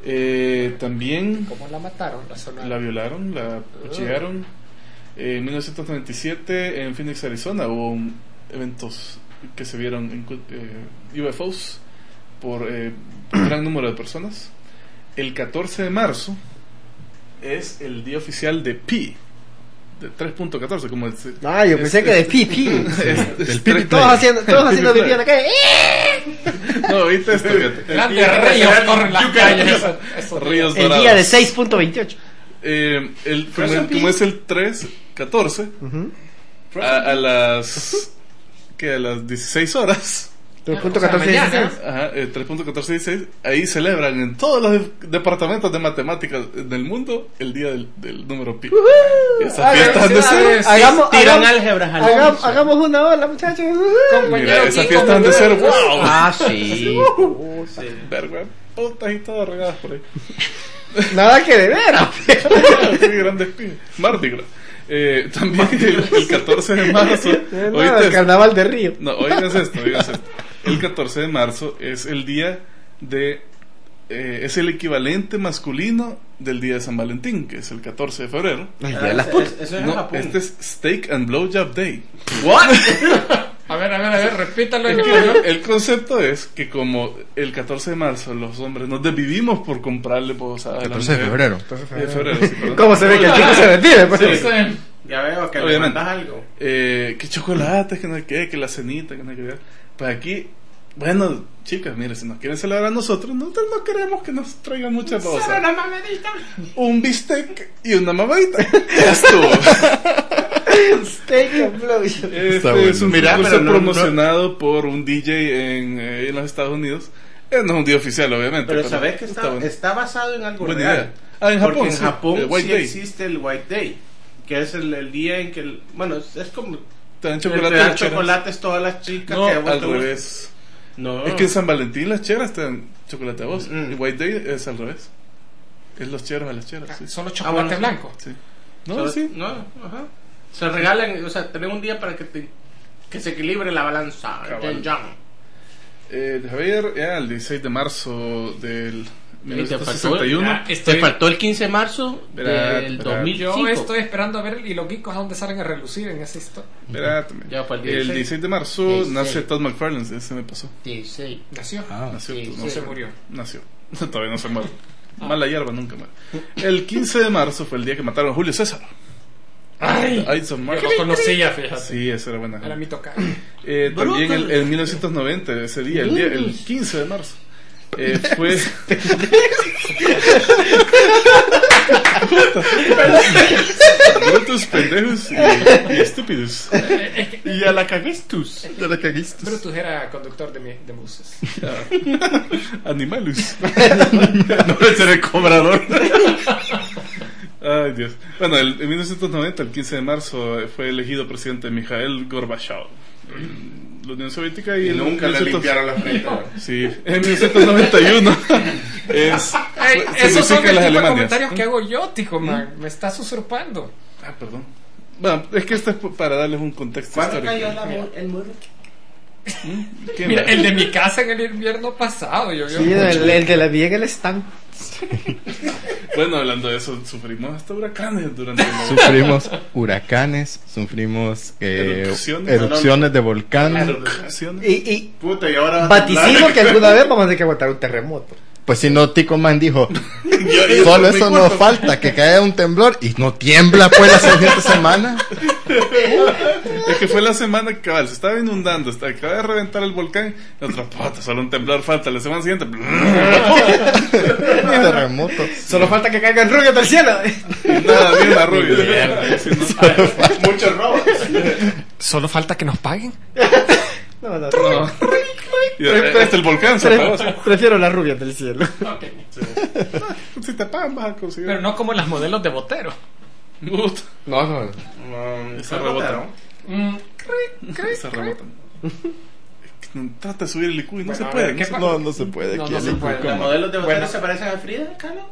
Speaker 9: Eh, también
Speaker 6: ¿Cómo la mataron? La, zona...
Speaker 9: la violaron, la cuchillaron. Eh, en mil novecientos noventa y siete en Phoenix, Arizona, hubo un, eventos que se vieron en eh, U F Os por eh, un gran número de personas. El catorce de marzo es el día oficial de Pi, de tres punto catorce, como el,
Speaker 4: ah, yo pensé
Speaker 9: es,
Speaker 4: que de
Speaker 9: es,
Speaker 4: Pi Pi.
Speaker 9: Es, es,
Speaker 4: Pi todos haciendo, todos haciendo pipí en la calle.
Speaker 9: No, viste esto, fíjate.
Speaker 6: Grandes ríos corren las calles.
Speaker 9: Ríos
Speaker 4: el
Speaker 9: dorados.
Speaker 4: día de seis punto veintiocho.
Speaker 9: Eh, el, como, el, como es el tres catorce, uh-huh. a, a las que a las dieciséis horas,
Speaker 4: tres punto catorce dieciséis,
Speaker 9: ajá, eh, tres punto catorce dieciséis, ahí celebran en todos los de- departamentos de matemáticas del mundo el día del, del número pi. Uh-huh. Esas fiestas de ser,
Speaker 4: hagamos,
Speaker 3: tiran
Speaker 4: hagamos,
Speaker 3: álgebras al
Speaker 4: hagamos, hagamos una ola, muchachos.
Speaker 9: Mira, esas fiestas de ser, wow.
Speaker 3: Ah, sí.
Speaker 9: Uh, sí. Verga, putas y todas regadas por ahí.
Speaker 4: Nada que de veras.
Speaker 9: Sí, grandes piñas. Mardi Gras. Eh, también el, el catorce de marzo.
Speaker 4: No, el carnaval de Río.
Speaker 9: No, oigan esto, oigan esto. El catorce de marzo es el día de. Eh, es el equivalente masculino del día de San Valentín, que es el catorce de febrero.
Speaker 3: El día de las putas. Eso es en
Speaker 9: No,
Speaker 3: Japón.
Speaker 9: este es Steak and Blowjob Day.
Speaker 6: ¿What? A ver, a ver, a ver, repítalo en
Speaker 9: El,
Speaker 6: español.
Speaker 9: el concepto es que como el catorce de marzo los hombres nos desvivimos por comprarle posadas.
Speaker 2: catorce de febrero.
Speaker 9: De febrero, sí, perdón.
Speaker 4: ¿Cómo se ve que el chico se desvive? Pues?
Speaker 9: Sí.
Speaker 3: Ya veo que le
Speaker 9: Obviamente.
Speaker 3: mandas algo.
Speaker 9: Eh, que chocolates, que no hay que, que la cenita, que no hay que ver. Pues aquí, bueno, chicas, mire, si nos quieren celebrar a nosotros, nosotros no queremos que nos traigan muchas
Speaker 3: Solo
Speaker 9: cosas.
Speaker 3: una mamadita.
Speaker 9: Un bistec y una mamadita. Ya estuvo.
Speaker 4: Steak and blowjob.
Speaker 9: Este
Speaker 2: Está bueno.
Speaker 9: es un
Speaker 3: Mira,
Speaker 9: concurso
Speaker 3: pero no-
Speaker 9: promocionado por un D J en, eh, en los Estados Unidos. Eh, no es un día oficial, obviamente.
Speaker 3: Pero sabes que está,
Speaker 9: bueno.
Speaker 3: está basado en algo
Speaker 9: Buena
Speaker 3: real.
Speaker 9: idea. Ah, en Japón,
Speaker 3: Porque en
Speaker 9: sí,
Speaker 3: Japón
Speaker 9: el White
Speaker 3: sí
Speaker 9: Day.
Speaker 3: existe el White Day, que es el, el día en que, el- bueno, es, es como
Speaker 9: Te dan
Speaker 3: le
Speaker 9: chocolate
Speaker 3: dan
Speaker 9: y cheras.
Speaker 3: chocolates todas las chicas
Speaker 9: No,
Speaker 3: que a vos
Speaker 9: al
Speaker 3: te gustan.
Speaker 9: revés.
Speaker 3: No.
Speaker 9: Es que en San Valentín las cheras te dan chocolate a vos.
Speaker 3: Mm.
Speaker 9: Y White Day es al revés. Es los cheros a las cheras. Sí.
Speaker 6: Solo
Speaker 3: Ah,
Speaker 6: chocolate
Speaker 3: bueno,
Speaker 6: blanco.
Speaker 9: Sí. No,
Speaker 3: Solo-
Speaker 9: sí.
Speaker 3: No, ajá. Se regalan, o sea, tenés un día para que te, que se equilibre la balanza.
Speaker 9: Cabal.
Speaker 3: Yin yang.
Speaker 9: Eh, déjame ver, ya, el dieciséis de marzo del
Speaker 3: Y te faltó,
Speaker 9: sesenta y uno.
Speaker 6: Ah,
Speaker 3: te
Speaker 6: estoy-
Speaker 3: faltó el quince de marzo
Speaker 9: Esperad,
Speaker 3: del
Speaker 9: esperad.
Speaker 3: dos mil cinco.
Speaker 6: Yo estoy esperando a ver y los geekos a dónde salen a relucir en esa historia.
Speaker 9: Espérate,
Speaker 3: Ya fue el
Speaker 9: el
Speaker 3: dieciséis.
Speaker 9: dieciséis de marzo
Speaker 3: dieciséis.
Speaker 9: nace Todd McFarlane, ese me pasó.
Speaker 3: dieciséis.
Speaker 6: Nació.
Speaker 2: Ah,
Speaker 9: Nació,
Speaker 3: sí,
Speaker 9: no
Speaker 6: No
Speaker 9: sé.
Speaker 6: se murió.
Speaker 9: Nació. Todavía no se muere. Mala hierba nunca muere. El quince de marzo fue el día que mataron a Julio César.
Speaker 6: Ay,
Speaker 9: Ides of
Speaker 6: yo
Speaker 9: March.
Speaker 6: lo conocía, fíjate.
Speaker 9: Sí, esa era buena.
Speaker 6: Era mi tocayo.
Speaker 9: Eh, también el, en mil novecientos noventa, ese día, el, día, el quince de marzo, eh, fue. Brutos, pendejos y, y estúpidos.
Speaker 3: Y a la caguistus.
Speaker 9: De la caguiste.
Speaker 6: Brutus era conductor de, mi, de buses.
Speaker 9: Animalus.
Speaker 3: No, ese era el cobrador.
Speaker 9: Ay, Dios. Bueno, el, en mil novecientos noventa, el quince de marzo, eh, fue elegido presidente Mikhail Gorbachev. en La Unión Soviética y,
Speaker 3: Y
Speaker 9: en
Speaker 3: nunca le
Speaker 9: mil novecientos
Speaker 3: limpiaron la frente.
Speaker 9: Sí, en mil novecientos noventa y uno es,
Speaker 6: Ay,
Speaker 9: se
Speaker 6: esos son
Speaker 9: significa
Speaker 6: el
Speaker 9: las
Speaker 6: tipo de
Speaker 9: Alemanias.
Speaker 6: comentarios que hago yo, tijo, man. Me estás usurpando.
Speaker 9: Ah, perdón. Bueno, es que esto es para darles un contexto
Speaker 3: ¿Cuándo
Speaker 9: histórico.
Speaker 3: cayó la mu- el muro?
Speaker 9: ¿Quién
Speaker 6: Mira,
Speaker 9: va?
Speaker 6: el de mi casa en el invierno pasado. Yo, yo
Speaker 4: Sí, el, el de la vía en el stand.
Speaker 9: Bueno, hablando de eso, sufrimos hasta huracanes durante el
Speaker 2: Sufrimos huracanes, sufrimos eh,
Speaker 9: Erupciones.
Speaker 2: erupciones de volcán.
Speaker 9: Erupciones.
Speaker 4: Y, y
Speaker 3: Puta, y ahora.
Speaker 4: vaticino que alguna vez vamos a tener que aguantar un terremoto.
Speaker 2: Pues si no, Tico Man dijo,
Speaker 9: Yo- yo
Speaker 2: solo
Speaker 9: me
Speaker 2: eso
Speaker 9: acuerdo.
Speaker 2: nos falta, que caiga un temblor y no tiembla pues la siguiente semana.
Speaker 9: Es que fue la semana que cabal, se estaba inundando, hasta acaba de reventar el volcán. Y otro, puta, solo un temblor falta. La semana siguiente,
Speaker 2: Y terremoto.
Speaker 4: Solo falta que caigan rubios del cielo.
Speaker 9: nada, bien la rubia. Sí, no.
Speaker 3: Muchos robos.
Speaker 6: Solo falta que nos paguen.
Speaker 4: No, no,
Speaker 9: No. Y hasta el volcán se
Speaker 4: Pre-
Speaker 9: apagó. ¿sí?
Speaker 4: prefiero las rubias del cielo.
Speaker 9: Si te pagan, vas a conseguir.
Speaker 6: Pero no como las modelos de Botero.
Speaker 9: Puta,
Speaker 4: No, no.
Speaker 3: Um,
Speaker 9: se rebotan.
Speaker 6: Mm,
Speaker 9: Se rebotan. Es que no, trata de subir el I Q y no
Speaker 6: Bueno,
Speaker 9: se
Speaker 6: a
Speaker 9: puede.
Speaker 6: ver, ¿qué
Speaker 9: no se-
Speaker 6: pa-
Speaker 2: No, no se puede.
Speaker 6: No,
Speaker 2: aquí
Speaker 6: no
Speaker 2: el
Speaker 6: se
Speaker 2: hijo
Speaker 6: puede.
Speaker 2: como-
Speaker 3: ¿Los modelos de
Speaker 6: Bueno.
Speaker 3: Botero se parecen a Frida Kahlo?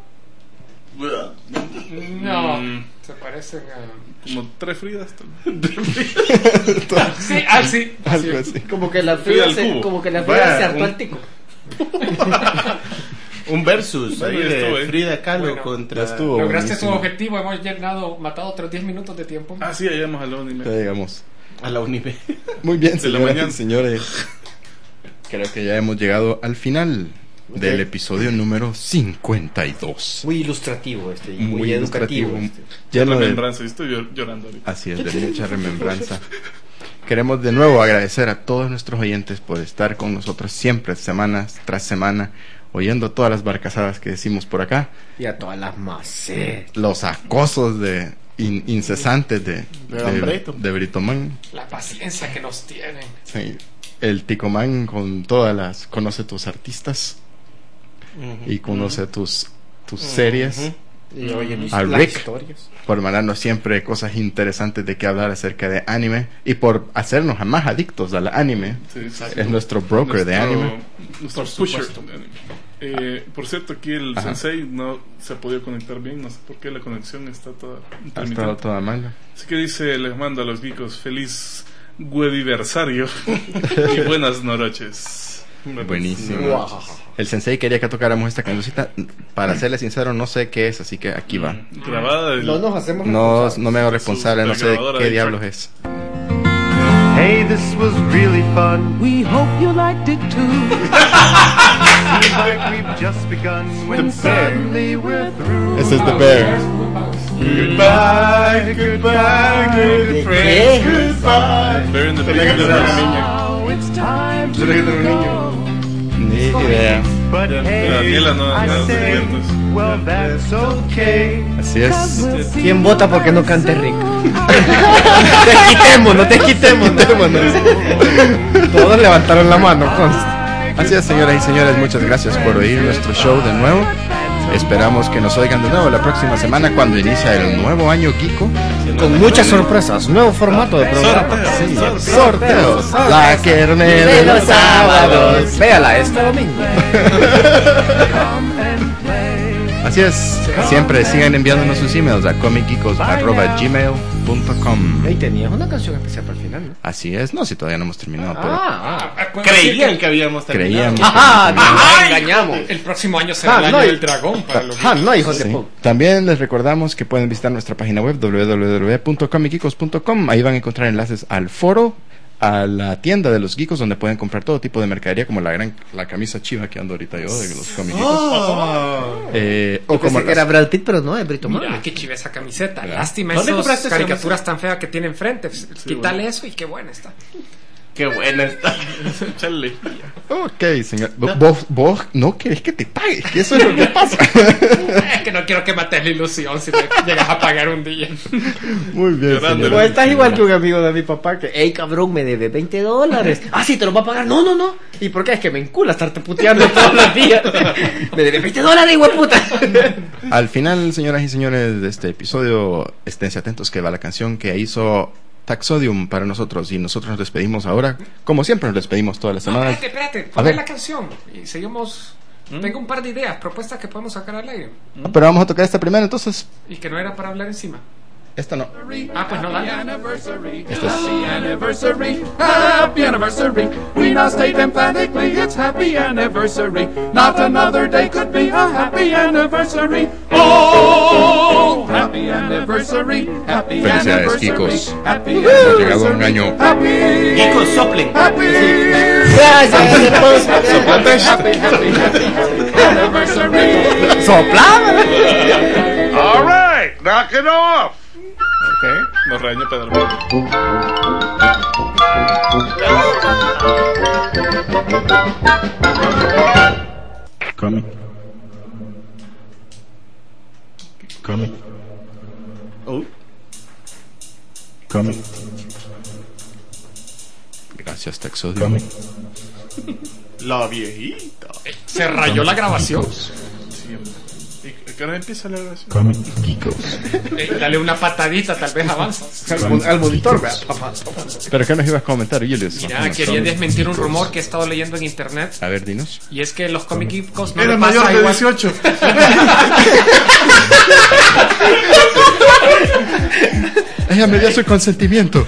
Speaker 6: No,
Speaker 9: Mm.
Speaker 6: se parecen a.
Speaker 9: Como tres Fridas. tal vez.
Speaker 6: Sí, ah, sí.
Speaker 2: Algo así.
Speaker 4: Como que la
Speaker 9: Frida
Speaker 4: Frida
Speaker 9: al
Speaker 4: se,
Speaker 9: cubo.
Speaker 4: como que la Frida
Speaker 3: Vaya,
Speaker 4: se hartó
Speaker 3: un-
Speaker 4: al tico.
Speaker 3: Un versus
Speaker 9: Bueno,
Speaker 3: ahí
Speaker 9: ya estuvo,
Speaker 3: de
Speaker 9: ¿eh?
Speaker 3: Frida Kahlo
Speaker 6: Bueno,
Speaker 3: contra...
Speaker 1: ya estuvo.
Speaker 6: Lograste su
Speaker 1: buenísimo.
Speaker 6: objetivo, hemos llenado, matado otros diez minutos de tiempo.
Speaker 9: Ah, sí, ya llegamos a la una y media.
Speaker 1: Ya llegamos.
Speaker 3: A la Unive.
Speaker 1: Muy bien,
Speaker 9: De la
Speaker 1: señoras
Speaker 9: mañana.
Speaker 1: y señores. Creo que ya hemos llegado al final del episodio número cincuenta y dos.
Speaker 4: Muy ilustrativo este, y
Speaker 1: Muy
Speaker 4: muy,
Speaker 1: ilustrativo.
Speaker 4: educativo. Este.
Speaker 1: Lleno de-
Speaker 9: Remembranza, y estoy llor- llorando ahorita.
Speaker 1: Así es, de mucha remembranza. Queremos de nuevo agradecer a todos nuestros oyentes por estar con nosotros siempre, semanas tras semana, oyendo todas las barcazadas que decimos por acá,
Speaker 4: Y a todas las macetas.
Speaker 1: los acosos de in- incesantes de,
Speaker 3: De Don
Speaker 1: de,
Speaker 3: Brito.
Speaker 1: de Britomán,
Speaker 6: La paciencia que nos tienen.
Speaker 1: sí, el Ticomán con todas las, conoce tus artistas y conoce tus, tus series.
Speaker 4: Y oye,
Speaker 1: A
Speaker 4: las
Speaker 1: Rick
Speaker 4: historias.
Speaker 1: por mandarnos siempre cosas interesantes de qué hablar acerca de anime y por hacernos más adictos al anime.
Speaker 9: Sí, exacto.
Speaker 1: Es nuestro broker de
Speaker 9: Nuestro-
Speaker 1: anime.
Speaker 9: Nuestro
Speaker 6: Por
Speaker 9: pusher
Speaker 6: supuesto.
Speaker 9: de anime. Eh, por cierto, aquí el
Speaker 1: Ajá.
Speaker 9: Sensei no se ha podido conectar bien. No sé por qué la conexión está toda
Speaker 1: Ha
Speaker 9: intermitente.
Speaker 1: estado toda mala.
Speaker 9: Así que dice, les mando a los geekos feliz wediversario y buenas noches.
Speaker 1: Buenísimo. El sensei quería que tocáramos esta cancioncita. Para serle sincero, no sé qué es, así que aquí va.
Speaker 9: Grabada del-
Speaker 4: No nos hacemos
Speaker 1: No,
Speaker 4: responsables.
Speaker 1: no me hago responsable, no sé de
Speaker 9: grabadora
Speaker 1: qué
Speaker 9: de
Speaker 1: diablos
Speaker 9: track.
Speaker 1: es.
Speaker 10: Hey, this was really fun.
Speaker 21: We hope you liked it too.
Speaker 10: Seems like we've just begun when suddenly we're through.
Speaker 1: Ese es The Bear.
Speaker 3: Goodbye, goodbye, good friends, goodbye.
Speaker 9: Bear in the
Speaker 3: Tenía que
Speaker 9: Big
Speaker 3: tener una
Speaker 9: House.
Speaker 3: niña.
Speaker 21: Now it's time to
Speaker 3: Tenía que tener un niño.
Speaker 1: Ni idea.
Speaker 10: But hey,
Speaker 9: Daniela no
Speaker 10: I
Speaker 9: no
Speaker 10: say,
Speaker 9: cuentos.
Speaker 10: well, that's okay.
Speaker 1: Así es.
Speaker 4: ¿Quién vota porque no cante Rick? Desquitémonos, desquitémonos. Todos levantaron la mano, consta.
Speaker 1: Así es, señoras y señores, muchas gracias por oír nuestro show de nuevo. Esperamos que nos oigan de nuevo la próxima semana cuando inicia el nuevo año Kiko.
Speaker 4: Con muchas sorpresas, nuevo formato de programa.
Speaker 1: Sí, sorteos. La kermés
Speaker 4: De los sábados. Véala este domingo.
Speaker 1: Así es, siempre sigan enviándonos sus emails a comicgeekos arroba gmail punto com.
Speaker 4: Y tenías una canción especial para el final, ¿no?
Speaker 1: Así es, no, si todavía no hemos terminado, pero
Speaker 4: Ah, ah.
Speaker 3: Creían que habíamos terminado.
Speaker 1: creíamos.
Speaker 4: Ajá,
Speaker 1: que-
Speaker 4: ajá, engañamos.
Speaker 6: El próximo año será
Speaker 4: Ah,
Speaker 6: el año
Speaker 4: no, y-
Speaker 6: del dragón para los
Speaker 4: Ah, no, hijos de
Speaker 1: Sí.
Speaker 4: puta.
Speaker 1: También les recordamos que pueden visitar nuestra página web doble u doble u doble u punto comicgeekos punto com. Ahí van a encontrar enlaces al foro, a la tienda de los geekos donde pueden comprar todo tipo de mercadería como la gran la camisa chiva que ando ahorita yo de los comic geekos.
Speaker 3: Oh.
Speaker 1: Eh, o
Speaker 4: Yo
Speaker 1: como
Speaker 4: pensé que era Brad Pitt, pero no, es Brito
Speaker 6: Mira,
Speaker 4: Mano.
Speaker 6: qué chiva esa camiseta.
Speaker 1: ¿Verdad?
Speaker 6: Lástima
Speaker 3: ¿Dónde
Speaker 6: esas
Speaker 3: compraste esa
Speaker 6: caricaturas tan feas que tiene enfrente. Quítale
Speaker 3: bueno.
Speaker 6: eso y qué buena está.
Speaker 3: Qué buena está.
Speaker 9: Chale.
Speaker 1: Ok, señor. Vos, vos no querés que te pague, que eso es lo que pasa.
Speaker 6: Es que no quiero que mates la ilusión si me llegas a pagar un día.
Speaker 1: Muy bien,
Speaker 9: Llorando.
Speaker 1: señor.
Speaker 4: Pues estás igual que un amigo de mi papá que, hey cabrón, me debe veinte dólares. Ah, sí, te lo va a pagar. No, no, no. ¿Y por qué? Es que me encula estarte puteando todos los días. Me debe veinte dólares, hijo de puta.
Speaker 1: Al final, señoras y señores, de este episodio, esténse atentos que va la canción que hizo Taxodium para nosotros y nosotros nos despedimos ahora. Como siempre nos despedimos todas las
Speaker 6: No,
Speaker 1: semanas.
Speaker 6: espérate, espérate.
Speaker 1: A
Speaker 6: Poner
Speaker 1: ver.
Speaker 6: la canción y seguimos. Tengo un par de ideas, propuestas que podemos sacar al aire.
Speaker 1: Pero vamos a tocar esta primero, entonces.
Speaker 6: Y que no era para hablar encima.
Speaker 1: Esta no.
Speaker 6: Ah, pues no, dale.
Speaker 19: Anniversary,
Speaker 1: Esto es-
Speaker 19: happy anniversary, happy anniversary. We now state emphatically it's happy anniversary. Not another day could be a happy anniversary. Oh, happy anniversary, happy
Speaker 1: Felicidades,
Speaker 19: anniversary.
Speaker 1: Kikos.
Speaker 19: Happy
Speaker 1: Hemos llegado a un año.
Speaker 19: Happy.
Speaker 3: Kikos, soplen.
Speaker 19: Happy.
Speaker 4: Gracias.
Speaker 19: Happy, happy, happy, happy anniversary.
Speaker 4: Soplaba.
Speaker 18: All right, knock it off.
Speaker 9: Ok, nos regañó Pedro.
Speaker 2: Comic. Comic.
Speaker 3: Oh.
Speaker 2: Comic.
Speaker 1: Gracias, Taxodium.
Speaker 2: Comic.
Speaker 3: La viejita.
Speaker 6: Se rayó la grabación.
Speaker 9: Sí, ¿y qué hora empieza la grabación?
Speaker 2: Comic Geekos.
Speaker 6: Eh, dale una patadita, tal vez avanza.
Speaker 4: Al, al monitor, vea, papá.
Speaker 1: ¿Pero qué nos ibas a comentar, Julius?
Speaker 6: Mira, quería desmentir un rumor que he estado leyendo en internet.
Speaker 1: A ver, dinos.
Speaker 6: Y es que los comic geekos no
Speaker 9: Era
Speaker 6: le
Speaker 9: mayor
Speaker 6: pasa
Speaker 9: de
Speaker 6: igual.
Speaker 9: dieciocho.
Speaker 1: Ella me dio su consentimiento.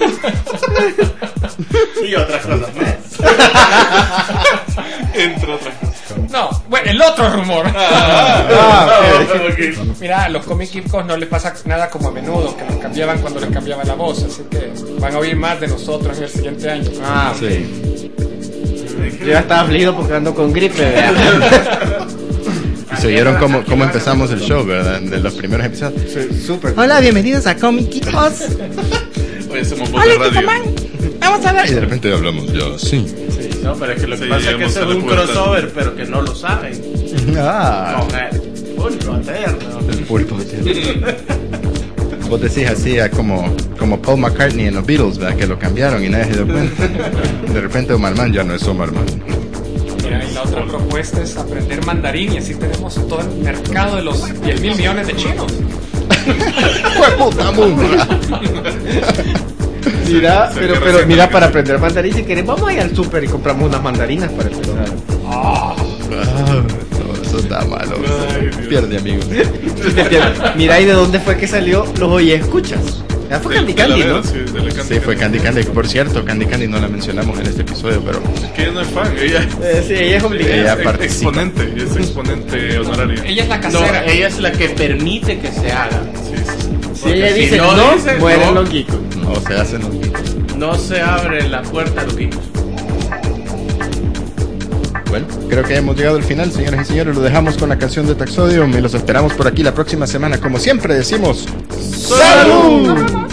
Speaker 3: Y otras cosas más.
Speaker 9: Entre otras cosas.
Speaker 6: No, bueno, el otro rumor.
Speaker 3: Ah, ah, okay.
Speaker 6: Mira, a los Comic Geekos no les pasa nada como a menudo, que nos cambiaban cuando les cambiaba la voz, así que van a oír más de nosotros en el siguiente año.
Speaker 3: Ah,
Speaker 1: Sí.
Speaker 4: Yo ya estaba afligido porque ando con gripe, ¿verdad?
Speaker 1: Y se oyeron cómo, cómo empezamos el show, ¿verdad? De los primeros episodios.
Speaker 4: Sí, súper.
Speaker 2: Hola, bienvenidos a Comic Geekos.
Speaker 9: Oye, somos voz de radio.
Speaker 2: Vamos a ver.
Speaker 1: Y de repente hablamos ya, sí.
Speaker 3: Sí, no, pero es que lo que
Speaker 9: Sí,
Speaker 3: pasa es que
Speaker 9: llegamos
Speaker 3: ese
Speaker 9: a
Speaker 3: es
Speaker 9: la
Speaker 3: un
Speaker 9: puerta.
Speaker 3: crossover, pero que no lo saben.
Speaker 1: Ah,
Speaker 3: Con el pulpo eterno.
Speaker 1: el pulpo. Vos decís así a como, como Paul McCartney en los Beatles, ¿verdad? Que lo cambiaron y nadie se dio cuenta. De repente Omar Mann ya no es Omar Mann.
Speaker 6: Mira, y la otra propuesta es aprender mandarín y así tenemos todo el mercado de los diez mil millones de chinos.
Speaker 1: ¡Fue puta mundo!
Speaker 4: Mira,
Speaker 9: Se
Speaker 4: pero,
Speaker 9: agarra
Speaker 4: pero
Speaker 9: siempre
Speaker 4: mira,
Speaker 9: que
Speaker 4: para
Speaker 9: sí.
Speaker 4: aprender mandarín, si querés, vamos a ir al súper y compramos unas mandarinas para empezar.
Speaker 1: Ah, no, eso está malo.
Speaker 9: Ay, Dios.
Speaker 1: Pierde, amigo.
Speaker 4: Mira, ¿y de dónde fue que salió los Oye Escuchas? Ya fue Candy Candy, ¿no?
Speaker 9: Sí, de la Candy
Speaker 1: Sí, fue
Speaker 9: Candy.
Speaker 1: Candy Candy. Por cierto, Candy Candy no la mencionamos en este episodio, pero
Speaker 9: Es que ella no es fan, ella
Speaker 4: Eh, sí, ella es obligada.
Speaker 1: Ella
Speaker 9: es
Speaker 1: participa.
Speaker 9: exponente, es exponente honoraria.
Speaker 6: Ella es la
Speaker 3: No,
Speaker 6: casera.
Speaker 3: ella es la que permite que se haga.
Speaker 9: Sí, sí, sí.
Speaker 4: Si ella
Speaker 3: si
Speaker 4: dice
Speaker 3: no
Speaker 4: no,
Speaker 3: dice
Speaker 4: mueren
Speaker 3: no.
Speaker 4: los geekos.
Speaker 1: no se hacen los geeks.
Speaker 3: No se abre la puerta a los geekos.
Speaker 1: Bueno, creo que hemos llegado al final, señoras y señores. Lo dejamos con la canción de Taxodium y los esperamos por aquí la próxima semana. Como siempre decimos, ¡Salud!